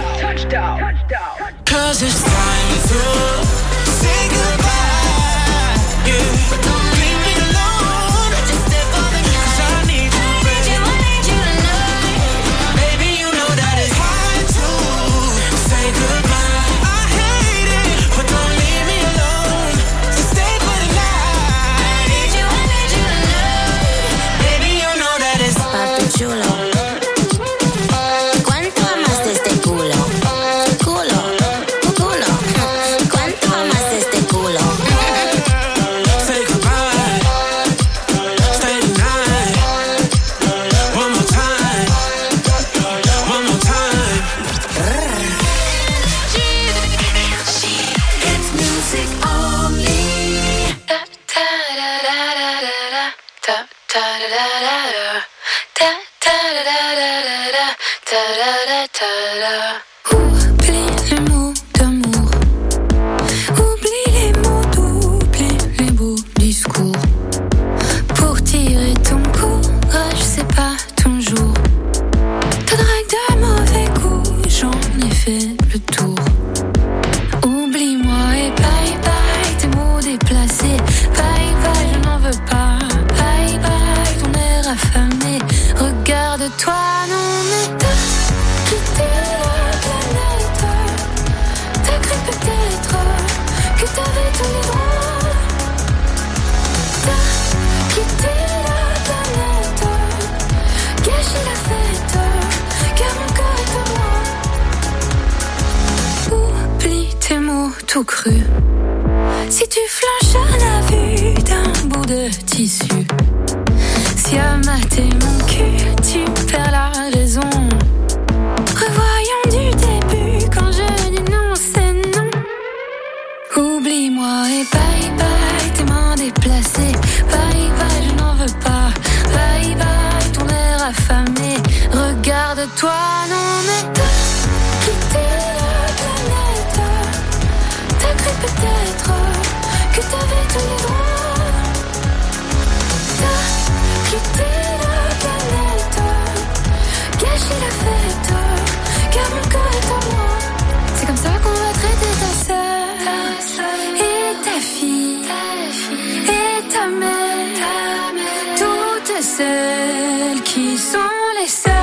'Cause it's time to say goodbye. Yeah. But don't leave me alone. Just stay for the night. 'Cause I need you, I need you, I need you tonight. baby. You know that it's time to say goodbye. I hate it, but don't leave me alone. So stay for the night. I need you, I need you tonight. Baby, you know that it's Papi chulo, ¿cuánto amas este culo? Culo, culo, ¿cuánto amas este culo? say goodbye. Stay tonight. One more time. One more time. It's music only. Oublie les mots d'amour, oublie les mots d'oublie les beaux discours. Pour tirer ton courage, c'est pas ton jour. Ta drague de mauvais goût, j'en ai fait le tour. Oublie-moi et bye bye, tes mots déplacés. Bye bye, je n'en veux pas. Bye bye, ton air tout cru. Si tu flanches à la vue d'un bout de tissu, si à mater mon cul, tu perds la raison. Revoyons du début, quand je dis non, c'est non. Oublie-moi et bye bye, tes mains déplacées. Bye bye, je n'en veux pas. Bye bye, ton air affamé. Regarde-toi, non mais t'as quitté la planète. T'as cru peut-être que t'avais tous les droits. T'as quitté la planète, gâché la fête, car mon corps est à moi. C'est comme ça qu'on va traiter ta sœur et ta fille et ta mère, toutes celles qui sont les seules.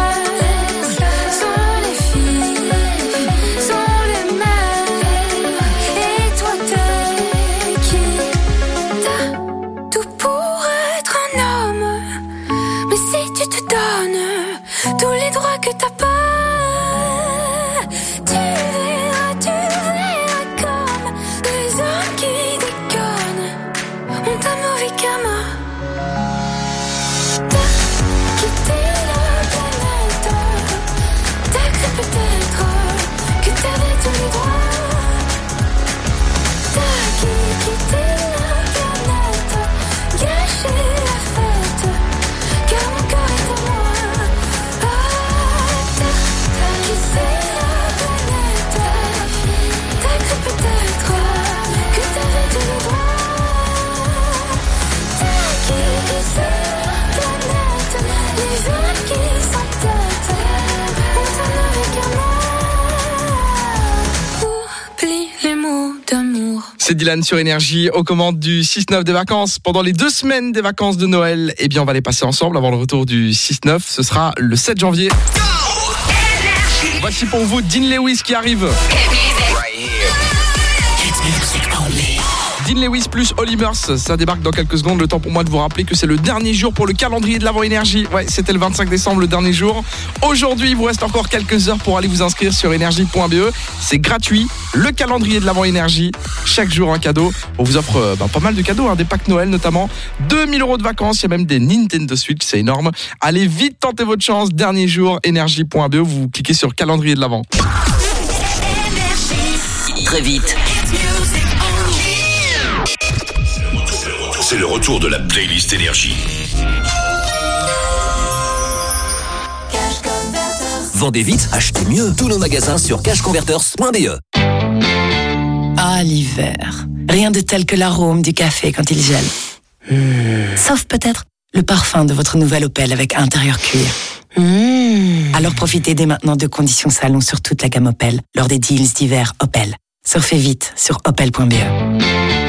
Tous les droits que t'as pas, tu verras, tu verras comme les hommes qui déconnent ont un mauvais karma. T'as quitté la planète, t'as cru peut-être que t'avais tous les droits. T'as quitté la planète, gâché la fête, car mon corps est à moi. C'est Dylan sur Énergie aux commandes du six neuf des vacances. Pendant les deux semaines des vacances de Noël, eh bien on va les passer ensemble avant le retour du six neuf. Ce sera le sept janvier. Voici pour vous Dean Lewis qui arrive. Dean Lewis plus Holly Murs, ça débarque dans quelques secondes. Le temps pour moi de vous rappeler que c'est le dernier jour pour le calendrier de l'Avent Énergie. Ouais, c'était le vingt-cinq décembre, le dernier jour. Aujourd'hui, il vous reste encore quelques heures pour aller vous inscrire sur énergie point b e. C'est gratuit, le calendrier de l'Avent Énergie. Chaque jour un cadeau. On vous offre euh, bah, pas mal de cadeaux, hein, des packs Noël notamment. deux mille euros de vacances, il y a même des Nintendo Switch, c'est énorme. Allez vite tenter votre chance, dernier jour, énergie point b e. Vous cliquez sur calendrier de l'Avent. Très vite. C'est le retour de la playlist Énergie. Vendez vite, achetez mieux. Tous nos magasins sur cash converters point b e. Ah, l'hiver. Rien de tel que l'arôme du café quand il gèle. Mmh. Sauf peut-être le parfum de votre nouvelle Opel avec intérieur cuir. Mmh. Alors profitez dès maintenant de conditions salon sur toute la gamme Opel lors des deals d'hiver Opel. Surfez vite sur opel point b e.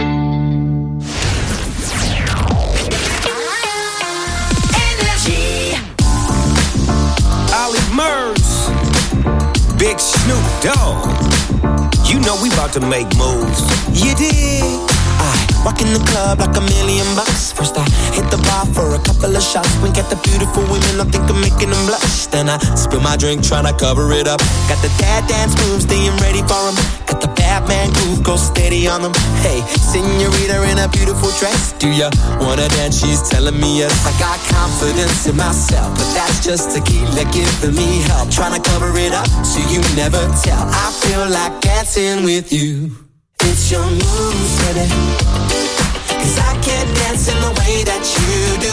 Big Snoop Dogg, you know we about to make moves. You dig? I walk in the club like a million bucks. First I hit the bar for a couple of shots. Wink at the beautiful women, I think I'm making them blush. Then I spill my drink trying to cover it up. Got the dad dance moves, staying ready for them. Got the Batman groove, go steady on them. Hey, senorita in a beautiful dress. Do ya wanna dance? She's telling me yes. I got confidence in myself, but that's just tequila giving me help. Trying to cover it up so you never tell. I feel like dancing with you. It's your moves, baby, 'cause I can't dance in the way that you do.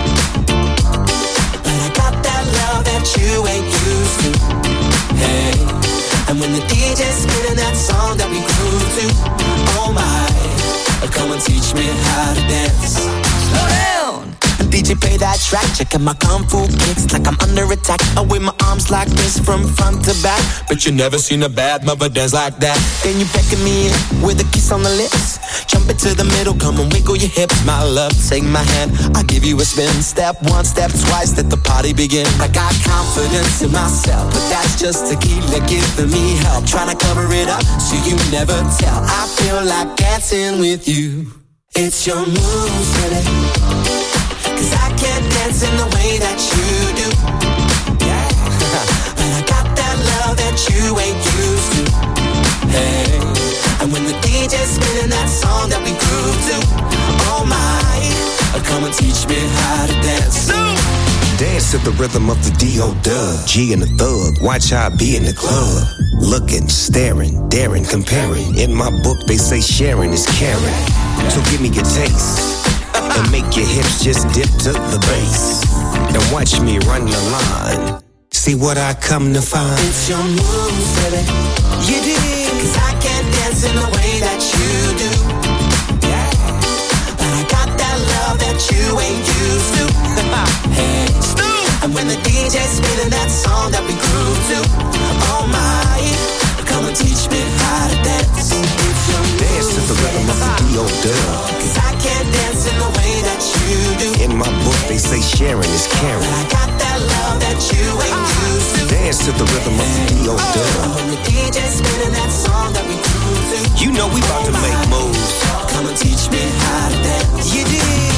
But I got that love that you ain't used to. Hey, and when the D J's spinning that song that we grew to, oh my, come and teach me how to dance. Slow down. D J play that track, checking my kung fu kicks like I'm under attack. I wave my arms like this from front to back, but you never seen a bad mother dance like that. Then you beckon me in with a kiss on the lips. Jump into the middle, come and wiggle your hips. My love, take my hand, I'll give you a spin. Step one, step twice, let the party begin. I got confidence in myself, but that's just tequila giving me help. Trying to cover it up so you never tell. I feel like dancing with you. It's your moves, baby, 'cause I can't dance in the way that you do. Yeah, but I got that love that you ain't used to. Hey, And when the D J's spinning that song that we groove to, oh my, come and teach me how to dance. Dance to the rhythm of the D O Dub. G and the Thug, watch how I be in the club. Looking, staring, daring, comparing. In my book they say sharing is caring. So give me your taste and make your hips just dip to the bass. And watch me run the line. See what I come to find. It's your moves, baby. You dig? Cause I can't dance in the way that you do. Yeah. But I got that love that you ain't used to. Hey. And when the D J's spinning that song that we groove to, oh my, come and teach me how to dance. Dance to the rhythm of the D O Dub. Cause I can't dance in the way that you do. In my book they say sharing is caring. But I got that love that you ain't used to. Dance to the rhythm of the D O Dub. When the D J's spinning that song that we groove to, you know we about to make moves. Come and teach me how to dance. You did.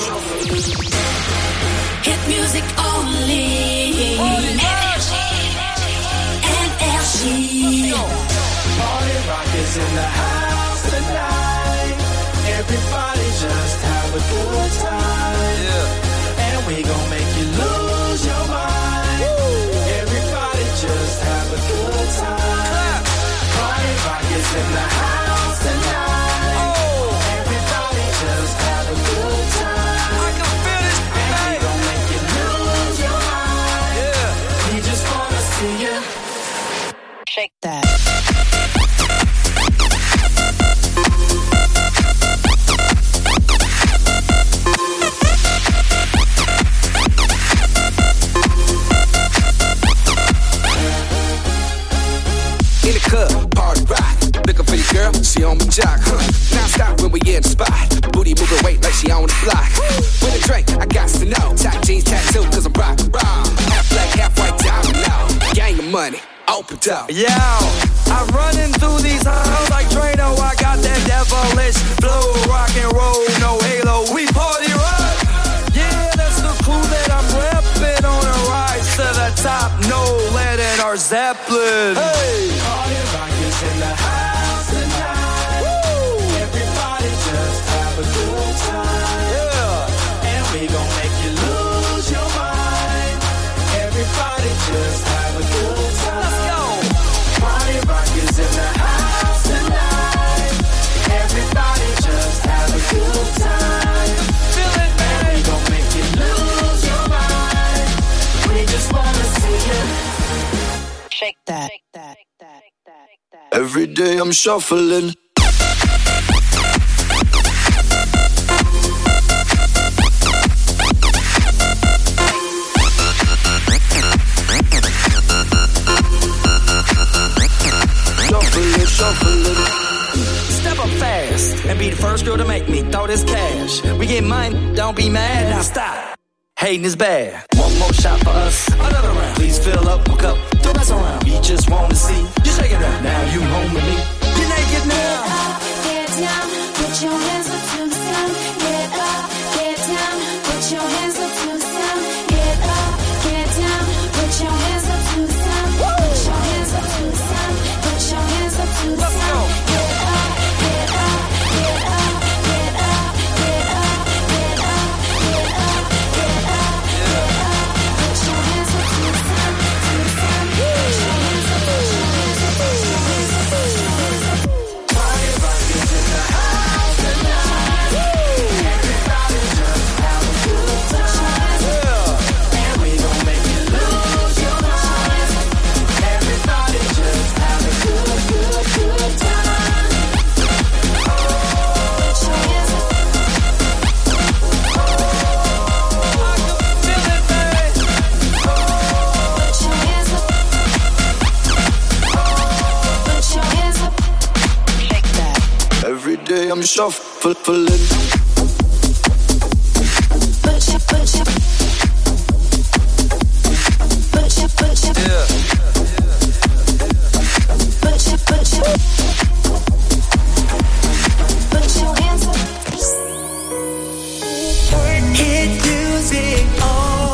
Hit music only. Energy. Party rock is in the house tonight. Everybody just have a good time. Yeah. And we gon' make you lose your mind. Woo. Everybody just have a good time. Party rock is in the house tonight. Oh. Everybody just have a good time. I can feel it. And we gon' make you lose your mind. Yeah. We just wanna see you shake that. In the club, party rock. Looking for your girl, she on my jock. Huh. Now stop when we in the spot. Booty moving weight like she on the block. With a drink, I got to know. Tight jeans, tattoo, cause I'm rock, rock. Half black, half white, diamond now. Gang of money, open up. Yeah, I'm running through these halls like Drano. I got that devilish flow, rock and roll, no halo. We party rock. Yeah, that's the crew that I'm repping on a rise to the top. No lead in our Zeppelin. Hey, party rock is in the house tonight. Woo. Everybody just have a good time. Yeah, and we gon' make you lose your mind. Everybody just have a good time. Let's go. Party rock is in the house tonight. Everybody just have a good time. Feel it, man. And we gon' make you lose your mind. We just wanna see you shake that. Every day I'm shuffling. Shuffling, shuffling. Step up fast and be the first girl to make me throw this cash. We get mine, don't be mad, now stop. Hating is bad. One more shot for us, another round. Please fill up my cup, don't mess around. We just wanna see you shake it up. Now you home with me. You're naked now. Get up, get down, put your hands up to the sound. Get up, get down, put your hands up to the sound. Get up, get down, put your hands up to the sound. Put your hands up to the sound. Put your hands up to the sound. Get up, get up, get up, get up, get up, get up, get up, get up, get up. Put your hands up to the sound, to the sound. Put your hands up, put your hands up, put your hands up, put your hands up. Party rock is in the house tonight. Everybody just have a good time. Yeah. And we gon' make you lose your mind. Everybody just have a good, good, good time. Put your hands up. I can feel it, babe. Put your hands up. Put your hands up. Shake that. Every day I'm shuffling. Put your, put your, put your, put your, Yeah. put your, put your, put your hands up. Hit music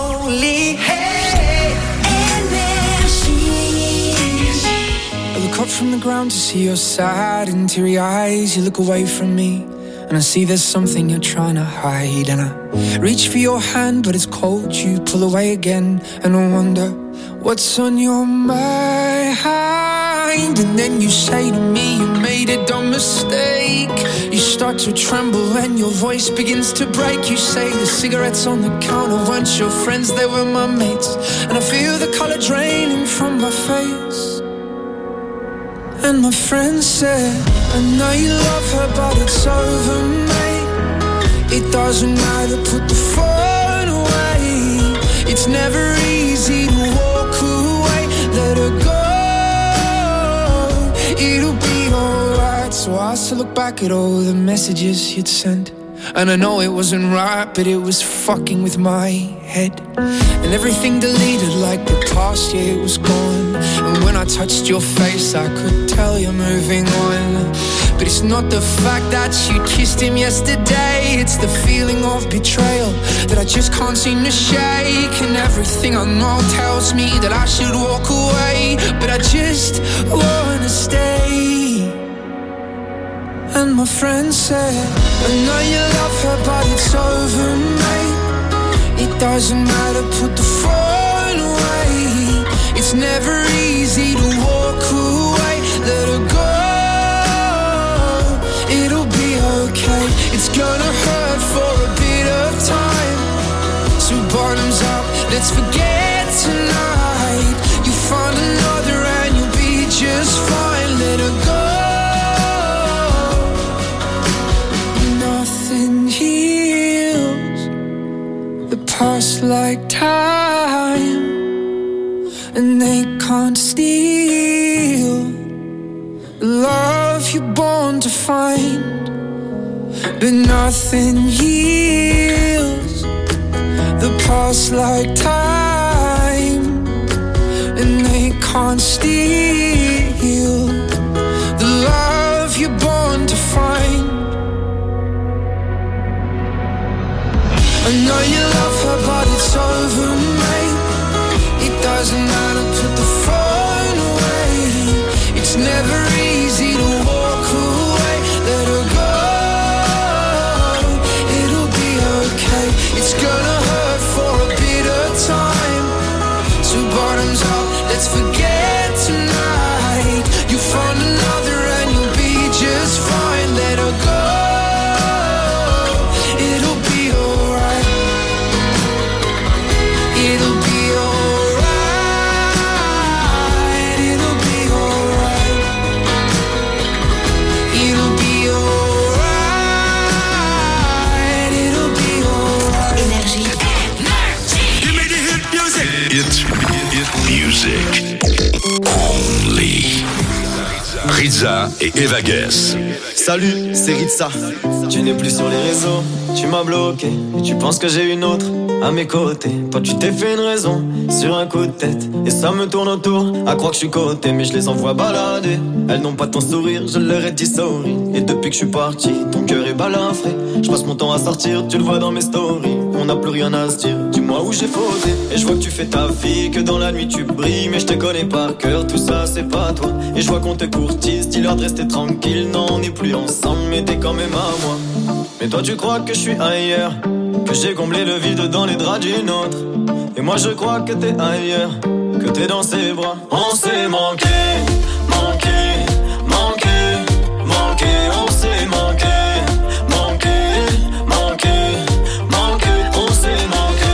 only. Hey, Energy. look up from the ground to see your sad and teary eyes. You look away from me, and I see there's something you're trying to hide. And I reach for your hand, but it's cold. You pull away again, and I wonder what's on your mind. And then you say to me, you made a dumb mistake. You start to tremble and your voice begins to break. You say the cigarettes on the counter weren't your friends, they were my mates. And I feel the color draining from my face. And my friend said, I know you love her, but it's over, mate. It doesn't matter, put the phone away. It's never easy to walk away. Let her go, it'll be alright. So I still look back at all the messages you'd sent, and I know it wasn't right, but it was fucking with my head. And everything deleted like the past, yeah, it was gone. And when I touched your face, I could tell you're moving on. But it's not the fact that you kissed him yesterday, it's the feeling of betrayal that I just can't seem to shake. And everything I know tells me that I should walk away, but I just wanna stay. And my friend said, I know you love her, but it's over, mate. It doesn't matter, put the phone away. It's never easy to walk away. Let her go, it'll be okay. It's gonna hurt for a bit of time. So bottoms up, let's forget tonight. You find another and you'll be just fine. Let her go. Past like time, and they can't steal the love you're born to find. But nothing heals the past like time, and they can't steal the love you're born to find. I know you love her, but it's over, mate. It doesn't matter, put the phone away. It's never easy to walk away. Let her go, it'll be okay. It's gonna hurt for a bit of time. So bottoms up, let's forget tonight. You find another and you'll be just fine. Let her go. Music only. Rizza et Eva Guess. Salut, c'est Rizza. Tu n'es plus sur les réseaux, tu m'as bloqué. Et tu penses que j'ai une autre à mes côtés. Toi tu t'es fait une raison sur un coup de tête. Et ça me tourne autour, à croire que je suis coté. Mais je les envoie balader. Elles n'ont pas ton sourire, je leur ai dit sorry. Et depuis que je suis parti, ton cœur est balafré. Je passe mon temps à sortir, tu le vois dans mes stories. On n'a plus rien à se dire, dis-moi où j'ai fauté. Et je vois que tu fais ta vie, que dans la nuit tu brilles. Mais je te connais par cœur, tout ça c'est pas toi. Et je vois qu'on te courtise, dis-leur de rester tranquille. Non, on n'est plus ensemble, mais t'es quand même à moi. Mais toi tu crois que je suis ailleurs, que j'ai comblé le vide dans les draps d'une autre. Et moi je crois que t'es ailleurs, que t'es dans ses bras. On s'est manqué, manqué, manqué, manqué. On s'est manqué, manqué, manqué, manqué. On s'est manqué.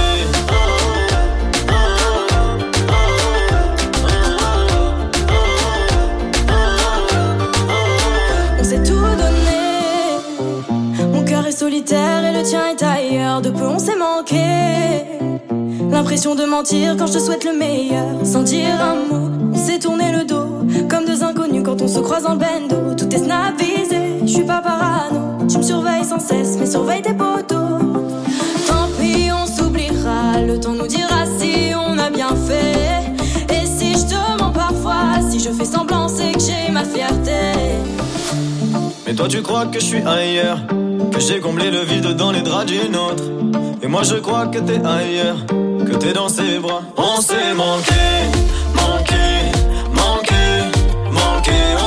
On s'est tout donné, mon cœur est solitaire et le tien est ailleurs. De peu on s'est manqué, l'impression de mentir quand je te souhaite le meilleur. Sans dire un mot, on s'est tourné le dos, comme deux inconnus quand on se croise en bendo. Tout est snappisé, je suis pas parano. Tu me surveilles sans cesse, mais surveille tes potos. Tant pis, on s'oubliera, le temps nous dira si on a bien fait. Et si je te mens parfois, si je fais semblant, c'est que j'ai ma fierté. Mais toi tu crois que je suis ailleurs, que j'ai comblé le vide dans les draps d'une autre. Et moi je crois que t'es ailleurs, que t'es dans ses bras. On s'est manqué, manqué, manqué, manqué.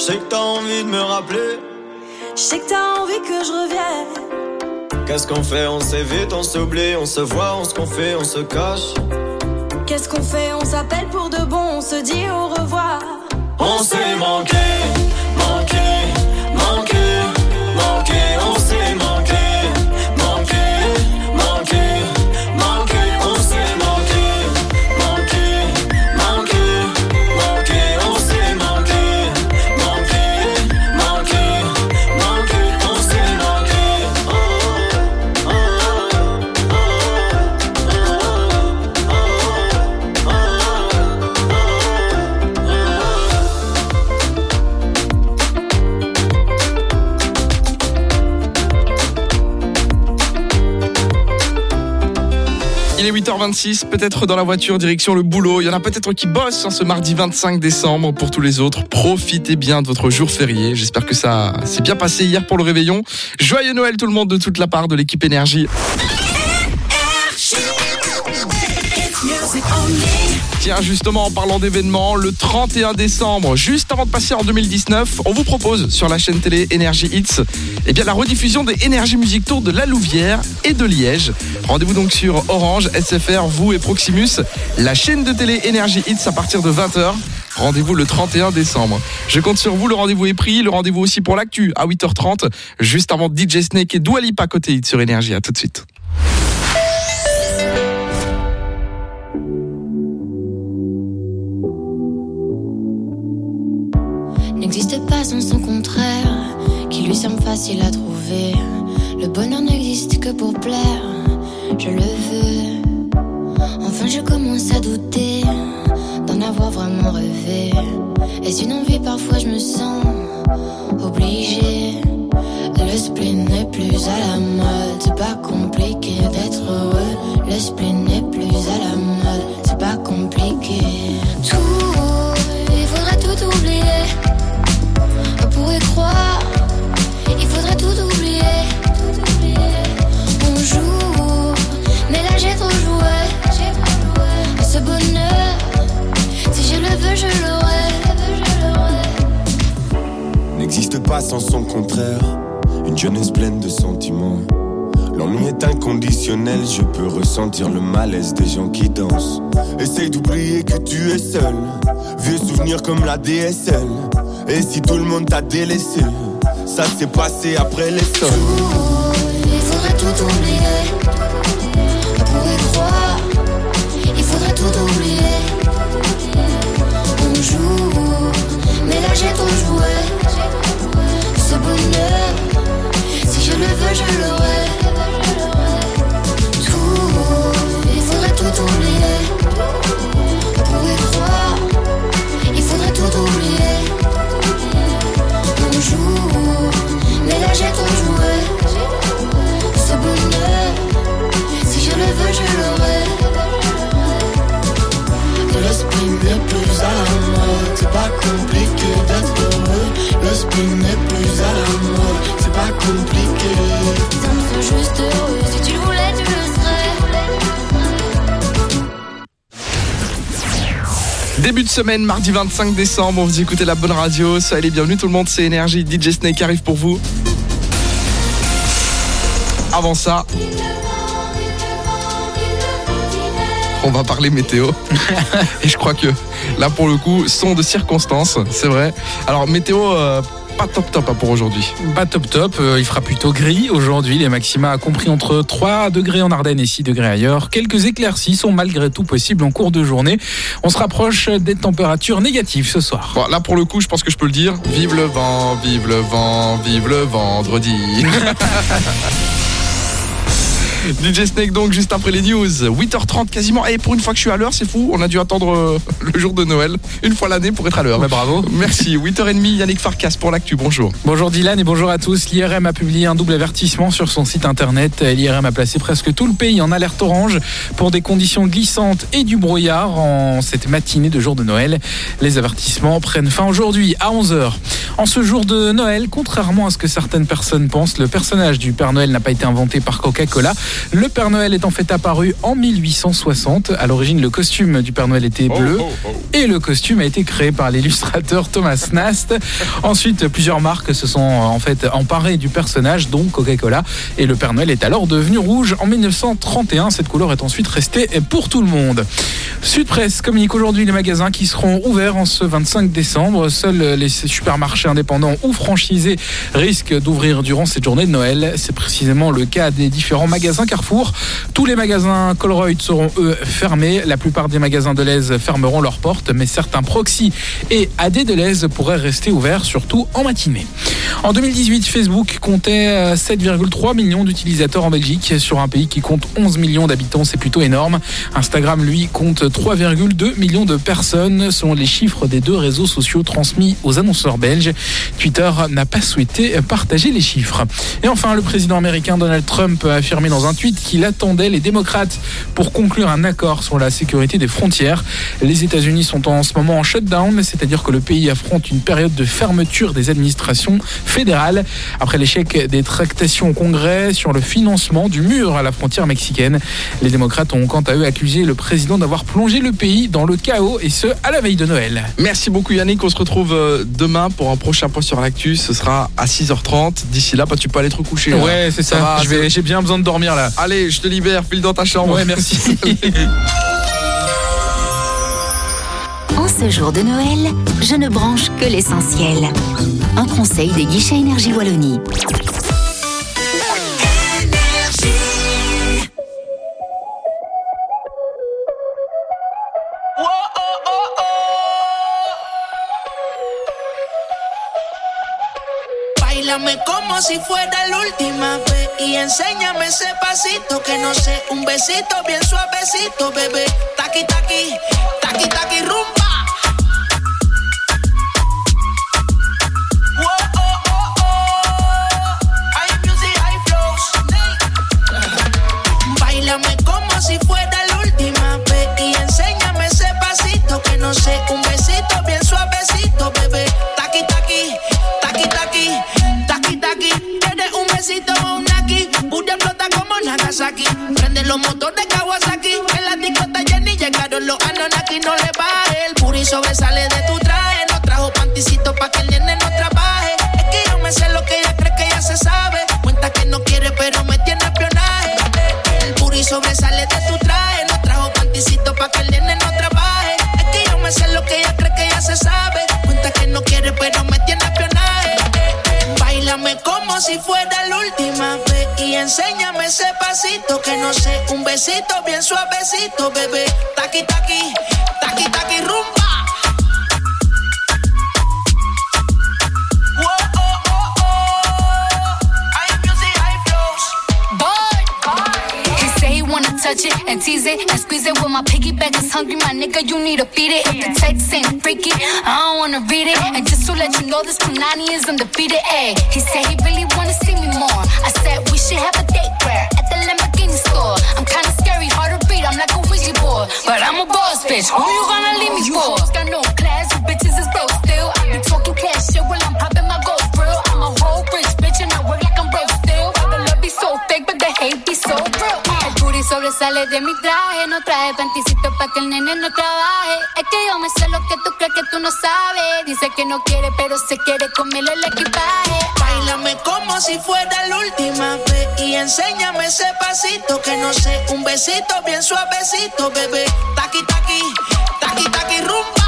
sais que t'as envie de me rappeler. Je sais que t'as envie que je revienne. Qu'est-ce qu'on fait? On s'évite, on s'oublie, on se voit, on se confie, on se cache. Qu'est-ce qu'on fait? On s'appelle pour de bon, on se dit au revoir. On s'est manqué, manqué, manqué, manqué, on s'est manqué, manqué, manqué, manqué, on s'est manqué, manqué, manqué, manqué, on s'est manqué, manqué, manqué, manqué, on s'est manqué. Oh, oh, oh, oh, oh, oh, Il est huit heures vingt-six, peut-être dans la voiture, direction le boulot. Il y en a peut-être qui bossent hein, ce mardi vingt-cinq décembre. Pour tous les autres, profitez bien de votre jour férié. J'espère que ça s'est bien passé hier pour le réveillon. Joyeux Noël tout le monde de toute la part de l'équipe Énergie. Tiens, justement, en parlant d'événements, le trente et un décembre, juste avant de passer en deux mille dix-neuf, on vous propose sur la chaîne télé Énergie Hits eh bien, la rediffusion des Énergie Music Tour de La Louvière et de Liège. Rendez-vous donc sur Orange, S F R, vous et Proximus, la chaîne de télé Énergie Hits à partir de vingt heures. Rendez-vous le trente et un décembre. Je compte sur vous, le rendez-vous est pris. Le rendez-vous aussi pour l'actu à huit heures trente, juste avant D J Snake et Dua Lipa côté Hits sur Énergie. À tout de suite. N'existe pas sans son contraire, qui lui semble facile à trouver. Le bonheur n'existe que pour plaire, je le veux. Enfin je commence à douter d'en avoir vraiment rêvé. Est-ce une envie? Parfois je me sens obligée. Le spleen n'est plus à la mode, c'est pas compliqué d'être heureux. Le spleen n'est plus à la mode, c'est pas compliqué. Tout, il faudrait tout oublier. On pourrait croire, il faudrait tout oublier. On joue, mais là j'ai trop joué. Ce bonheur, si je le veux, je l'aurai. N'existe pas sans son contraire, une jeunesse pleine de sentiments. L'ennui est inconditionnel, je peux ressentir le malaise des gens qui dansent. Essaye d'oublier que tu es seul, vieux souvenirs comme la D S L. Et si tout le monde t'a délaissé, ça s'est passé après les sols. Il faudrait tout oublier. On pourrait croire, il faudrait tout oublier. On joue, mais là j'ai trop joué. Ce bonheur, si je le veux, je l'aurai. Tout, il faudrait tout oublier. On pourrait croire, il faudrait tout oublier. On joue, mais là j'ai trop joué. Ce bonheur, si je le veux, je l'aurai. Le spleen n'est plus à la mode, c'est pas compliqué d'être heureux. Le spleen n'est plus à la mode, c'est pas compliqué. Ça me fait juste heureux, si tu le voulais, tu le serais. Début de semaine, mardi vingt-cinq décembre, vous écoutez la bonne radio. Soyez les bienvenus tout le monde, c'est Énergie. D J Snake arrive pour vous. Avant ça, on va parler météo. Et je crois que là pour le coup, son de circonstance, c'est vrai. Alors météo, euh, pas top top hein, pour aujourd'hui. Pas top top, euh, il fera plutôt gris aujourd'hui. Les maxima a compris entre trois degrés en Ardennes et six degrés ailleurs. Quelques éclaircies sont malgré tout possibles en cours de journée. On se rapproche des températures négatives ce soir. Bon, là pour le coup, je pense que je peux le dire. Vive le vent, vive le vent, vive le vendredi. D J Snake donc juste après les news, huit heures trente quasiment. Et pour une fois que je suis à l'heure, c'est fou, on a dû attendre euh, le jour de Noël une fois l'année pour être à l'heure. Ouais, bravo. Merci. huit heures trente, Yannick Farkas pour l'actu. Bonjour. Bonjour Dylan et bonjour à tous. L'I R M a publié un double avertissement sur son site internet. L'I R M a placé presque tout le pays en alerte orange pour des conditions glissantes et du brouillard en cette matinée de jour de Noël. Les avertissements prennent fin aujourd'hui à onze heures. En ce jour de Noël, contrairement à ce que certaines personnes pensent, le personnage du Père Noël n'a pas été inventé par Coca-Cola. Le Père Noël est en fait apparu en mille huit cent soixante. À l'origine, le costume du Père Noël était bleu Oh, oh, oh. et le costume a été créé par l'illustrateur Thomas Nast. Ensuite, plusieurs marques se sont en fait emparées du personnage, dont Coca-Cola. Et le Père Noël est alors devenu rouge en mille neuf cent trente et un. Cette couleur est ensuite restée pour tout le monde. Sud Presse communique aujourd'hui les magasins qui seront ouverts en ce vingt-cinq décembre. Seuls les supermarchés indépendants ou franchisés risquent d'ouvrir durant cette journée de Noël. C'est précisément le cas des différents magasins Carrefour. Tous les magasins Colruyt seront eux fermés. La plupart des magasins Delhaize fermeront leurs portes, mais certains Proxy et A D Delhaize pourraient rester ouverts, surtout en matinée. En deux mille dix-huit, Facebook comptait sept virgule trois millions d'utilisateurs en Belgique. Sur un pays qui compte onze millions d'habitants, c'est plutôt énorme. Instagram, lui, compte trois virgule deux millions de personnes, selon les chiffres des deux réseaux sociaux transmis aux annonceurs belges. Twitter n'a pas souhaité partager les chiffres. Et enfin, le président américain Donald Trump a affirmé dans un tweet qu'il attendait les démocrates pour conclure un accord sur la sécurité des frontières. Les États-Unis sont en ce moment en shutdown, c'est-à-dire que le pays affronte une période de fermeture des administrations fédérales après l'échec des tractations au Congrès sur le financement du mur à la frontière mexicaine. Les démocrates ont quant à eux accusé le président d'avoir plongé le pays dans le chaos, et ce à la veille de Noël. Merci beaucoup Yannick, on se retrouve demain pour un prochain point sur l'actu. Ce sera à six heures trente. D'ici là, bah, tu peux aller te recoucher. Ouais, c'est ça, va, je vais, j'ai bien besoin de dormir là. Allez, je te libère, file dans ta chambre. Ouais, merci. En ce jour de Noël, je ne branche que l'essentiel. Un conseil des guichets Énergie Wallonie. Báilame como si fuera la última vez y enséñame ese pasito que no sé, un besito bien suavecito, bebé. Taqui taqui, taqui taqui rumba. Whoa, oh, oh, oh. Hay music, hay flows. Báilame como si fuera la última vez y enséñame ese pasito que no sé, un besito bien suavecito, bebé. Taqui taqui, taqui taqui. Tienes un besito o un aquí, Buda explota como Nagasaki. Prende los motores Kawasaki. En la disco está Jenny, llegaron los Anunnaki. No le baje, el puri sobresale de tu traje. No trajo panticito pa' que el nene no trabaje. Es que yo me sé lo que ella cree que ya se sabe. Cuenta que no quiere pero me tiene espionaje. El puri sobresale de tu traje. No trajo panticito pa' que el nene no trabaje. Es que yo me sé lo que ella cree que ya se sabe. Cuenta que no quiere pero me tiene espionaje. Báilame como si fuera la última vez y enséñame ese pasito que no sé, un besito bien suavecito, bebé. Taqui taqui, taqui taqui rumba. Whoa, oh, oh, oh. Hay music, hay flows. Boy, he say he wanna touch it and tease it and squeeze it. When my piggyback is hungry, my nigga, you need to feed it. If the text ain't freaky, I don't wanna read it. And just to let you know, this Punani is undefeated. Ay, he said he really wanna see me more. I said we should have a date where at the Lamborghini store. I'm kinda scary, hard to read, I'm like a Ouija board, but I'm a boss bitch. Who you gonna leave me for? Got no class, you bitches is broke still. I be talking cash shit while I'm popping my gold grill. I'm a whole rich bitch and I work like I'm broke still. The love be so fake, but the hate be so real. El booty sobresale de mi traje, no traje panticito pa' que el nene no trabaje. Es que yo me sé lo que tú crees que tú no sabes. Dice que no quiere, pero se quiere comerle el equipaje. Báilame como si fuera la última vez y enséñame ese pasito que no sé, un besito bien suavecito, bebé. Taqui taqui, taqui taqui rumba.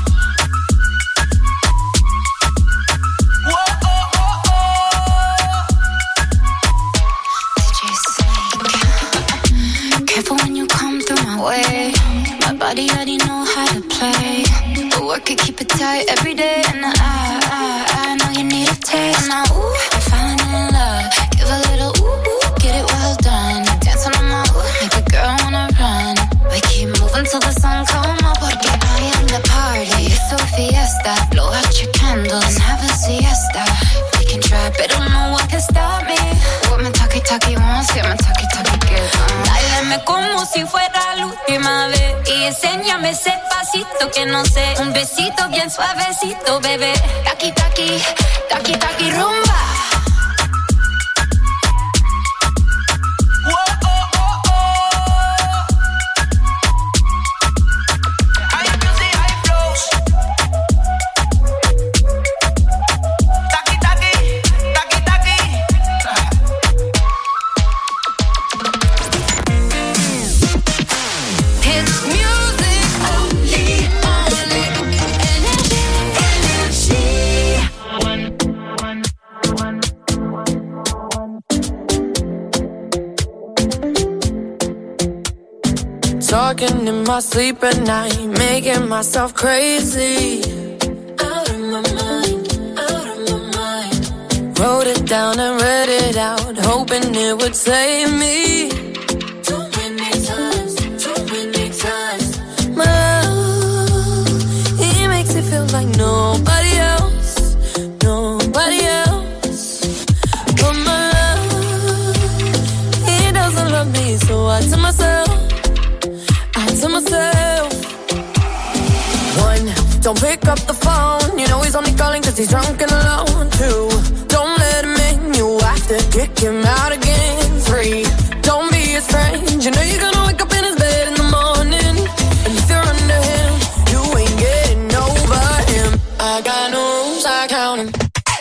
Whoa, oh, oh, oh. Careful when you come through my way. My body already know how to play. But work it, keep it tight every day. And I, I, I know you need a taste. Now, ooh, I'm falling in love. Give a little ooh, ooh, get it well done. Dancing on my ooh, make a girl wanna run. We keep moving till the sun come up. Porque I am the party. It's a fiesta. Blow out your candles and have a siesta. We can try, but don't know what can stop me. What my talkie talkie wants, get my talkie talkie gives. Báilame como si fuera la última vez y enséñame ese pasito que no sé, un besito bien suavecito, bebé. Taki taki, taki taki rumba. Talking in my sleep at night, making myself crazy. Out of my mind, out of my mind. Wrote it down and read it out, hoping it would save me. Too many times, too many times. My love, he makes it feel like nobody else, nobody else. But my love, he doesn't love me, so I tell myself, to myself. One, don't pick up the phone. You know he's only calling cause he's drunk and alone. Two, don't let him in. You have to kick him out again. Three, don't be his friend. You know you're gonna wake up in his bed in the morning. And if you're under him, you ain't getting over him. I got no rules, I count him.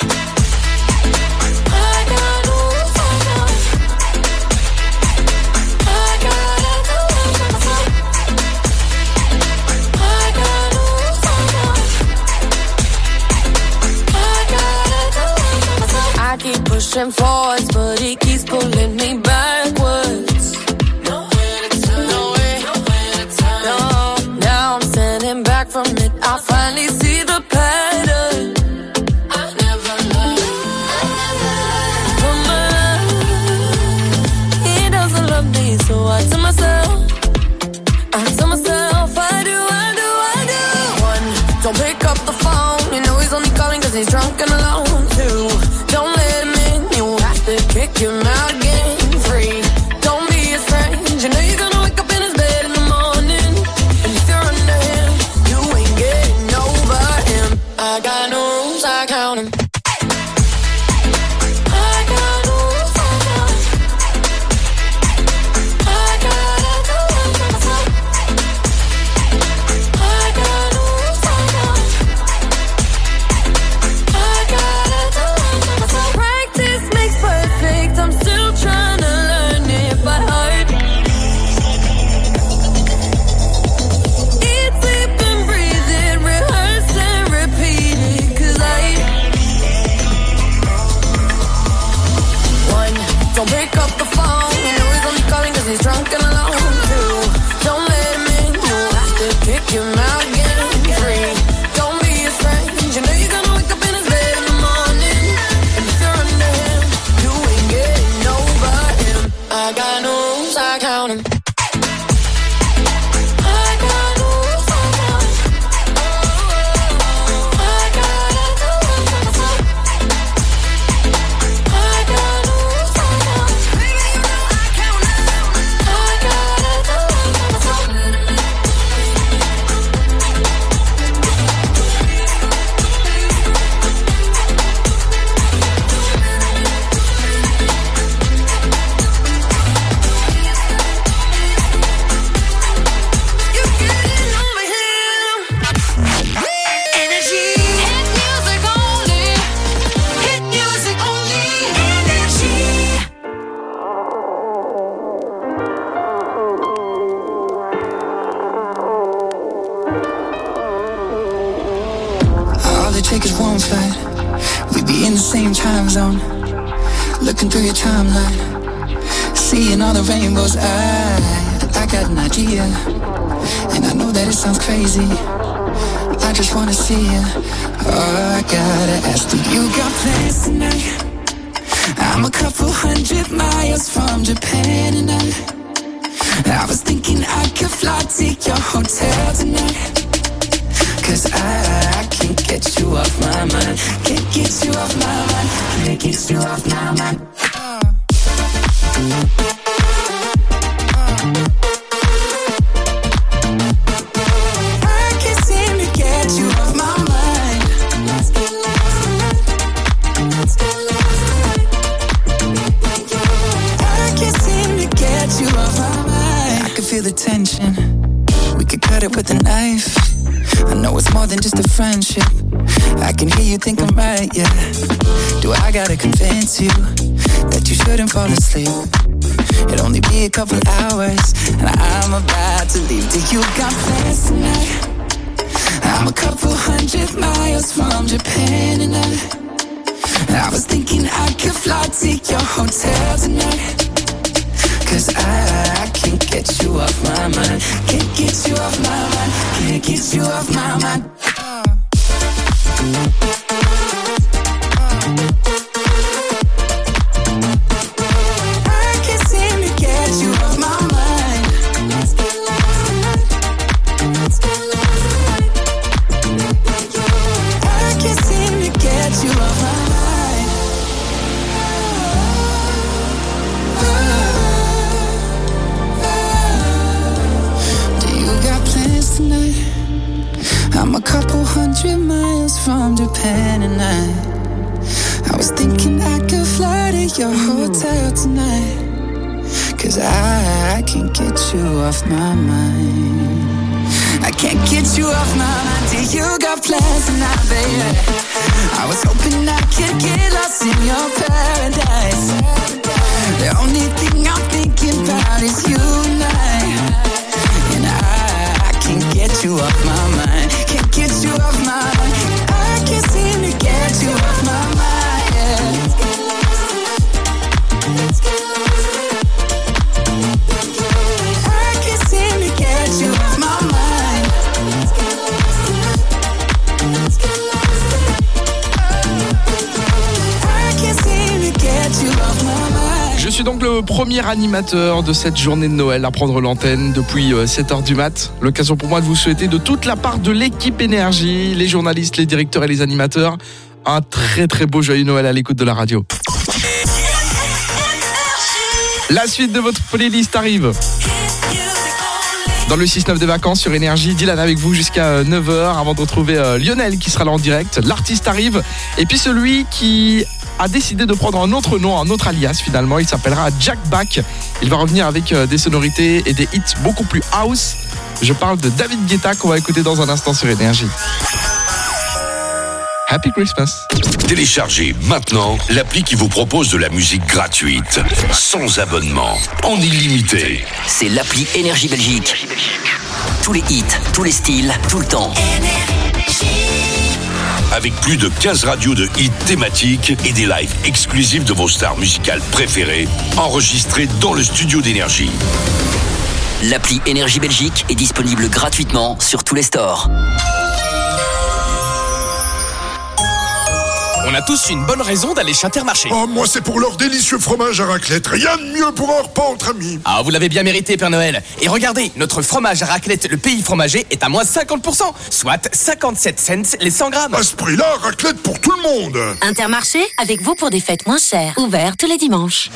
Pushing forwards, but he keeps pulling me backwards. Nowhere to turn, nowhere, nowhere to turn. No, now I'm standing back from it. I finally see the pattern. I never learned, I never learned. He doesn't love me, so I tell myself, I tell myself, I do, I do, I do. One, don't pick up the phone. You know he's only calling cause he's drunk and alone. Two, don't let him in. Kick him out again. Three, don't be his friend. You know you're gonna wake up in his bed in the morning. And if you're under him, you ain't getting over him. I got no rules, I count him. I got no rules, I count him. I gotta do it for myself. I got no rules, I count him. I gotta do it for myself. Practice makes perfect. I'm still trying to learn it by heart. Eat, sleep and breathe it, rehearse and repeat it. Cause I One, don't pick up the phone. You know he's only calling cause he's drunk and alone. Two, don't let him in. You have to kick him out again. Three, don't be his friend. You know you're gonna wake up in his bed in the morning. And if you're under him, you ain't getting over him. I got no rules, I count him. I got no rules, I count him. I gotta do it for myself. I got no rules, I count him. Baby, you know I count him. I gotta do it for myself. All it takes is one flight. We be in the same time zone. Looking through your timeline, seeing all the rainbows. I, I got an idea, and I know that it sounds crazy. I just wanna see you. Oh, I gotta ask, do you got plans tonight? I'm a couple hundred miles from Japan, and I, I was thinking I could fly to your hotel tonight. Cause I, I can't get you off my mind. Can't get you off my mind. Can't get you off my mind. uh. I can't seem to get you off my mind. Let's get lost. than just a friendship. I can hear you think I'm right, yeah. Do I gotta convince you that you shouldn't fall asleep? It'll only be a couple hours, and I'm about to leave. Do you got plans tonight? I'm a couple hundred miles from Japan, and I, I was thinking I could fly to your hotel tonight. Cause I, I can't get you off my mind. Can't get you off my mind. Can't get you off my mind. I can't seem to get you off my mind. Let's get lost tonight. Let's get lost tonight. I can't seem to get you off my mind. Tonight, I'm a couple hundred miles from Japan, and I I was thinking I could fly to your hotel tonight. Cause I, I can't get you off my mind. I can't get you off my mind. Do you got plans tonight, baby? I was hoping I could get lost in your paradise. The only thing I'm thinking about is you and I. And I can't get you off my mind. Can't get you off my mind. I can't seem to get you off my mind. Yeah. Let's get lost tonight. Let's get lost tonight. I can't seem to get you off my mind. Let's get lost tonight. Let's get lost tonight. I can't seem to get you off my mind. Je suis donc le premier animateur de cette journée de Noël à prendre l'antenne depuis sept heures du mat. L'occasion pour moi de vous souhaiter de toute la part de l'équipe Énergie, les journalistes, les directeurs et les animateurs, un très très beau joyeux Noël à l'écoute de la radio. La suite de votre playlist arrive. Dans le six neuf des vacances sur Énergie, Dylan avec vous jusqu'à neuf heures avant de retrouver Lionel qui sera là en direct. L'artiste arrive et puis celui qui a décidé de prendre un autre nom, un autre alias finalement. Il s'appellera Jack Back. Il va revenir avec des sonorités et des hits beaucoup plus house. Je parle de David Guetta qu'on va écouter dans un instant sur Énergie. Happy Christmas. Téléchargez maintenant l'appli qui vous propose de la musique gratuite, sans abonnement, en illimité. C'est l'appli Énergie Belgique. Tous les hits, tous les styles, tout le temps. Avec plus de quinze radios de hits thématiques et des lives exclusifs de vos stars musicales préférées, enregistrés dans le studio d'Énergie. L'appli Énergie Belgique est disponible gratuitement sur tous les stores. On a tous une bonne raison d'aller chez Intermarché. Oh, moi c'est pour leur délicieux fromage à raclette. Rien de mieux pour un repas entre amis. Ah, vous l'avez bien mérité, Père Noël. Et regardez, notre fromage à raclette, le Pays Fromager, est à moins cinquante pour cent, soit cinquante-sept cents les cent grammes. À ce prix-là, raclette pour tout le monde. Intermarché, avec vous pour des fêtes moins chères. Ouvert tous les dimanches.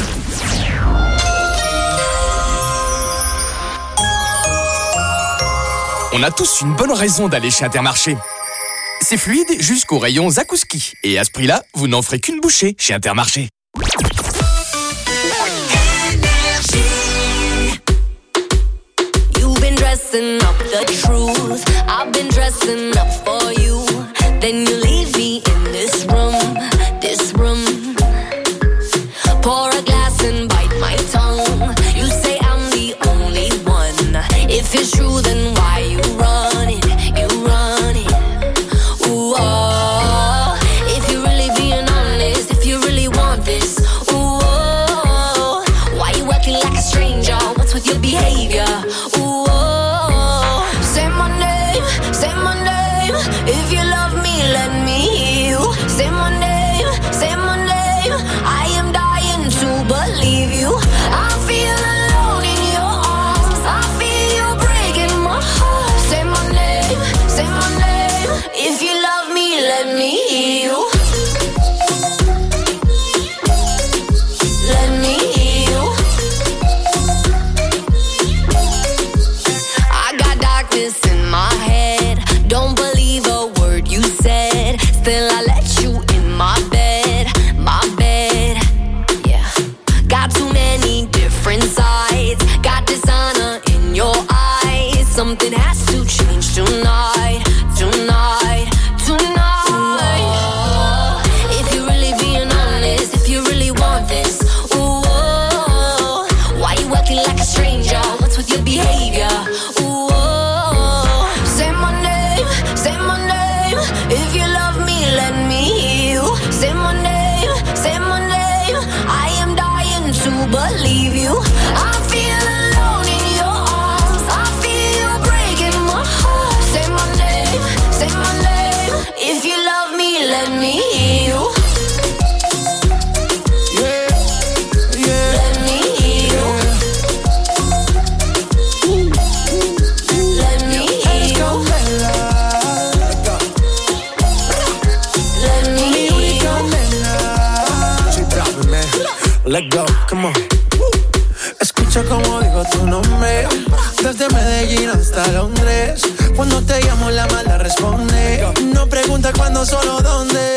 On a tous une bonne raison d'aller chez Intermarché. C'est fluide jusqu'au rayon Zakouski. Et à ce prix-là, vous n'en ferez qu'une bouchée chez Intermarché. You've been dressing up the truth. I've been dressing up for you. Then you leave me in this room, this room. Pour a glass and bite my tongue. You say I'm the only one. If it's true, then why you running? You running. Ooh, oh. If you're really being honest, if you really want this, ooh, oh. Why you acting like a stranger? What's with your behavior? Ooh, oh. Say my name, say my name. If you love me, let me hear you. let me hear you. Let go, come on. Escucha como digo tu nombre. Desde Medellín hasta Londres. Cuando te llamo la mala responde. No pregunta cuándo, solo dónde.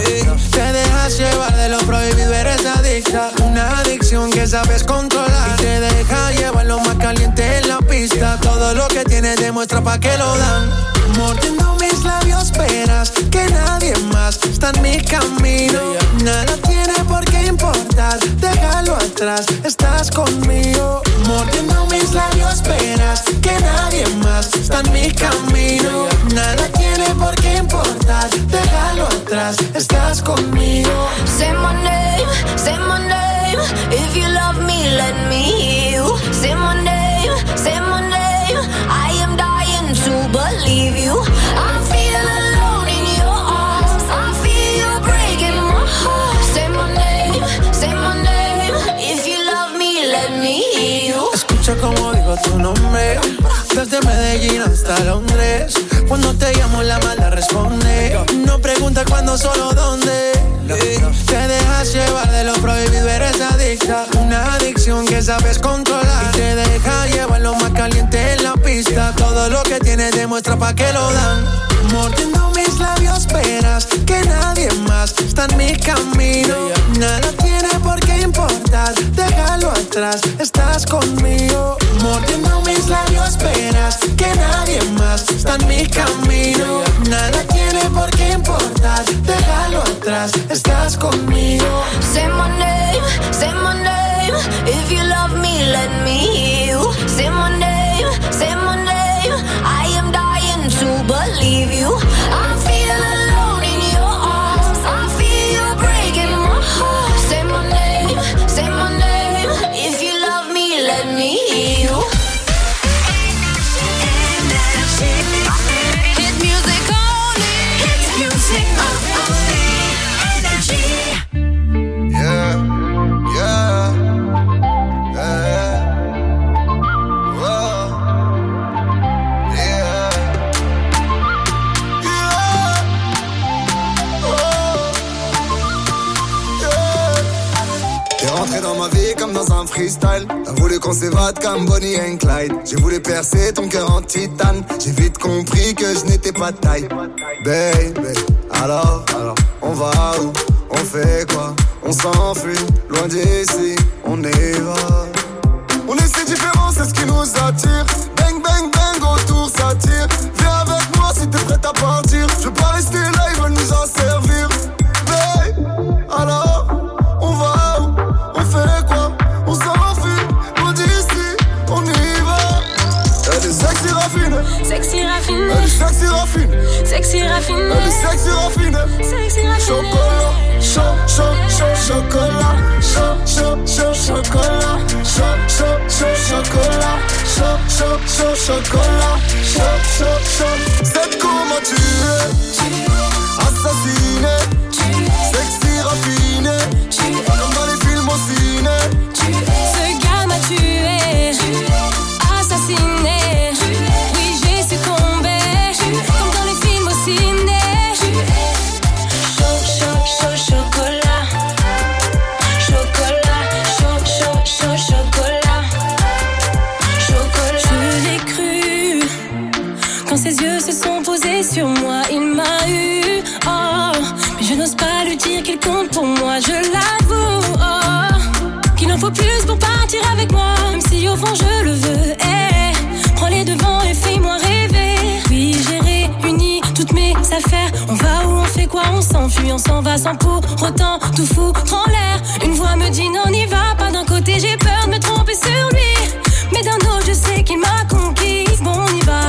Te dejas llevar de lo prohibido, eres adicta. Una adicción que sabes controlar. Y te deja llevar lo más caliente en la pista. Todo lo que tienes demuestra pa' que lo dan. Mordiendo mis labios esperas que nadie más está en mi camino. Nada tiene por qué importar, déjalo atrás, estás conmigo. Mordiendo mis labios esperas que nadie más está en mi camino. Nada tiene por qué importar, déjalo atrás, estás conmigo. Say my name, say my name. If you love me, let me hear you. Say my name, say my name. I am dying to believe you. I feel alone in your arms. I feel you breaking my heart. Say my name, say my name. If you love me, let me hear you. Escucha como digo tu nombre. Desde Medellín hasta Londres. Cuando te llamo la mala responde. No pregunta cuándo, solo dónde. Te dejas llevar de lo prohibido, eres adicta. Una adicción que sabes controlar. Y te deja llevar lo más caliente en la pista. Todo lo que tienes demuestra pa' que lo dan. Mordiendo mis labios esperas que nadie más está en mi camino. Nada tiene por qué importar, déjalo atrás, estás conmigo. Mordiendo mis labios esperas que nadie más está en mi camino. Nada tiene por qué importar, déjalo atrás, estás conmigo. Say my name, say my name. If you love me, let me hear you. Say my name, say my name. I am dying to believe you. I feel alone in your arms. I feel you breaking my heart. Say my name, say my name. If you love me, let me hear you. Hit music only. Hit music only. Energy. Yeah, yeah, yeah. Whoa. Yeah. Yeah. Oh. Yeah. T'es rentré dans ma vie comme dans un freestyle. T'as voulu qu'on s'évade comme Bonnie and Clyde. J'ai voulu percer ton cœur en titane. J'ai vite compris que je n'étais pas taille. Baby, alors, alors, on va où? On fait quoi? On s'enfuit, loin d'ici, on y va. On est si différents, c'est ce qui nous attire. Bang, bang, bang, autour ça tire. Viens avec moi si t'es prête à partir. Je veux pas rester là, ils veulent nous en servir. Hey, alors, on va où? On fait quoi? On s'enfuit, loin d'ici, on y va. Elle est sexy raffinée. Sexy raffinée. Elle est sexy raffinée. Sexy raffinée. Elle est sexy raffinée. Sexy raffinée. Chocolat, chaud, chaud, chaud, chocolat. Chaud, chaud, chaud, chocolat. Chaud, chaud, chaud, chocolat. Chaud, chaud, chaud, chocolat. Chaud, chaud, chaud. C'est comment tu es. Assassiné. Sexy raffiné. Comme dans les films au ciné. Ce gars m'a tué. Assassiné. Oui, j'ai succombé. Comme dans les films au ciné. Chaud, chaud, chaud, chocolat. Chocolat, chaud, chaud, chaud, chocolat. Chocolat. Je l'ai cru. Quand ses yeux se sont posés sur moi, il m'a eu. Oh, mais je n'ose pas lui dire qu'il compte pour moi, je l'avoue. Oh, qu'il en faut plus pour partir avec moi, même si au fond je le veux. Hey, prends les devants et fais-moi rêver. Oui, j'ai réuni toutes mes affaires. On va où, on fait quoi, on s'enfuit, on s'en va sans pour autant tout foutre en l'air. Une voix me dit non, n'y va pas. D'un côté j'ai peur de me tromper sur lui, mais d'un autre je sais qu'il m'a conquise. Bon, on y va.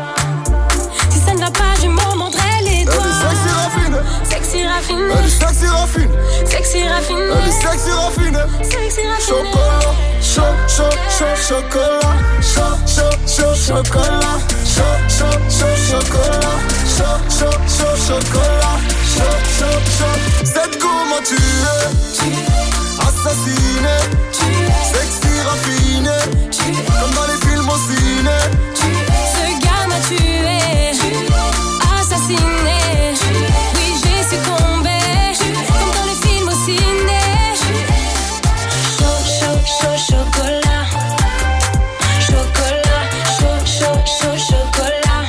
Si ça ne va pas, je m'en mordrai les doigts. Sexy raffiné. Elle est sexy raffiné. Sexy raffiné. Elle est sexy raffiné. Sexy raffiné. Chocolat, chaud, chaud, chaud, chocolat. Chaud, chaud, chaud, chocolat. Chaud, chaud, chaud, chocolat. Chaud, chaud, chaud, chocolat. Chaud, chaud, chaud. C'est comment tu es. Assassiné. Sexy, raffiné. Comme dans les films au ciné. Ce gars m'a tué. Assassiné. Oui, j'ai succombé. Comme dans les films au ciné. Chaud, chaud, chaud, chocolat. Chocolat. Chaud, chaud, chaud, chocolat.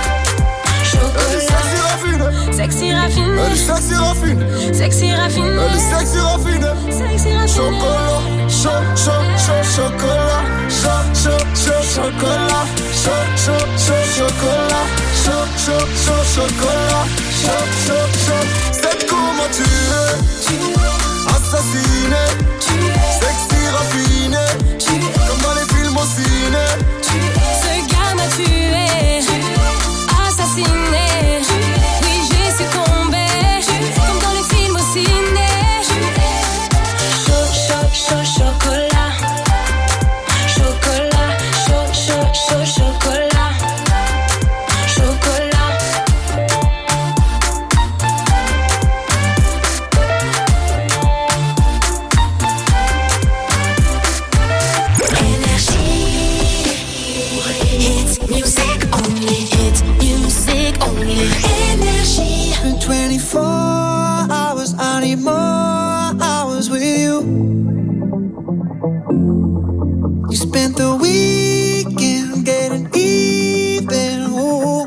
Chocolat. Sexy raffiné. Elle est sexy raffiné. Sexy raffiné. Elle est sexy raffiné. Sexy raffiné. Chocolat. Chaud, chaud, chaud, chocolat. Chaud, chaud, chaud, chocolat. Chaud, chaud, chaud, chocolat. Chaud, chaud, chaud, chocolat. Chaud, chaud, chaud. C'est comment tu es. Assassiné. Sexy raffiné. Comme dans les films au ciné. Ce gars m'a tué. Assassiné. Oui, j'ai succombé. Comme dans les films au ciné. Chaud, chaud, chaud, chocolat. Chocolat. Chaud, chaud, chaud, chocolat. Chocolat. It's music only. It's music only. Energy. twenty-four hours, I need more hours with you. You spent the weekend getting even. Ooh.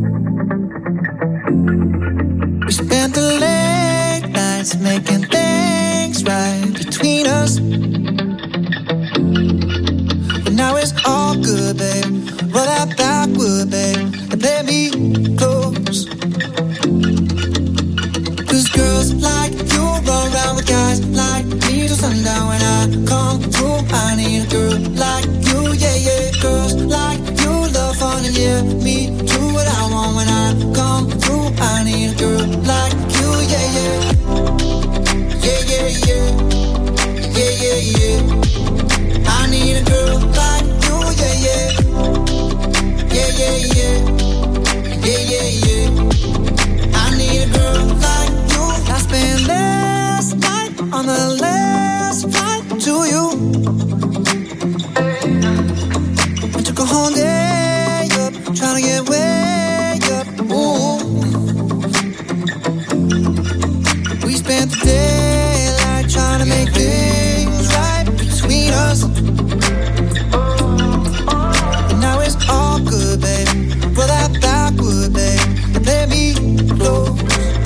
We spent the late nights making things right between us. But now it's all good, babe. Roll that backward, babe, and play me close. Cause girls like you run around with guys like me till sundown. When I come through, I need a girl like you, yeah, yeah. Girls like you love fun and yeah, me do what I want. When I come through, I need a girl like you, yeah, yeah. Yeah, yeah, yeah. Yeah, yeah, yeah. I need a girl like you, yeah, yeah. Yeah, yeah, yeah. Yeah, yeah, yeah. I need a girl like you. I spent last night on the last flight to you. I took a whole day up, trying to get way up. Ooh. We spent the daylight trying to make things right between us. And now it's all good, babe. Roll that backward, babe, and play me close.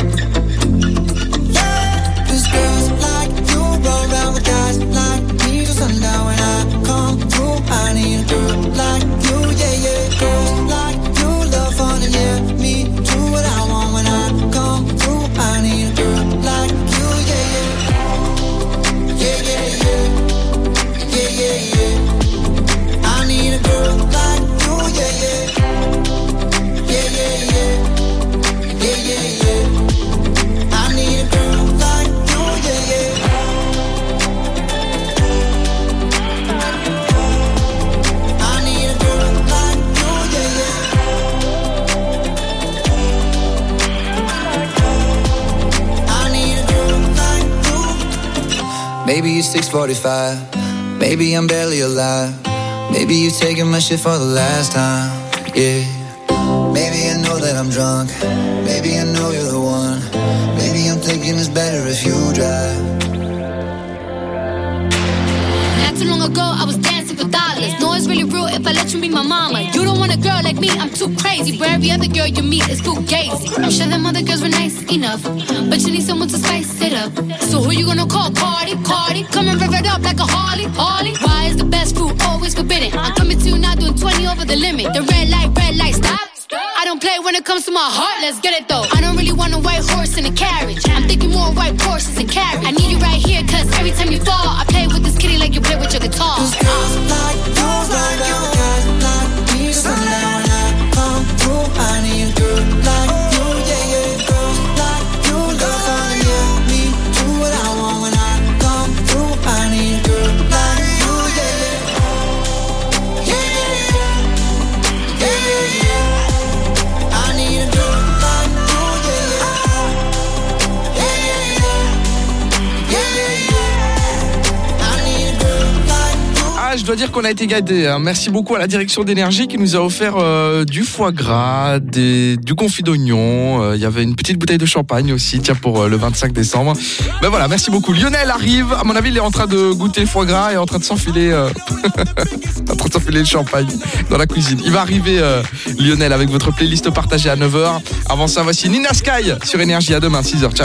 Yeah, 'cause girls like you run around with guys like me till sundown. When I come through, I need a girl like you, yeah, yeah. Girls like you love fun and yeah, me do what I want. When I come through, I need a girl like you, yeah, yeah. Yeah, yeah, yeah. Yeah, yeah, yeah. I need a girl like you, yeah, yeah. Yeah, yeah, yeah. Yeah, yeah, yeah. I need a girl like you, yeah, yeah. I need a girl like you, yeah, yeah. I need a girl like you. Maybe it's six forty-five. Maybe I'm barely alive. Maybe you're taking my shit for the last time. Yeah. Maybe I know that I'm drunk. Maybe I know you're the one. Maybe I'm thinking it's better if you drive. Not too long ago, I was dancing for dollars. No, it's really real if I let you be my mama. You don't want a girl like me, I'm too crazy. Where every other girl you meet is fugazi. I'm sure them other girls were nice enough, but you need someone to spice it up. So who you gonna call? Cardi, Cardi. Come and rev it up like a Harley, Harley. Why is the best food always forbidden? I'm coming to you now doing twenty over the limit. The red light, red light, stop. I don't play when it comes to my heart, let's get it though. I don't really want a white horse in a carriage. I'm thinking more white horses and carriage. I need you right here, cause every time you fall, I play with this kitty like you play with your guitar. Cause girls like you, like you, guys like me, sundown. When I come through, I need a girl like you, yeah, yeah. Girls like you, love fun, yeah, me do what I want. When I come through, I need a girl like you, yeah, yeah. Yeah, yeah, yeah. Yeah, yeah, yeah. I need a girl like you, yeah, yeah. je dois dire qu'on a été gâtés. Hein. Merci beaucoup à la direction d'énergie qui nous a offert euh, du foie gras, des, du confit d'oignon. Il euh, y avait une petite bouteille de champagne aussi, tiens, pour euh, le vingt-cinq décembre. Ben voilà, merci beaucoup. Lionel arrive. À mon avis, il est en train de goûter le foie gras et en train de s'enfiler, euh... en train de s'enfiler le champagne dans la cuisine. Il va arriver, euh, Lionel, avec votre playlist partagée à neuf heures. Avant ça, voici Nina Sky sur Énergie. À demain, six heures. Ciao.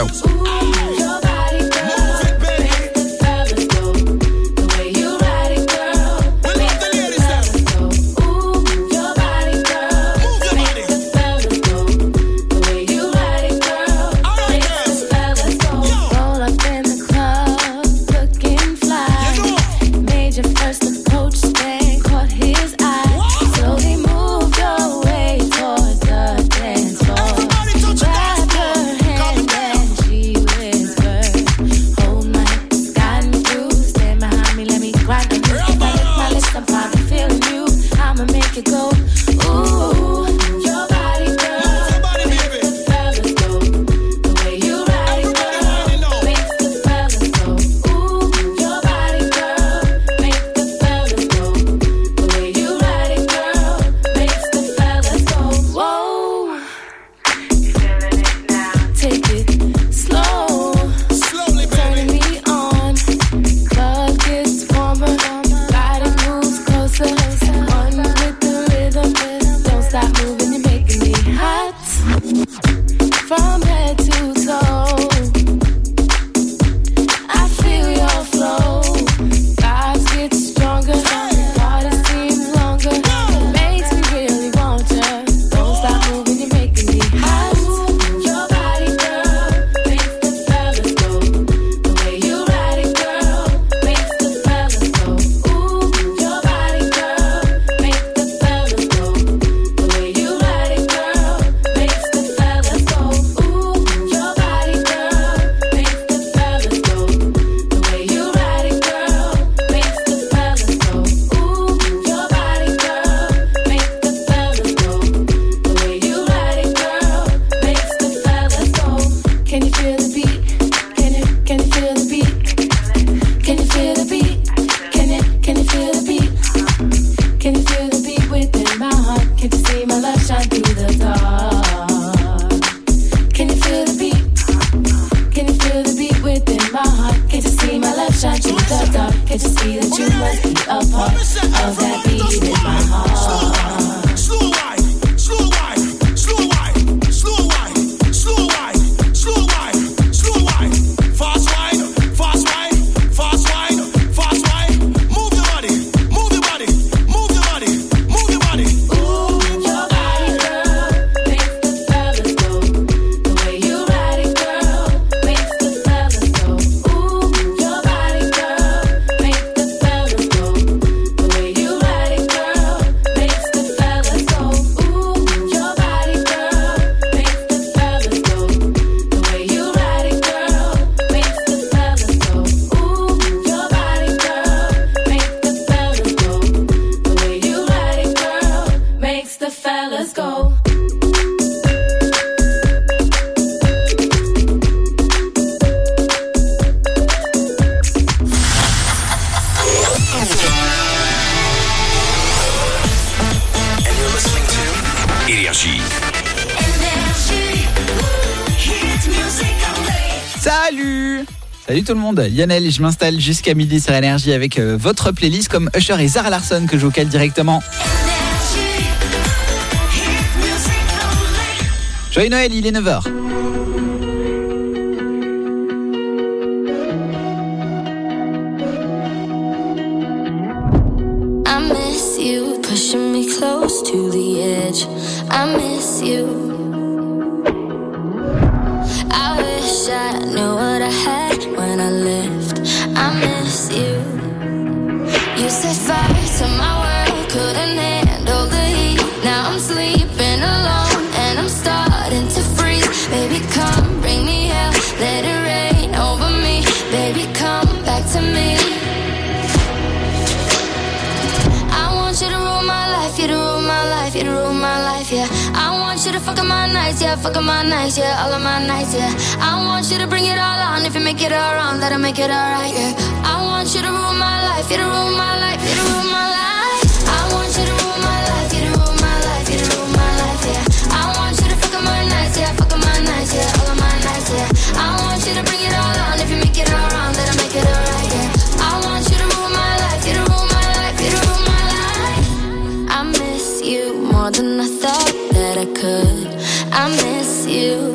Salut Salut tout le monde, Yannel, je m'installe jusqu'à midi sur Énergie avec euh, votre playlist comme Usher et Zara Larsson que je vous cale directement. Joyeux Noël, il est neuf heures. I miss you, pushing me close to the edge. I miss you. I wish I knew what I had when I left. I miss you. You set fire to my world, couldn't handle the heat. Now I'm sleeping alone and I'm starting to freeze. Baby, come bring me hell, let it rain over me. Baby, come back to me. I want you to rule my life, you to rule my life, you to rule my life, yeah. I want you to fuck up my nights, yeah, fuck up my nights, yeah, all of my nights, yeah. I want you to bring it all on, if you make it all wrong, that'll make it all right, yeah. I want want you to rule my life, you to rule my life, you to rule my life. I want you to rule my life, you to rule my life, you to rule my life, yeah. I want you to fuck up my nights, yeah, fuck up my nights, yeah, all of my nights, yeah. I want you to bring it all on, if you make it all wrong, then I make it all right, yeah. I want you to rule my life, you to rule my life, you to rule my life. I miss you more than I thought that I could. I miss you.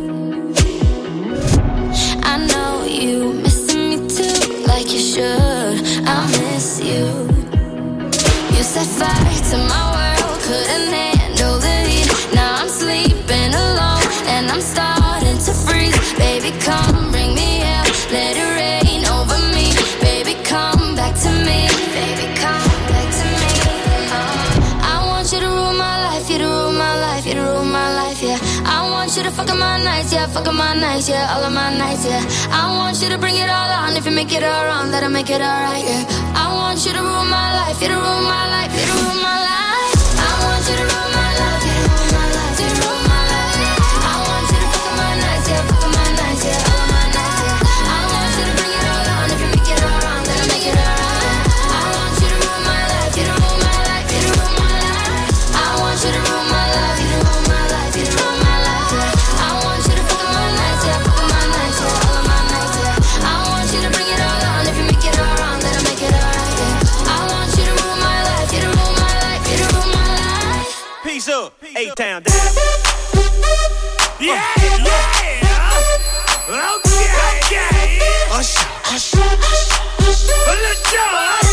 I know you missing me too, like you should. I miss you. You set fire to my world, couldn't handle the heat. Now I'm sleeping alone and I'm starting to freeze. Baby, come bring me out, let it rain over me. Baby, come back to me. Baby, come back to me. uh, I want you to rule my life, you to rule my life, you to rule my life, yeah. I want you to fuck up my nights, yeah, fuck up my nights, yeah, all of my nights, yeah. I want you to bring it all on, if you make it all wrong, that'll make it all right, yeah. I want you to rule my life, you to rule my life, you to rule my life. I want you to rule my life, you to rule my life, you to rule my life, yeah. I want you to fuck up my nights, yeah, fuck up my nights, yeah, all of my nights, yeah. I want you to bring it all on, if you make it all wrong, that'll make it all right. I want you to rule my life, you to rule my life, you to rule my life. I want you to rule my life, you to rule my life, you to rule my life, yeah. I want you to fuck up my nights, yeah, fuck up my nights, yeah, all of my nights, yeah. I want you to bring it all on, if you make it all wrong, that'll make it all right, yeah. I want you to rule my life, you to rule my life, you to rule my life. Peace up, A-Town down. Yeah, yeah. Okay, okay. Hush, hush, hush. Let's go.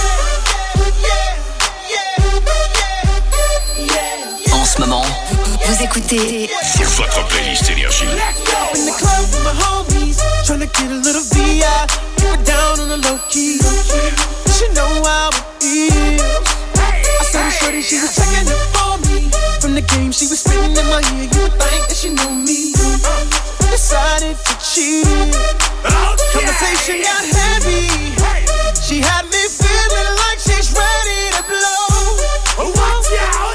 En ce moment, Vous écoutez Votre playlist Énergie. In the club with my homies, tryna get a little V I. Keep it down on the low key. She know how it is. I saw the shorty, she was checking up on me. From the game, she was spitting in my ear. You would think that she knew me. Decided to cheat. Conversation got heavy. She had me feeling like she's ready to blow. Watch out!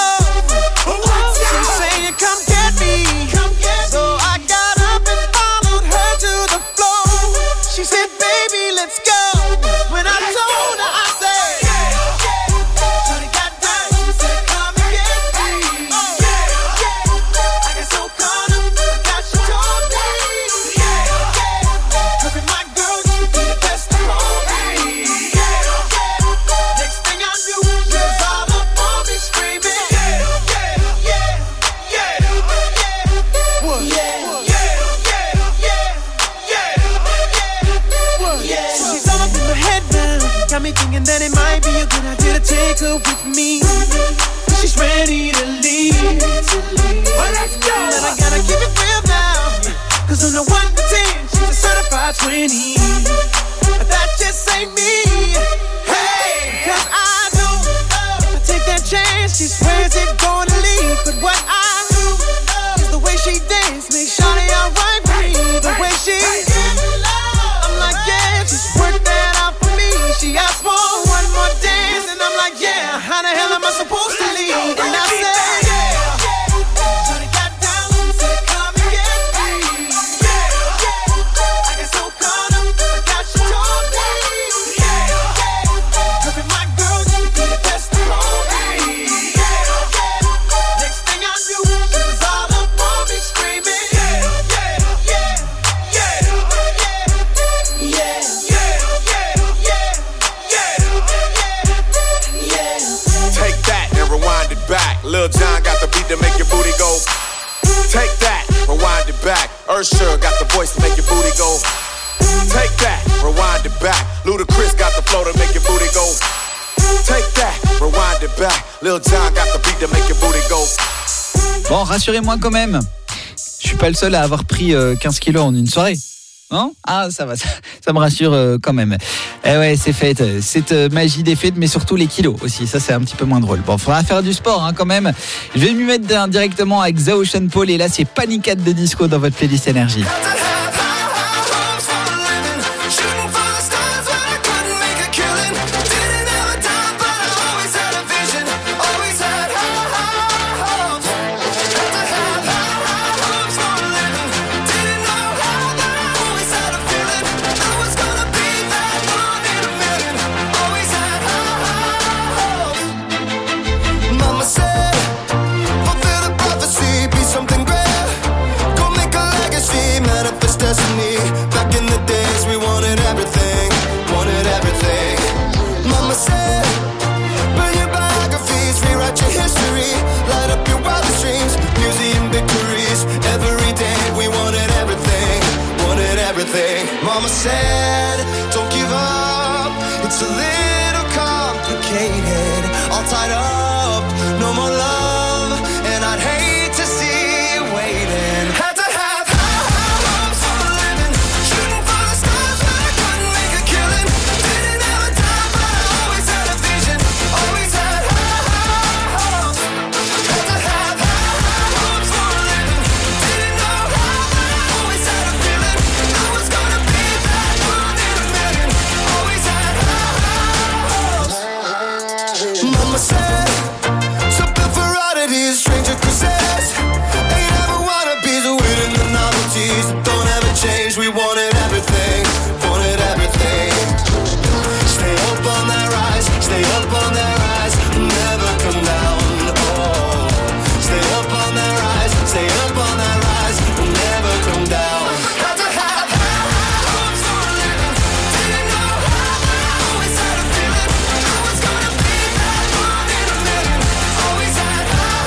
She's saying, come get me. So I got up and followed her to the floor. She said, baby, let's go. When I told her, I said, shorty got down. She said, come and get me. I got so caught up, I got she told me. Cause with my girl, you could be the best of all me. Next thing I knew, she was all up on me screaming. She's all up in my head now. Got me thinking that it might be a good idea to take her with me. She's ready to leave. Well, let's go. But I gotta keep it real now. Cause on the one to ten, she's a certified twenty. But that just ain't me. Hey, cause I know if I take that chance, she swears it's gonna leave. But what I do is the way she dance makes Shawty alright with me. The way she I'm like, yeah, just work that out for me. She asked for one more dance, and I'm like, yeah, how the hell am I supposed to leave? And I said, yeah. Shawty got down, said, come and get me. I got so caught up, I got she told me. Cause with my girl, you could be the best of all me. Next thing I knew, she was all up on me screaming. Yeah, yeah, yeah, yeah, yeah, yeah, yeah. Take that and rewind it back. Lil Jon got the beat to make your booty go. Take that, rewind it back. Usher got the voice to make your booty go. Take that, rewind it back. Ludacris got the flow to make your booty go. Take that, rewind it back. Lil Jon got the beat to make your booty go. Bon, rassurez-moi quand même. Je suis pas le seul à avoir pris euh, quinze kilos en une soirée. Non ? Ah, ça va, ça, ça me rassure euh, quand même. Eh ouais, c'est fait. Cette euh, magie des fêtes, mais surtout les kilos aussi. Ça, c'est un petit peu moins drôle. Bon, faudra faire du sport hein, quand même. Je vais m'y mettre directement avec Zao Sean Paul. Et là, c'est Panic at de Disco dans votre playlist Énergie. Mama said, don't give up. It's a little complicated. All tied up, no more love. And I'd hate to see you waiting. Had to have high, high hopes for a living. Shooting for the stars, but I couldn't make a killing. Didn't have a time, but I always had a vision. Always had high, high hopes. Had to have high, high hopes for a living. Didn't know how, but I always had a feeling. I was gonna be that one in a million. Always had high, high hopes. Mama said, something for oddities, stranger kisses. Ain't ever wanna be the winning the novelties that don't ever change. We wanted everything, wanted everything. Stay up on that rise, stay up on that rise, never come down. Oh, stay up on that rise, stay up on that rise, never come down. Had to have high, high hopes for a living. Didn't know how, but I always had a feeling. I was gonna be that one in a million. Always had high,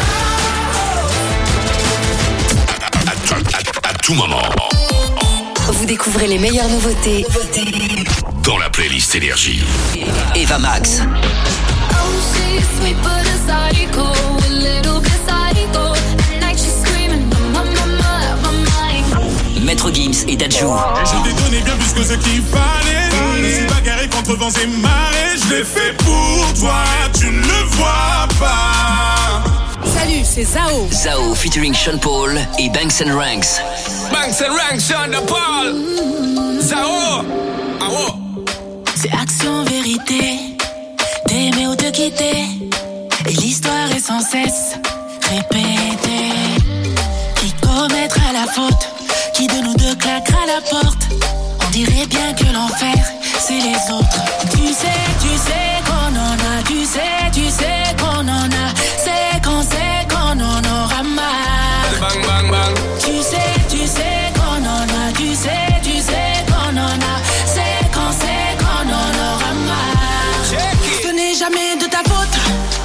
high hopes. À tout moment, Vous découvrez les meilleures nouveautés dans la playlist Énergie. Eva Max, Oh, she's sweet but a psycho, a little bit psycho. At night she's screaming, my, my, my, my mind. Maître Gims et Dadju. Je t'ai donné bien plus que ce qu'il fallait. Je suis bagarré contre vents et marées. Je l'ai fait pour toi, tu ne le vois pas. Salut, c'est Zao. Zao featuring Sean Paul et Banks and Ranks. Banks and Ranks, Sean Paul. Zao. Awo. C'est action, vérité, t'aimer ou te quitter. Et l'histoire est sans cesse répétée. Qui commettra la faute? Qui de nous deux claquera la porte? On dirait bien que l'enfer, c'est les autres. Tu sais, tu sais qu'on en a. Tu sais, tu sais qu'on en a. C'est quand, c'est qu'on en aura marre. Bang, bang, bang. Tu sais, tu sais qu'on en a. Tu sais, tu sais qu'on en a. C'est quand, c'est qu'on en aura marre. Ce n'est jamais de ta faute.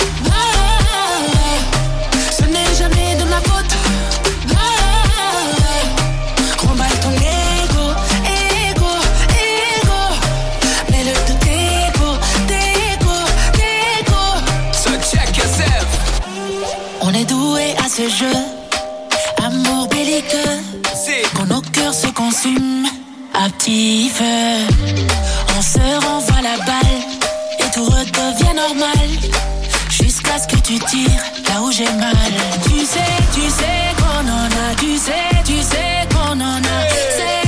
Ce n'est jamais de ma faute. Remballe ton ego, ego, ego. Mets-le de dégo, dégo, dégo. So check yourself. On est doué à ce jeu, amour belliqueux. Quand nos cœurs se consument à petit feu, on se renvoie la balle et tout redevient normal. Jusqu'à ce que tu tires là où j'ai mal. Tu sais, tu sais qu'on en a. Tu sais, tu sais qu'on en a. C'est